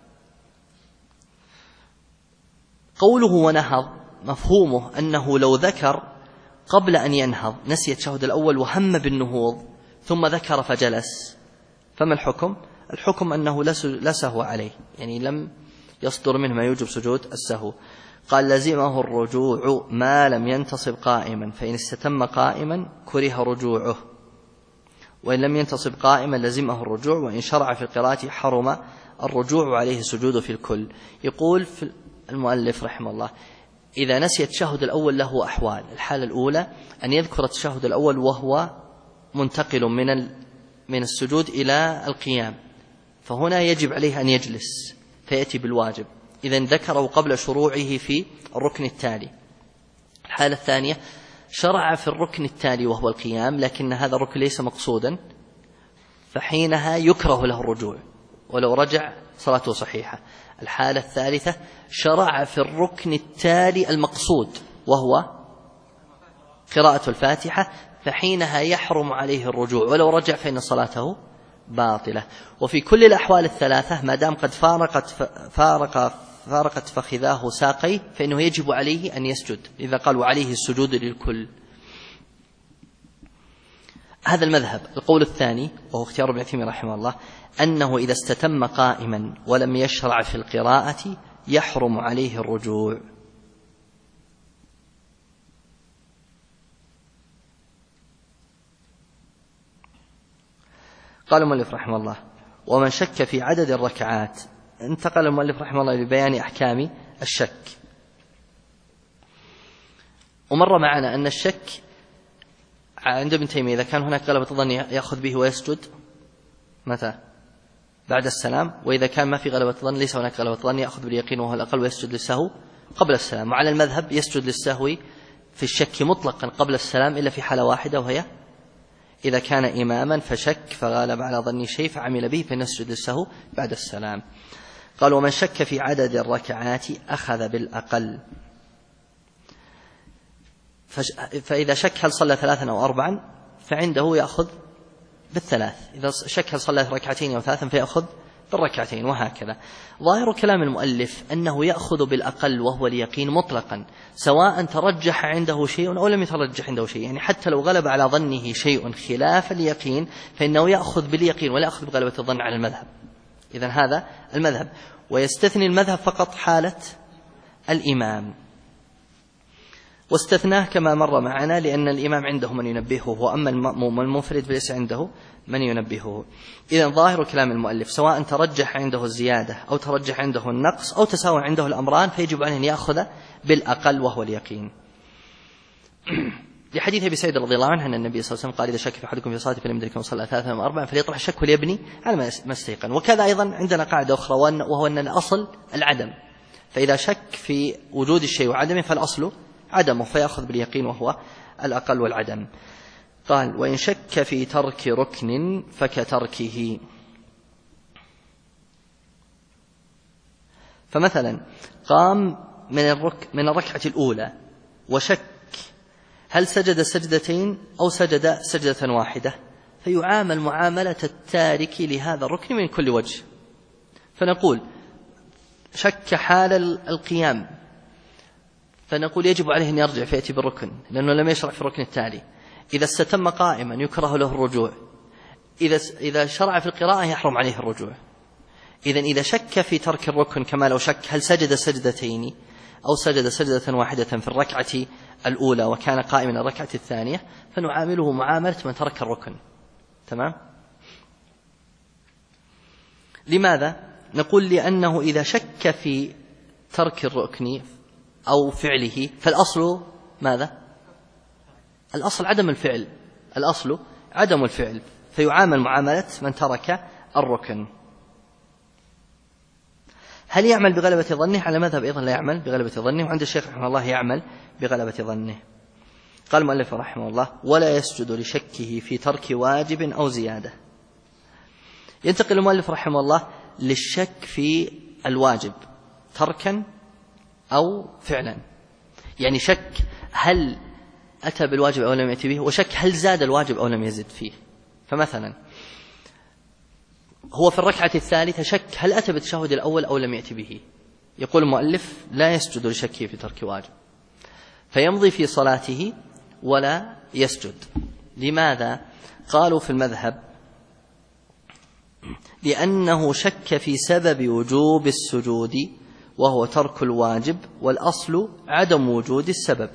قوله ونهض مفهومه أنه لو ذكر قبل أن ينهض نسي التشهد الأول وهم بالنهوض ثم ذكر فجلس، فما الحكم؟ الحكم أنه لا سهو عليه، يعني لم يصدر منه ما يوجب سجود السهو. قال لزمه الرجوع ما لم ينتصب قائما، فإن استتم قائما كره رجوعه، وإن لم ينتصب قائما لزمه الرجوع، وإن شرع في القراءة حرم الرجوع عليه السجود في الكل. يقول في المؤلف رحمه الله إذا نسي التشهد الأول له أحوال. الحالة الأولى أن يذكر التشهد الأول وهو منتقل من السجود إلى القيام، فهنا يجب عليه أن يجلس فيأتي بالواجب، إذن ذكره قبل شروعه في الركن التالي. الحالة الثانية شرع في الركن التالي وهو القيام لكن هذا الركن ليس مقصودا، فحينها يكره له الرجوع ولو رجع صلاته صحيحة. الحالة الثالثة شرع في الركن التالي المقصود وهو قراءة الفاتحة، فحينها يحرم عليه الرجوع ولو رجع فإن صلاته باطلة. وفي كل الأحوال الثلاثة ما دام قد فارقت فخذاه ساقيه فإنه يجب عليه أن يسجد، إذا قال وعليه السجود للكل. هذا المذهب. القول الثاني وهو اختيار ابن عثيمين رحمه الله أنه إذا استتم قائما ولم يشرع في القراءة يحرم عليه الرجوع. قال المؤلف رحمه الله ومن شك في عدد الركعات. انتقل المؤلف رحمه الله لبيان أحكام الشك. ومر معنا أن الشك عند ابن تيمية إذا كان هناك غلبة الظن يأخذ به ويسجد متى؟ بعد السلام، وإذا كان ما في غلبة الظن ليس هناك غلبة الظن يأخذ باليقين وهو الأقل ويسجد للسهو قبل السلام. وعلى المذهب يسجد للسهو في الشك مطلقا قبل السلام إلا في حالة واحدة وهي إذا كان إماما فشك فغالب على ظني شيء فعمل به فنسجد للسهو بعد السلام. قال ومن شك في عدد الركعات أخذ بالأقل. فإذا شك هل صلى 3 أو 4 فعنده يأخذ بالثلاث، إذا شك هل صلى 2 أو 3 فيأخذ بالركعتين، وهكذا. ظاهر كلام المؤلف أنه يأخذ بالأقل وهو اليقين مطلقا، سواء ترجح عنده شيء أو لم يترجح عنده شيء، يعني حتى لو غلب على ظنه شيء خلاف اليقين فإنه يأخذ باليقين ولا يأخذ بغلبة الظن على المذهب. إذن هذا المذهب، ويستثني المذهب فقط حالة الإمام، واستثناه كما مر معنا لأن الإمام عنده من ينبهه، وأما المأموم المنفرد فليس عنده من ينبهه. إذن ظاهر كلام المؤلف سواء ترجح عنده الزيادة أو ترجح عنده النقص أو تساوى عنده الأمران فيجب عليه أن يأخذ بالأقل وهو اليقين. لحديث أبي سعيد رضي الله عنه أن النبي صلى الله عليه وسلم قال: إذا شك في أحدكم في صلاته فلم يدرك صلى 3 أو 4 فليطرح الشك وليبني على ما استيقن. وكذا أيضا عندنا قاعدة أخرى وهو أن الأصل العدم، فإذا شك في وجود الشيء وعدمه فالأصل عدمه فيأخذ باليقين وهو الأقل والعدم. قال: وإن شك في ترك ركن فكتركه. فمثلا قام من الركعة الأولى وشك هل سجد سجدتين أو سجد سجدة واحدة، فيعامل معاملة التارك لهذا الركن من كل وجه. فنقول شك حال القيام، فنقول يجب عليه أن يرجع فيأتي بالركن لأنه لم يشرع في الركن التالي. إذا استتم قائما يكره له الرجوع، إذا شرع في القراءة يحرم عليه الرجوع. إذا شك في ترك الركن كما لو شك هل سجد سجدتين أو سجد سجدة واحدة في الركعة الأولى وكان قائما الركعة الثانية فنعامله معاملة من ترك الركن. تمام؟ لماذا؟ نقول لأنه إذا شك في ترك الركن أو فعله فالأصل ماذا؟ الأصل عدم الفعل، الأصل عدم الفعل، فيعامل معاملة من ترك الركن. هل يعمل بغلبة ظنه؟ على مذهب أيضا لا يعمل بغلبة ظنه، وعند الشيخ رحمه الله يعمل بغلبة ظنه. قال المؤلف رحمه الله: ولا يسجد لشكه في ترك واجب أو زيادة. ينتقل المؤلف رحمه الله للشك في الواجب تركا أو فعلا، يعني شك هل أتى بالواجب أو لم يأتي به، وشك هل زاد الواجب أو لم يزد فيه. فمثلا هو في الركعة الثالثة شك هل أتى بالتشهد الأول أو لم يأتي به، يقول المؤلف لا يسجد لشكه في ترك واجب، فيمضي في صلاته ولا يسجد. لماذا؟ قالوا في المذهب لأنه شك في سبب وجوب السجود وهو ترك الواجب، والأصل عدم وجود السبب.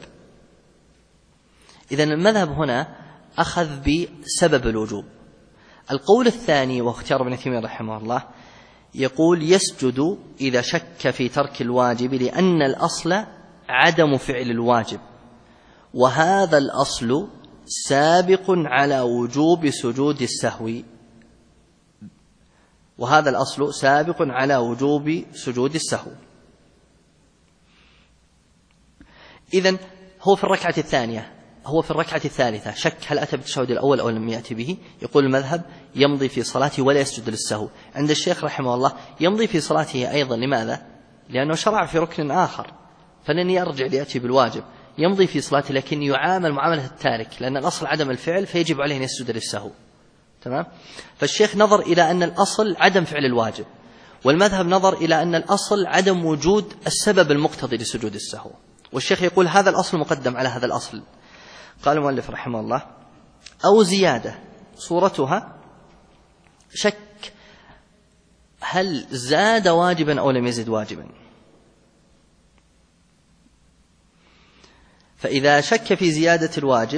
إذن المذهب هنا أخذ بسبب الوجوب. القول الثاني واختيار ابن تيمية رحمه الله يقول يسجد إذا شك في ترك الواجب لأن الأصل عدم فعل الواجب، وهذا الأصل سابق على وجوب سجود السهو، وهذا الأصل سابق على وجوب سجود السهو. إذن هو في الركعة الثانية، هو في الركعة الثالثة شك هل أتى بالتشهد الأول أو لم يأتي به، يقول المذهب يمضي في صلاته ولا يسجد للسهو. عند الشيخ رحمه الله يمضي في صلاته أيضا. لماذا؟ لأنه شرع في ركن آخر فلن يرجع ليأتي بالواجب، يمضي في صلاته لكن يعامل معاملة التارك لأن الأصل عدم الفعل فيجب عليه أن يسجد للسهو. تمام؟ فالشيخ نظر إلى أن الأصل عدم فعل الواجب، والمذهب نظر إلى أن الأصل عدم وجود السبب المقتضي لسجود السهو، والشيخ يقول هذا الأصل مقدم على هذا الأصل. قال المؤلف رحمه الله: أو زيادة صورتها شك هل زاد واجبا أو لم يزد واجبا. فإذا شك في زيادة الواجب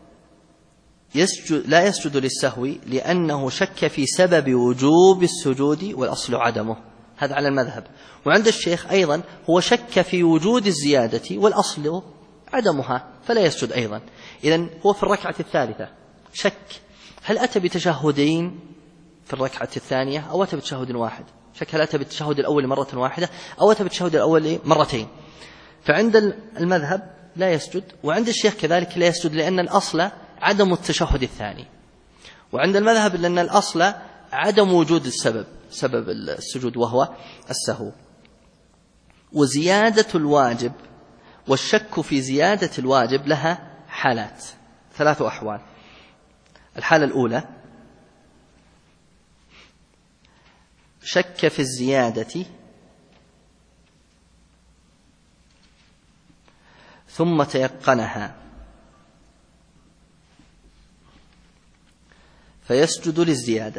لا يسجد للسهو لأنه شك في سبب وجوب السجود والأصل عدمه، هذا على المذهب. وعند الشيخ أيضا هو شك في وجود الزيادة والأصل عدمها فلا يسجد أيضا. إذن هو في الركعة الثالثة شك هل أتى بتشهدين في الركعة الثانية أو أتى بتشهد واحد، شك هل أتى بالتشهد الأول مرة واحدة أو أتى بالتشهد الأول مرتين، فعند المذهب لا يسجد، وعند الشيخ كذلك لا يسجد لأن الأصل عدم التشهد الثاني، وعند المذهب لأن الأصل عدم وجود سبب السجود وهو السهو. وزيادة الواجب والشك في زيادة الواجب لها حالات، 3 أحوال. الحالة الأولى شك في الزيادة ثم تيقنها فيسجد للزيادة.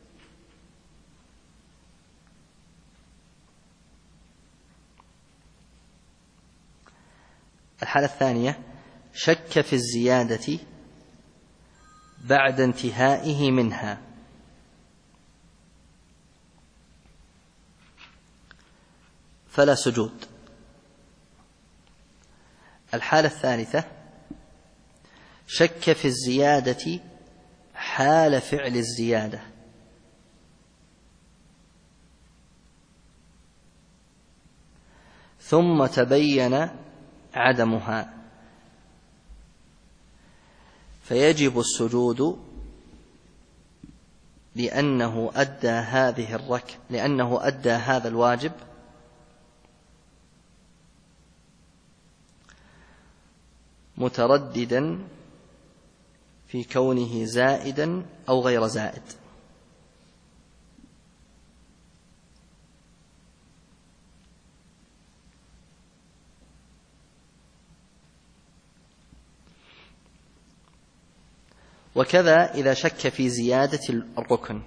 الحالة الثانية شك في الزيادة بعد انتهائه منها فلا سجود. الحالة الثالثة شك في الزيادة حال فعل الزيادة ثم تبين عدمها فيجب السجود لأنه أدى هذا الواجب مترددا في كونه زائدا أو غير زائد. وكذا إذا شك في زيادة الركن.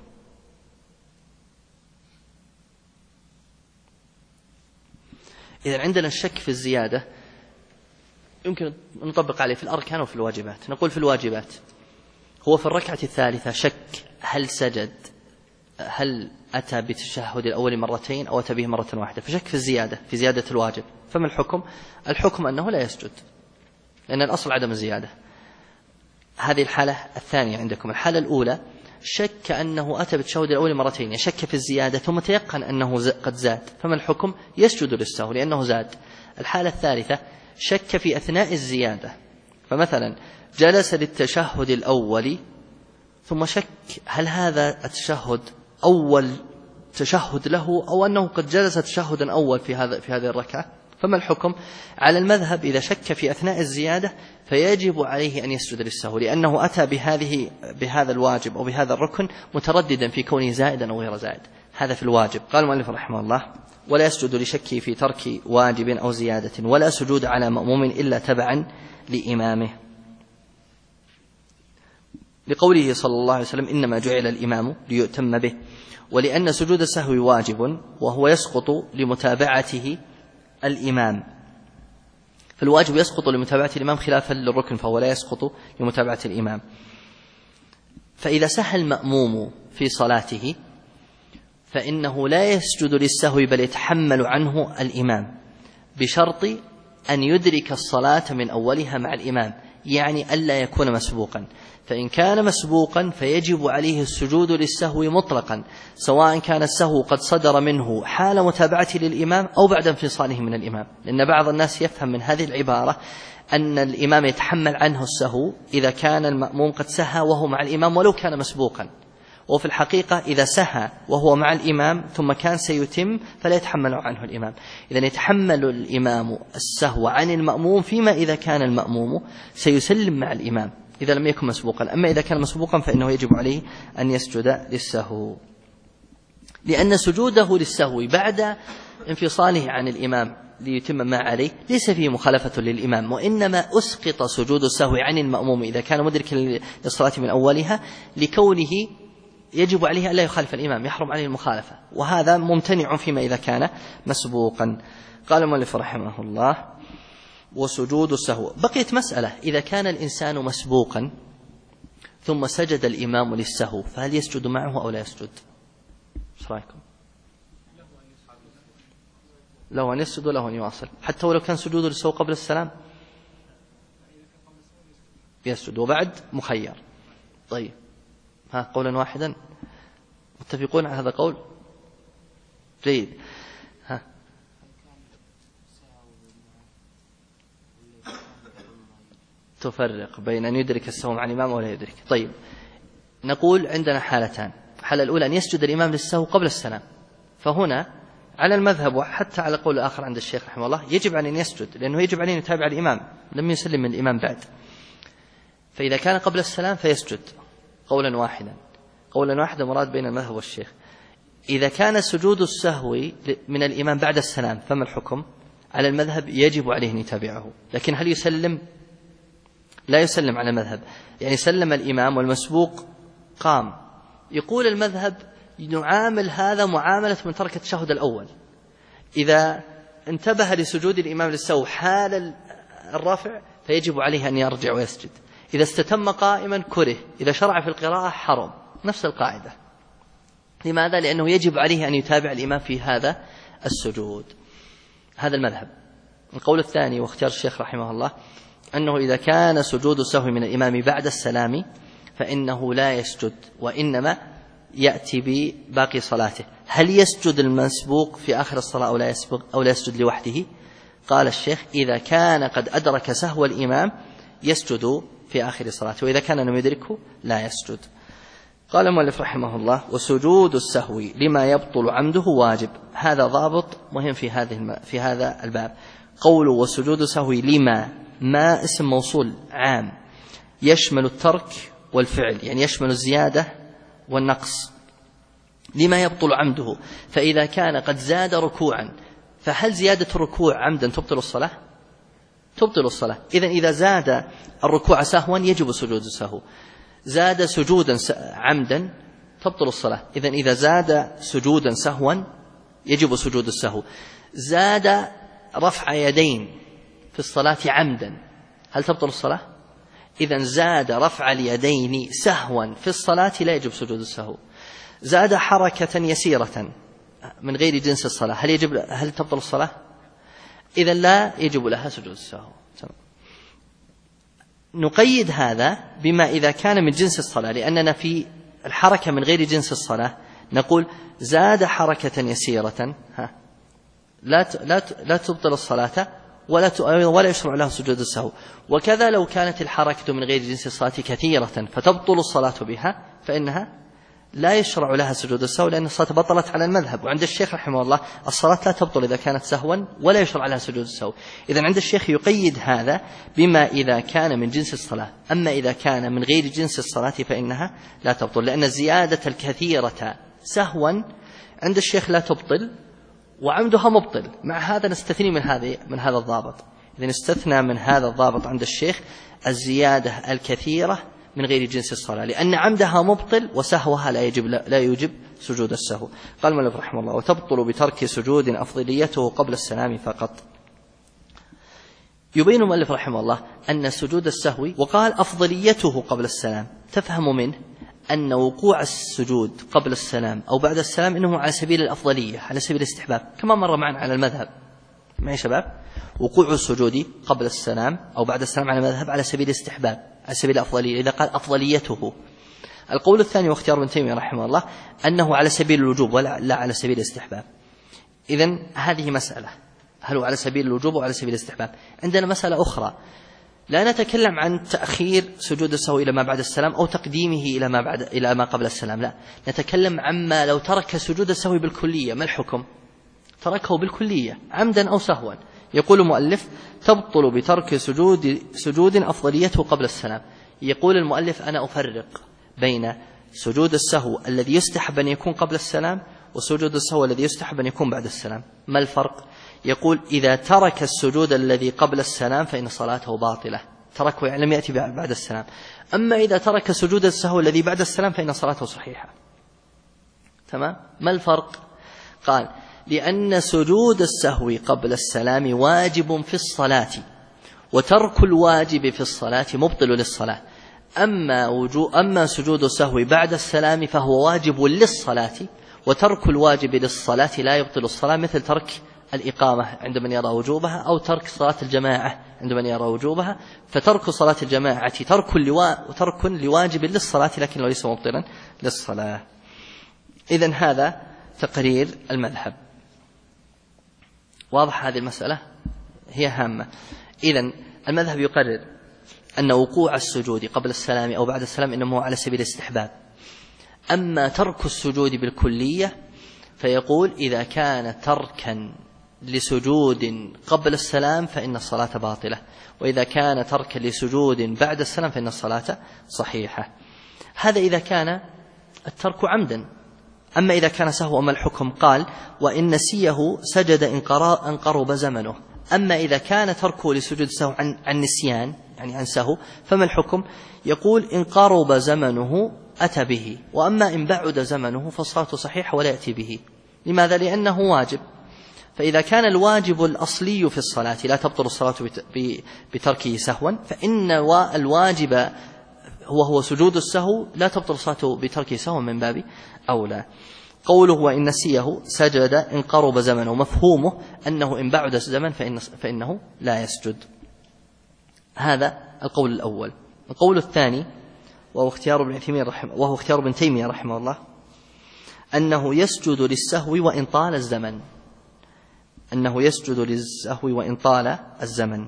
إذا عندنا الشك في الزيادة يمكن نطبق عليه في الأركان وفي الواجبات. نقول في الواجبات هو في الركعة الثالثة شك هل سجد، هل أتى بالتشهد الأول مرتين أو أتى به مرة واحدة، فشك في الزيادة، في زيادة الواجب. فما الحكم؟ الحكم أنه لا يسجد لأن الأصل عدم الزيادة. هذه الحالة الثانية عندكم. الحالة الأولى شك أنه أتى بالتشهد الأول مرتين، يشك في الزيادة ثم تيقن أنه قد زاد، فما الحكم؟ يسجد للسهو لأنه زاد. الحالة الثالثة شك في أثناء الزيادة، فمثلا جلس للتشهد الأول ثم شك هل هذا التشهد أول تشهد له أو أنه قد جلس تشهدا أول في هذه الركعة، فما الحكم؟ على المذهب إذا شك في أثناء الزيادة فيجب عليه أن يسجد للسهو لأنه أتى بهذا الواجب أو بهذا الركن مترددا في كونه زائدا أو غير زائد. هذا في الواجب. قال المؤلف رحمه الله: ولا يسجد لشكه في ترك واجب أو زيادة، ولا سجود على مأموم إلا تبعا لإمامه، لقوله صلى الله عليه وسلم: إنما جعل الإمام ليؤتم به. ولأن سجود السهو واجب وهو يسقط لمتابعته الإمام، فالواجب يسقط لمتابعة الإمام خلافا للركن، فهو لا يسقط لمتابعة الإمام. فإذا سهى المأموم في صلاته فإنه لا يسجد للسهو بل يتحمل عنه الإمام، بشرط أن يدرك الصلاة من أولها مع الإمام، يعني ألا يكون مسبوقا. فإن كان مسبوقا فيجب عليه السجود للسهو مطلقا، سواء كان السهو قد صدر منه حال متابعته للإمام أو بعد انفصاله من الإمام، لأن بعض الناس يفهم من هذه العبارة أن الإمام يتحمل عنه السهو إذا كان المأموم قد سهى وهو مع الإمام ولو كان مسبوقا، وفي الحقيقة إذا سهى وهو مع الإمام ثم كان سيتم فلا يتحمل عنه الإمام. إذن يتحمل الإمام السهو عن المأموم فيما إذا كان المأموم سيسلم مع الإمام إذا لم يكن مسبوقا. أما إذا كان مسبوقا فإنه يجب عليه أن يسجد للسهو، لأن سجوده للسهو بعد انفصاله عن الإمام ليتم ما عليه ليس فيه مخالفة للإمام، وإنما أسقط سجود السهو عن المأموم إذا كان مدركا للصلاة من أولها، لكونه يجب عليه ألا يخالف الإمام، يحرم عليه المخالفة، وهذا ممتنع فيما إذا كان مسبوقا. قال المؤلف رحمه الله: وسجود السهو. بقيت مسألة: إذا كان الإنسان مسبوقا ثم سجد الإمام للسهو فهل يسجد معه أو لا يسجد؟ ايش رأيكم؟ له أن يسجد وله أن يواصل، حتى ولو كان سجود للسهو قبل السلام يسجد، وبعد مخير. طيب، ها قولا واحدا متفقون على هذا القول؟ جيد. ها تفرق بين أن يدرك السهو مع الإمام ولا يدرك. طيب، نقول عندنا حالتان: الحالة الأولى أن يسجد الإمام للسهو قبل السلام، فهنا على المذهب وحتى على قول آخر عند الشيخ رحمه الله يجب عليه أن يسجد، لأنه يجب عليه أن يتابع الإمام، لم يسلم من الإمام بعد. فإذا كان قبل السلام فيسجد قولا واحدا مراد بين المذهب والشيخ. إذا كان سجود السهو من الإمام بعد السلام فما الحكم؟ على المذهب يجب عليه أن يتابعه، لكن هل يسلم؟ لا يسلم على المذهب، يعني سلم الإمام والمسبوق قام. يقول المذهب نعامل هذا معاملة من ترك التشهد الأول، إذا انتبه لسجود الإمام للسهو حال الرفع فيجب عليه أن يرجع ويسجد، إذا استتم قائما كره، إذا شرع في القراءة حرم، نفس القاعدة. لماذا؟ لأنه يجب عليه أن يتابع الإمام في هذا السجود. هذا المذهب. القول الثاني واختيار الشيخ رحمه الله أنه إذا كان سجود السهو من الإمام بعد السلام فإنه لا يسجد، وإنما يأتي بباقي صلاته. هل يسجد المسبوق في آخر الصلاة أو لا يسجد لوحده؟ قال الشيخ إذا كان قد أدرك سهو الإمام يسجد في آخر صلاته، وإذا كان لم يدركه لا يسجد. قال المؤلف رحمه الله وسجود السهو لما يبطل عمده واجب. هذا ضابط مهم في هذا الباب. قوله وسجود السهو لما، ما اسم موصول عام يشمل الترك والفعل، يعني يشمل الزيادة والنقص. لما يبطل عمده، فإذا كان قد زاد ركوعا، فهل زيادة الركوع عمدا تبطل الصلاة؟ تبطل الصلاة. إذا زاد الركوع سهوا يجب سجود السهو، زاد سجودا عمدا تبطل الصلاة. إذا زاد سجودا سهوا يجب سجود السهو. زاد رفع يدين في الصلاة عمدا، هل تبطل الصلاة؟ إذا زاد رفع اليدين سهوا في الصلاة لا يجب سجود السهو. زاد حركة يسيرة من غير جنس الصلاة، هل تبطل الصلاة؟ إذا لا يجب لها سجود السهو. نقيد هذا بما إذا كان من جنس الصلاة، لأننا في الحركة من غير جنس الصلاة نقول زاد حركة يسيرة لا تبطل الصلاة ولا يشرع له سجود السهو. وكذا لو كانت الحركة من غير جنس الصلاة كثيرة فتبطل الصلاة بها فإنها لا يشرع لها سجود السهو، لأن الصلاة بطلت على المذهب. وعند الشيخ رحمه الله الصلاة لا تبطل إذا كانت سهوا ولا يشرع لها سجود السهو. إذن عند الشيخ يقيد هذا بما إذا كان من جنس الصلاة، أما إذا كان من غير جنس الصلاة فإنها لا تبطل، لأن الزيادة الكثيرة سهوا عند الشيخ لا تبطل وعمدها مبطل. مع هذا نستثني من هذا الضابط. إذن استثنى من هذا الضابط عند الشيخ الزيادة الكثيرة من غير جنس الصلاة، لأن عمدها مبطل وسهوها لا يوجب سجود السهو. قال المؤلف رحمه الله وتبطل بترك سجود أفضليته قبل السلام فقط. يبين المؤلف رحمه الله أن سجود السهو وقال أفضليته قبل السلام، تفهم منه أن وقوع السجود قبل السلام أو بعد السلام إنه على سبيل الأفضلية، على سبيل الاستحباب، كما مر معنا على المذهب. معي شباب؟ وقوع السجود قبل السلام أو بعد السلام على المذهب على سبيل الاستحباب، على سبيل الأفضلية. إذا قال أفضليته. القول الثاني واختيار ابن تيمية رحمه الله أنه على سبيل الوجوب لا على سبيل الاستحباب. إذن هذه مسألة، هل هو على سبيل الوجوب أو على سبيل الاستحباب؟ عندنا مسألة أخرى، لا نتكلم عن تأخير سجود السهو إلى ما بعد السلام أو تقديمه إلى ما قبل السلام، لا، نتكلم عما لو ترك سجود السهو بالكلية، ما الحكم؟ تركه بالكلية عمدا أو سهوا. يقول المؤلف تبطل بترك سجود أفضليته قبل السلام. يقول المؤلف أنا أفرق بين سجود السهو الذي يستحب أن يكون قبل السلام وسجود السهو الذي يستحب أن يكون بعد السلام. ما الفرق؟ يقول إذا ترك السجود الذي قبل السلام فإن صلاته باطلة، تركه يعني لم يأتي بعد السلام. أما إذا ترك سجود السهو الذي بعد السلام فإن صلاته صحيحة. تمام؟ ما الفرق؟ قال لأن سجود السهو قبل السلام واجب في الصلاة، وترك الواجب في الصلاة مبطل للصلاة. أما سجود السهو بعد السلام فهو واجب للصلاة، وترك الواجب للصلاة لا يبطل الصلاة، مثل ترك الإقامة عند من يرى وجوبها أو ترك صلاة الجماعة عند من يرى وجوبها. فترك صلاة الجماعة ترك لواجب للصلاة لكن ليس مبطلا للصلاة. إذن هذا تقرير المذهب. واضح هذه المسألة؟ هي هامة. إذن المذهب يقرر أن وقوع السجود قبل السلام أو بعد السلام إنما هو على سبيل الاستحباب. أما ترك السجود بالكلية فيقول إذا كان تركا لسجود قبل السلام فإن الصلاة باطلة، وإذا كان تركا لسجود بعد السلام فإن الصلاة صحيحة. هذا إذا كان الترك عمدا. أما إذا كان سهوا ما الحكم؟ قال وإن نسيه سجد إن قرب زمنه. أما إذا كان تركه لسجود السهو عن نسيان يعني عن سهو فما الحكم؟ يقول إن قرب زمنه أتى به، وأما إن بعد زمنه فصلاته صحيحة ولا يأتي به. لماذا؟ لأنه واجب. فإذا كان الواجب الأصلي في الصلاة لا تبطل الصلاة بتركه سهوا، فإن الواجب هو سجود السهو لا تبطل الصلاة بتركه سهوا من باب أولى. قوله وإن نسيه سجد إن قرب زمنه مفهومه أنه إن بعد الزمن فإنه لا يسجد. هذا القول الأول. القول الثاني وهو اختيار ابن تيمية رحمه الله أنه يسجد للسهو وإن طال الزمن. أنه يسجد للسهو وإن طال الزمن.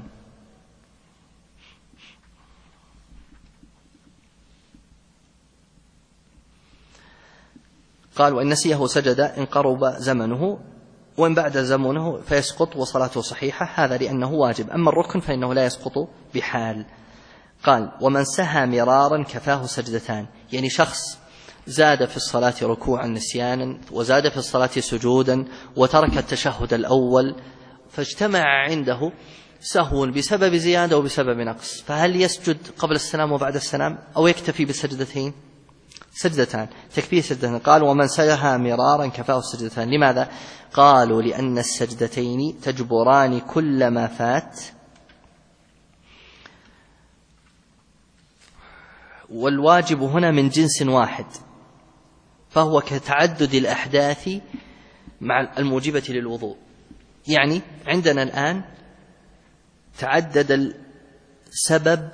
قال وإن نسيه سجد إن قرب زمنه وإن بعد زمنه فيسقط وصلاته صحيحة، هذا لأنه واجب. أما الركن فإنه لا يسقط بحال. قال ومن سهى مرارا كفاه سجدتان، يعني شخص زاد في الصلاة ركوعا نسيانا وزاد في الصلاة سجودا وترك التشهد الأول، فاجتمع عنده سهو بسبب زيادة وبسبب نقص، فهل يسجد قبل السلام وبعد السلام أو يكتفي بالسجدتين؟ سجدتان، تكفيه سجدتان. قال ومن سهى مرارا كفاه السجدتان. لماذا؟ قالوا لأن السجدتين تجبران كل ما فات، والواجب هنا من جنس واحد، فهو كتعدد الأحداث مع الموجبة للوضوء. يعني عندنا الآن تعدد السبب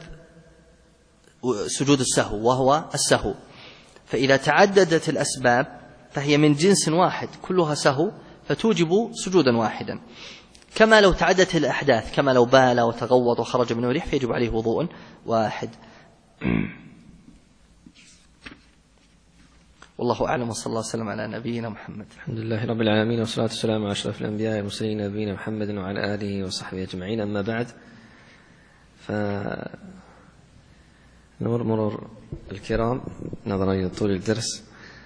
سجود السهو وهو السهو، فإذا تعددت الأسباب فهي من جنس واحد كلها سهو فتوجب سجودا واحدا، كما لو تعددت الأحداث، كما لو بال وتغوط وخرج منه ريح فيجب عليه وضوء واحد. والله أعلم، وصلى الله وسلم على نبينا محمد.
الحمد لله رب العالمين، والصلاة والسلام على أشرف الأنبياء والمرسلين نبينا محمد وعلى آله وصحبه أجمعين. أما بعد، فنمر الكرام نظرا لطول الدرس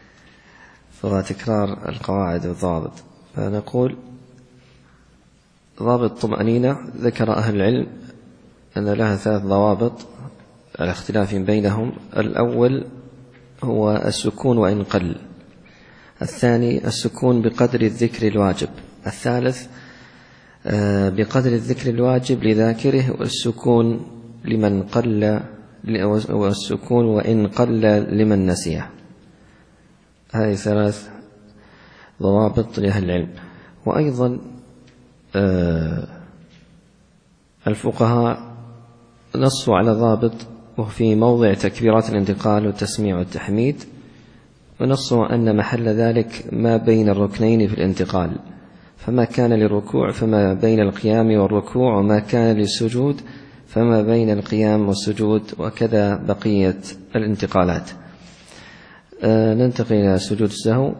وتكرار القواعد والضوابط، فنقول ضابط الطمأنينة ذكر أهل العلم أن لها 3 ضوابط على اختلاف بينهم. الأول هو السكون وإن قل، الثاني السكون بقدر الذكر الواجب، الثالث بقدر الذكر الواجب لذاكره، والسكون لمن قل، والسكون وإن قل لمن نسيه. هذه 3 ضوابط لأهل العلم. وأيضا الفقهاء نصوا على ضابط وفي موضع تكبيرات الانتقال والتسميع والتحميد، ونصوا أن محل ذلك ما بين الركنين في الانتقال، فما كان للركوع فما بين القيام والركوع، وما كان للسجود فما بين القيام والسجود، وكذا بقية الانتقالات. ننتقل إلى سجود السهو.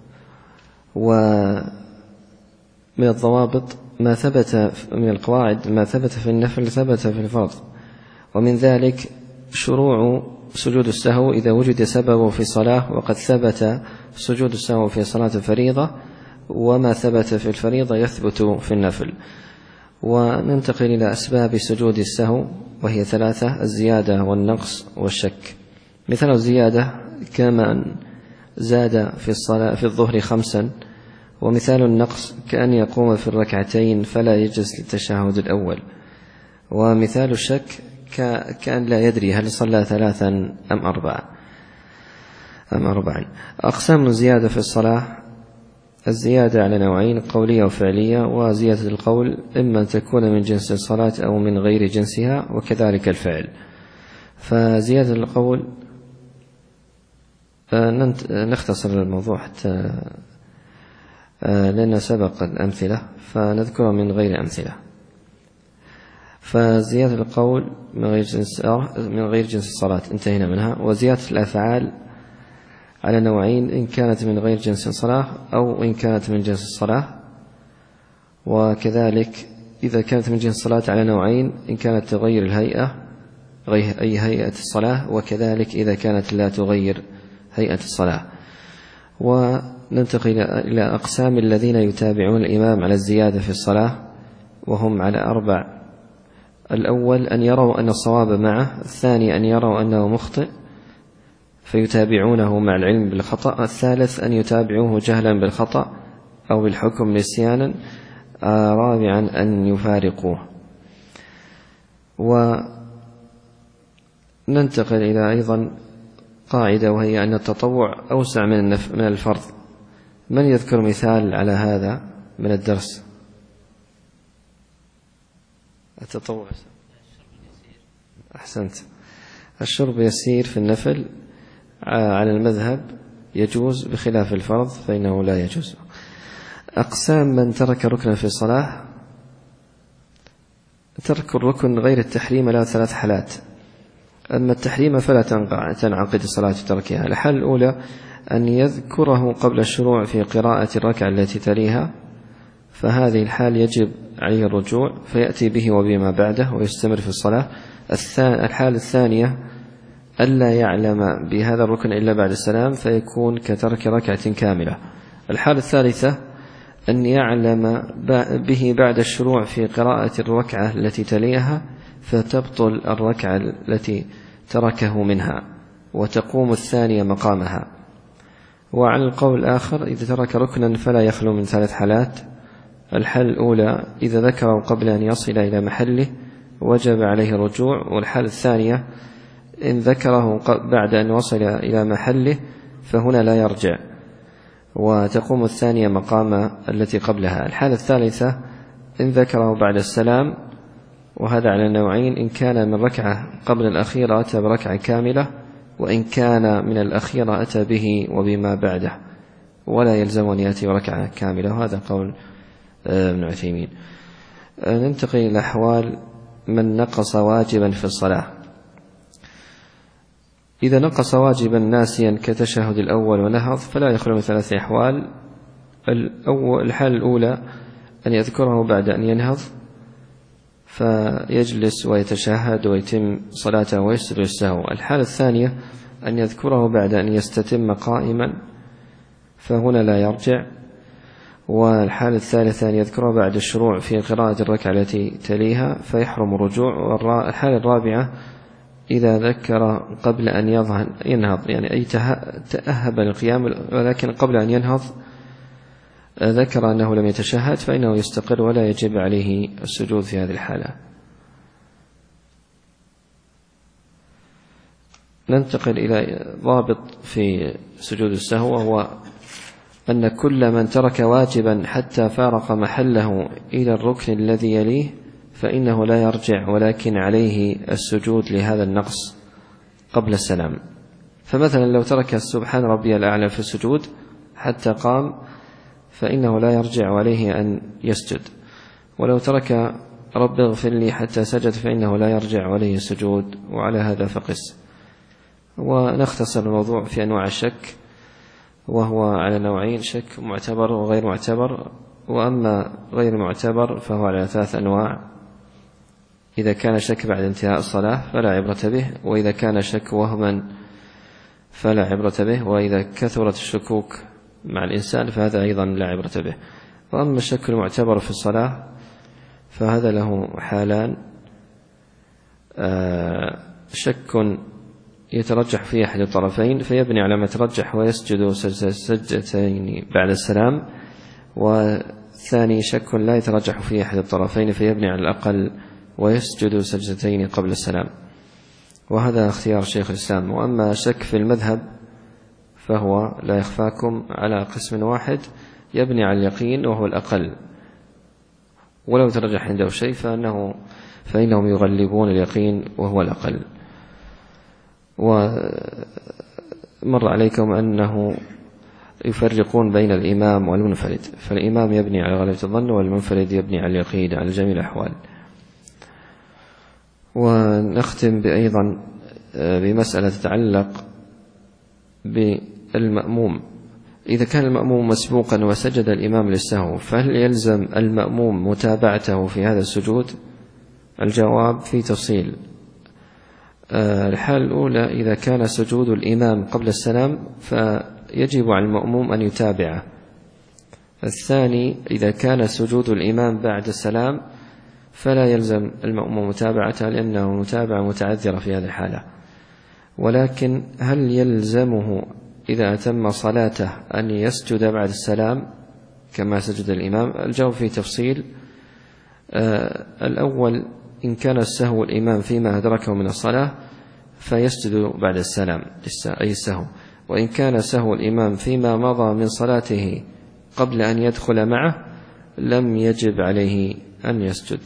ومن الضوابط ما ثبت من القواعد، ما ثبت في النفل ثبت في الفرض، ومن ذلك شروع سجود السهو إذا وجد سببه في صلاة، وقد ثبت سجود السهو في صلاة الفريضة، وما ثبت في الفريضة يثبت في النفل. وننتقل إلى أسباب سجود السهو، وهي 3: الزيادة والنقص والشك. مثل الزيادة كمن زاد في الصلاة في الظهر 5، ومثال النقص كأن يقوم في الركعتين فلا يجلس للتشهد الأول، ومثال الشك كأن لا يدري هل صلى 3 أم 4. أقسام الزيادة في الصلاة: الزيادة على نوعين: قولية وفعلية. وزيادة القول إما أن تكون من جنس الصلاة أو من غير جنسها، وكذلك الفعل. فزيادة القول نختصر الموضوع حتى لأن سبق الأمثلة، فنذكر من غير أمثلة. فزيادة القول من غير جنس الصلاة انتهينا منها. وزيادة الأفعال على نوعين: إن كانت من غير جنس الصلاة أو إن كانت من جنس الصلاة. وكذلك إذا كانت من جنس الصلاة على نوعين: إن كانت تغير الهيئة أي هيئة الصلاة، وكذلك إذا كانت لا تغير هيئة الصلاة. وننتقل إلى أقسام الذين يتابعون الإمام على الزيادة في الصلاة، وهم على 4: الأول أن يروا أن الصواب معه، الثاني أن يروا أنه مخطئ فيتابعونه مع العلم بالخطأ، الثالث أن يتابعوه جهلا بالخطأ أو بالحكم نسيانا، رابعا أن يفارقوه. وننتقل إلى أيضا قاعدة، وهي أن التطوع أوسع من الفرض. من يذكر مثال على هذا من الدرس؟ التطوع أحسنت. الشرب يسير في النفل على المذهب يجوز، بخلاف الفرض فإنه لا يجوز. أقسام من ترك ركنا في الصلاة: ترك الركن غير التحريم له 3 حالات. أما التحريم فلا تنعقد الصلاة تركها. الحالة الأولى أن يذكره قبل الشروع في قراءة الركعة التي تليها، فهذه الحال يجب عليه الرجوع فيأتي به وبما بعده ويستمر في الصلاة. الحالة الثانية ألا يعلم بهذا الركن إلا بعد السلام، فيكون كترك ركعة كاملة. الحالة الثالثة أن يعلم به بعد الشروع في قراءة الركعة التي تليها، فتبطل الركعة التي تركه منها وتقوم الثانية مقامها. وعلى القول الآخر إذا ترك ركنا فلا يخلو من 3 حالات. الحالة الأولى إذا ذكره قبل أن يصل إلى محله وجب عليه الرجوع، والحالة الثانية إن ذكره بعد أن وصل إلى محله فهنا لا يرجع وتقوم الثانية مقام التي قبلها. الحالة الثالثة إن ذكره بعد السلام، وهذا على نوعين: إن كان من ركعة قبل الأخيرة أتى بركعة كاملة، وإن كان من الأخيرة أتى به وبما بعده، ولا يلزم أن يأتي بركعة كاملة. وهذا قول ابن عثيمين. ننتقل إلى أحوال من نقص واجبا في الصلاة. إذا نقص واجبا ناسيا كتشهد الأول ونهض فلا يخلو من 3 أحوال. الحالة الأولى أن يذكره بعد أن ينهض فيجلس ويتشهد ويتم صلاته ويسجد للسهو. الحالة الثانية أن يذكره بعد أن يستتم قائما، فهنا لا يرجع. والحالة الثالثة أن يذكره بعد الشروع في قراءة الركعة التي تليها فيحرم الرجوع. والحالة الرابعة إذا ذكر قبل أن ينهض، يعني أي تأهب للقيام ولكن قبل أن ينهض ذكر أنه لم يتشهد، فإنه يستقر ولا يجب عليه السجود في هذه الحالة. ننتقل إلى ضابط في سجود السهو، وهو أن كل من ترك واجبا حتى فارق محله إلى الركن الذي يليه فإنه لا يرجع، ولكن عليه السجود لهذا النقص قبل السلام. فمثلا لو ترك سبحان ربي الأعلى في السجود حتى قام فإنه لا يرجع عليه أن يسجد، ولو ترك رب اغفر لي حتى سجد فإنه لا يرجع عليه السجود. وعلى هذا فقس. ونختصر الموضوع في أنواع الشك، وهو على نوعين: شك معتبر وغير معتبر. وأما غير معتبر فهو على 3 أنواع: إذا كان شك بعد انتهاء الصلاة فلا عبرة به، وإذا كان شك وهما فلا عبرة به، وإذا كثرت الشكوك مع الإنسان فهذا أيضا لا عبرة به. وأما الشك المعتبر في الصلاة فهذا له حالان: شك يترجح فيه أحد الطرفين فيبني على ما ترجح ويسجد سجدتين بعد السلام، والثاني شك لا يترجح فيه أحد الطرفين فيبني على الأقل ويسجد سجدتين قبل السلام. وهذا اختيار شيخ الإسلام. وأما شك في المذهب فهو لا يخفاكم على قسم واحد يبني على اليقين وهو الأقل، ولو ترجح عنده شيء فإنهم يغلبون اليقين وهو الأقل. ومر عليكم أنه يفرقون بين الإمام والمنفرد، فالإمام يبني على غلبة الظن والمنفرد يبني على اليقين على جميع الأحوال. ونختم أيضا بمسألة تتعلق المأموم إذا كان المأموم مسبوقا وسجد الإمام للسهو فهل يلزم المأموم متابعته في هذا السجود؟ الجواب في تفصيل. الحالة الأولى إذا كان سجود الإمام قبل السلام فيجب على المأموم أن يتابعه. الثاني إذا كان سجود الإمام بعد السلام فلا يلزم المأموم متابعته لأنه متابعة متعذرة في هذه الحالة. ولكن هل يلزمه إذا أتم صلاته أن يسجد بعد السلام كما سجد الإمام؟ الجواب في تفصيل. الأول إن كان السهو الإمام فيما أدركه من الصلاة فيسجد بعد السلام أي السهو، وإن كان سهو الإمام فيما مضى من صلاته قبل أن يدخل معه لم يجب عليه أن يسجد.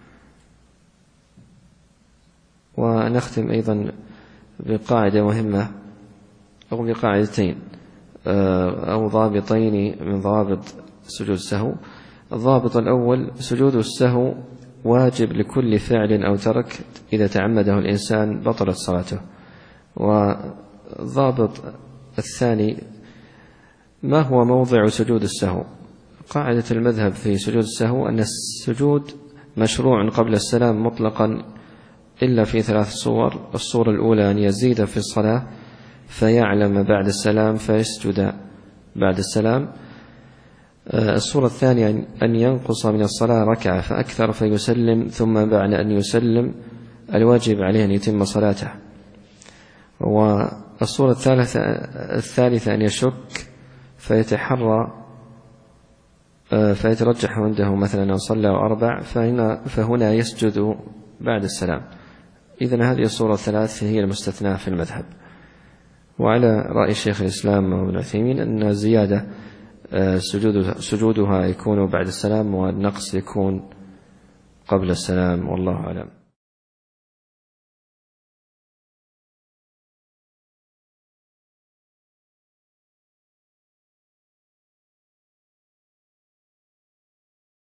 ونختم أيضا بقاعدة مهمة أو بقاعدتين أو ضابطين من ضوابط سجود السهو. الضابط الأول سجود السهو واجب لكل فعل أو ترك إذا تعمده الإنسان بطلت صلاته. والضابط الثاني ما هو موضع سجود السهو؟ قاعدة المذهب في سجود السهو أن السجود مشروع قبل السلام مطلقا إلا في 3 صور. الصورة الأولى أن يزيد في الصلاة فيعلم بعد السلام فيسجد بعد السلام. الصورة الثانية أن ينقص من الصلاة ركعة فأكثر فيسلم، ثم بعد أن يسلم الواجب عليه أن يتم صلاته. والصورة الثالثة أن يشك فيتحرى فيترجح عنده مثلا أن صلى 4 فهنا يسجد بعد السلام. إذن هذه الصورة الثلاث هي المستثناة في المذهب. وعلى رأي شيخ الإسلام ابن عثيمين أن الزيادة سجودها يكون بعد السلام والنقص يكون قبل السلام، والله أعلم.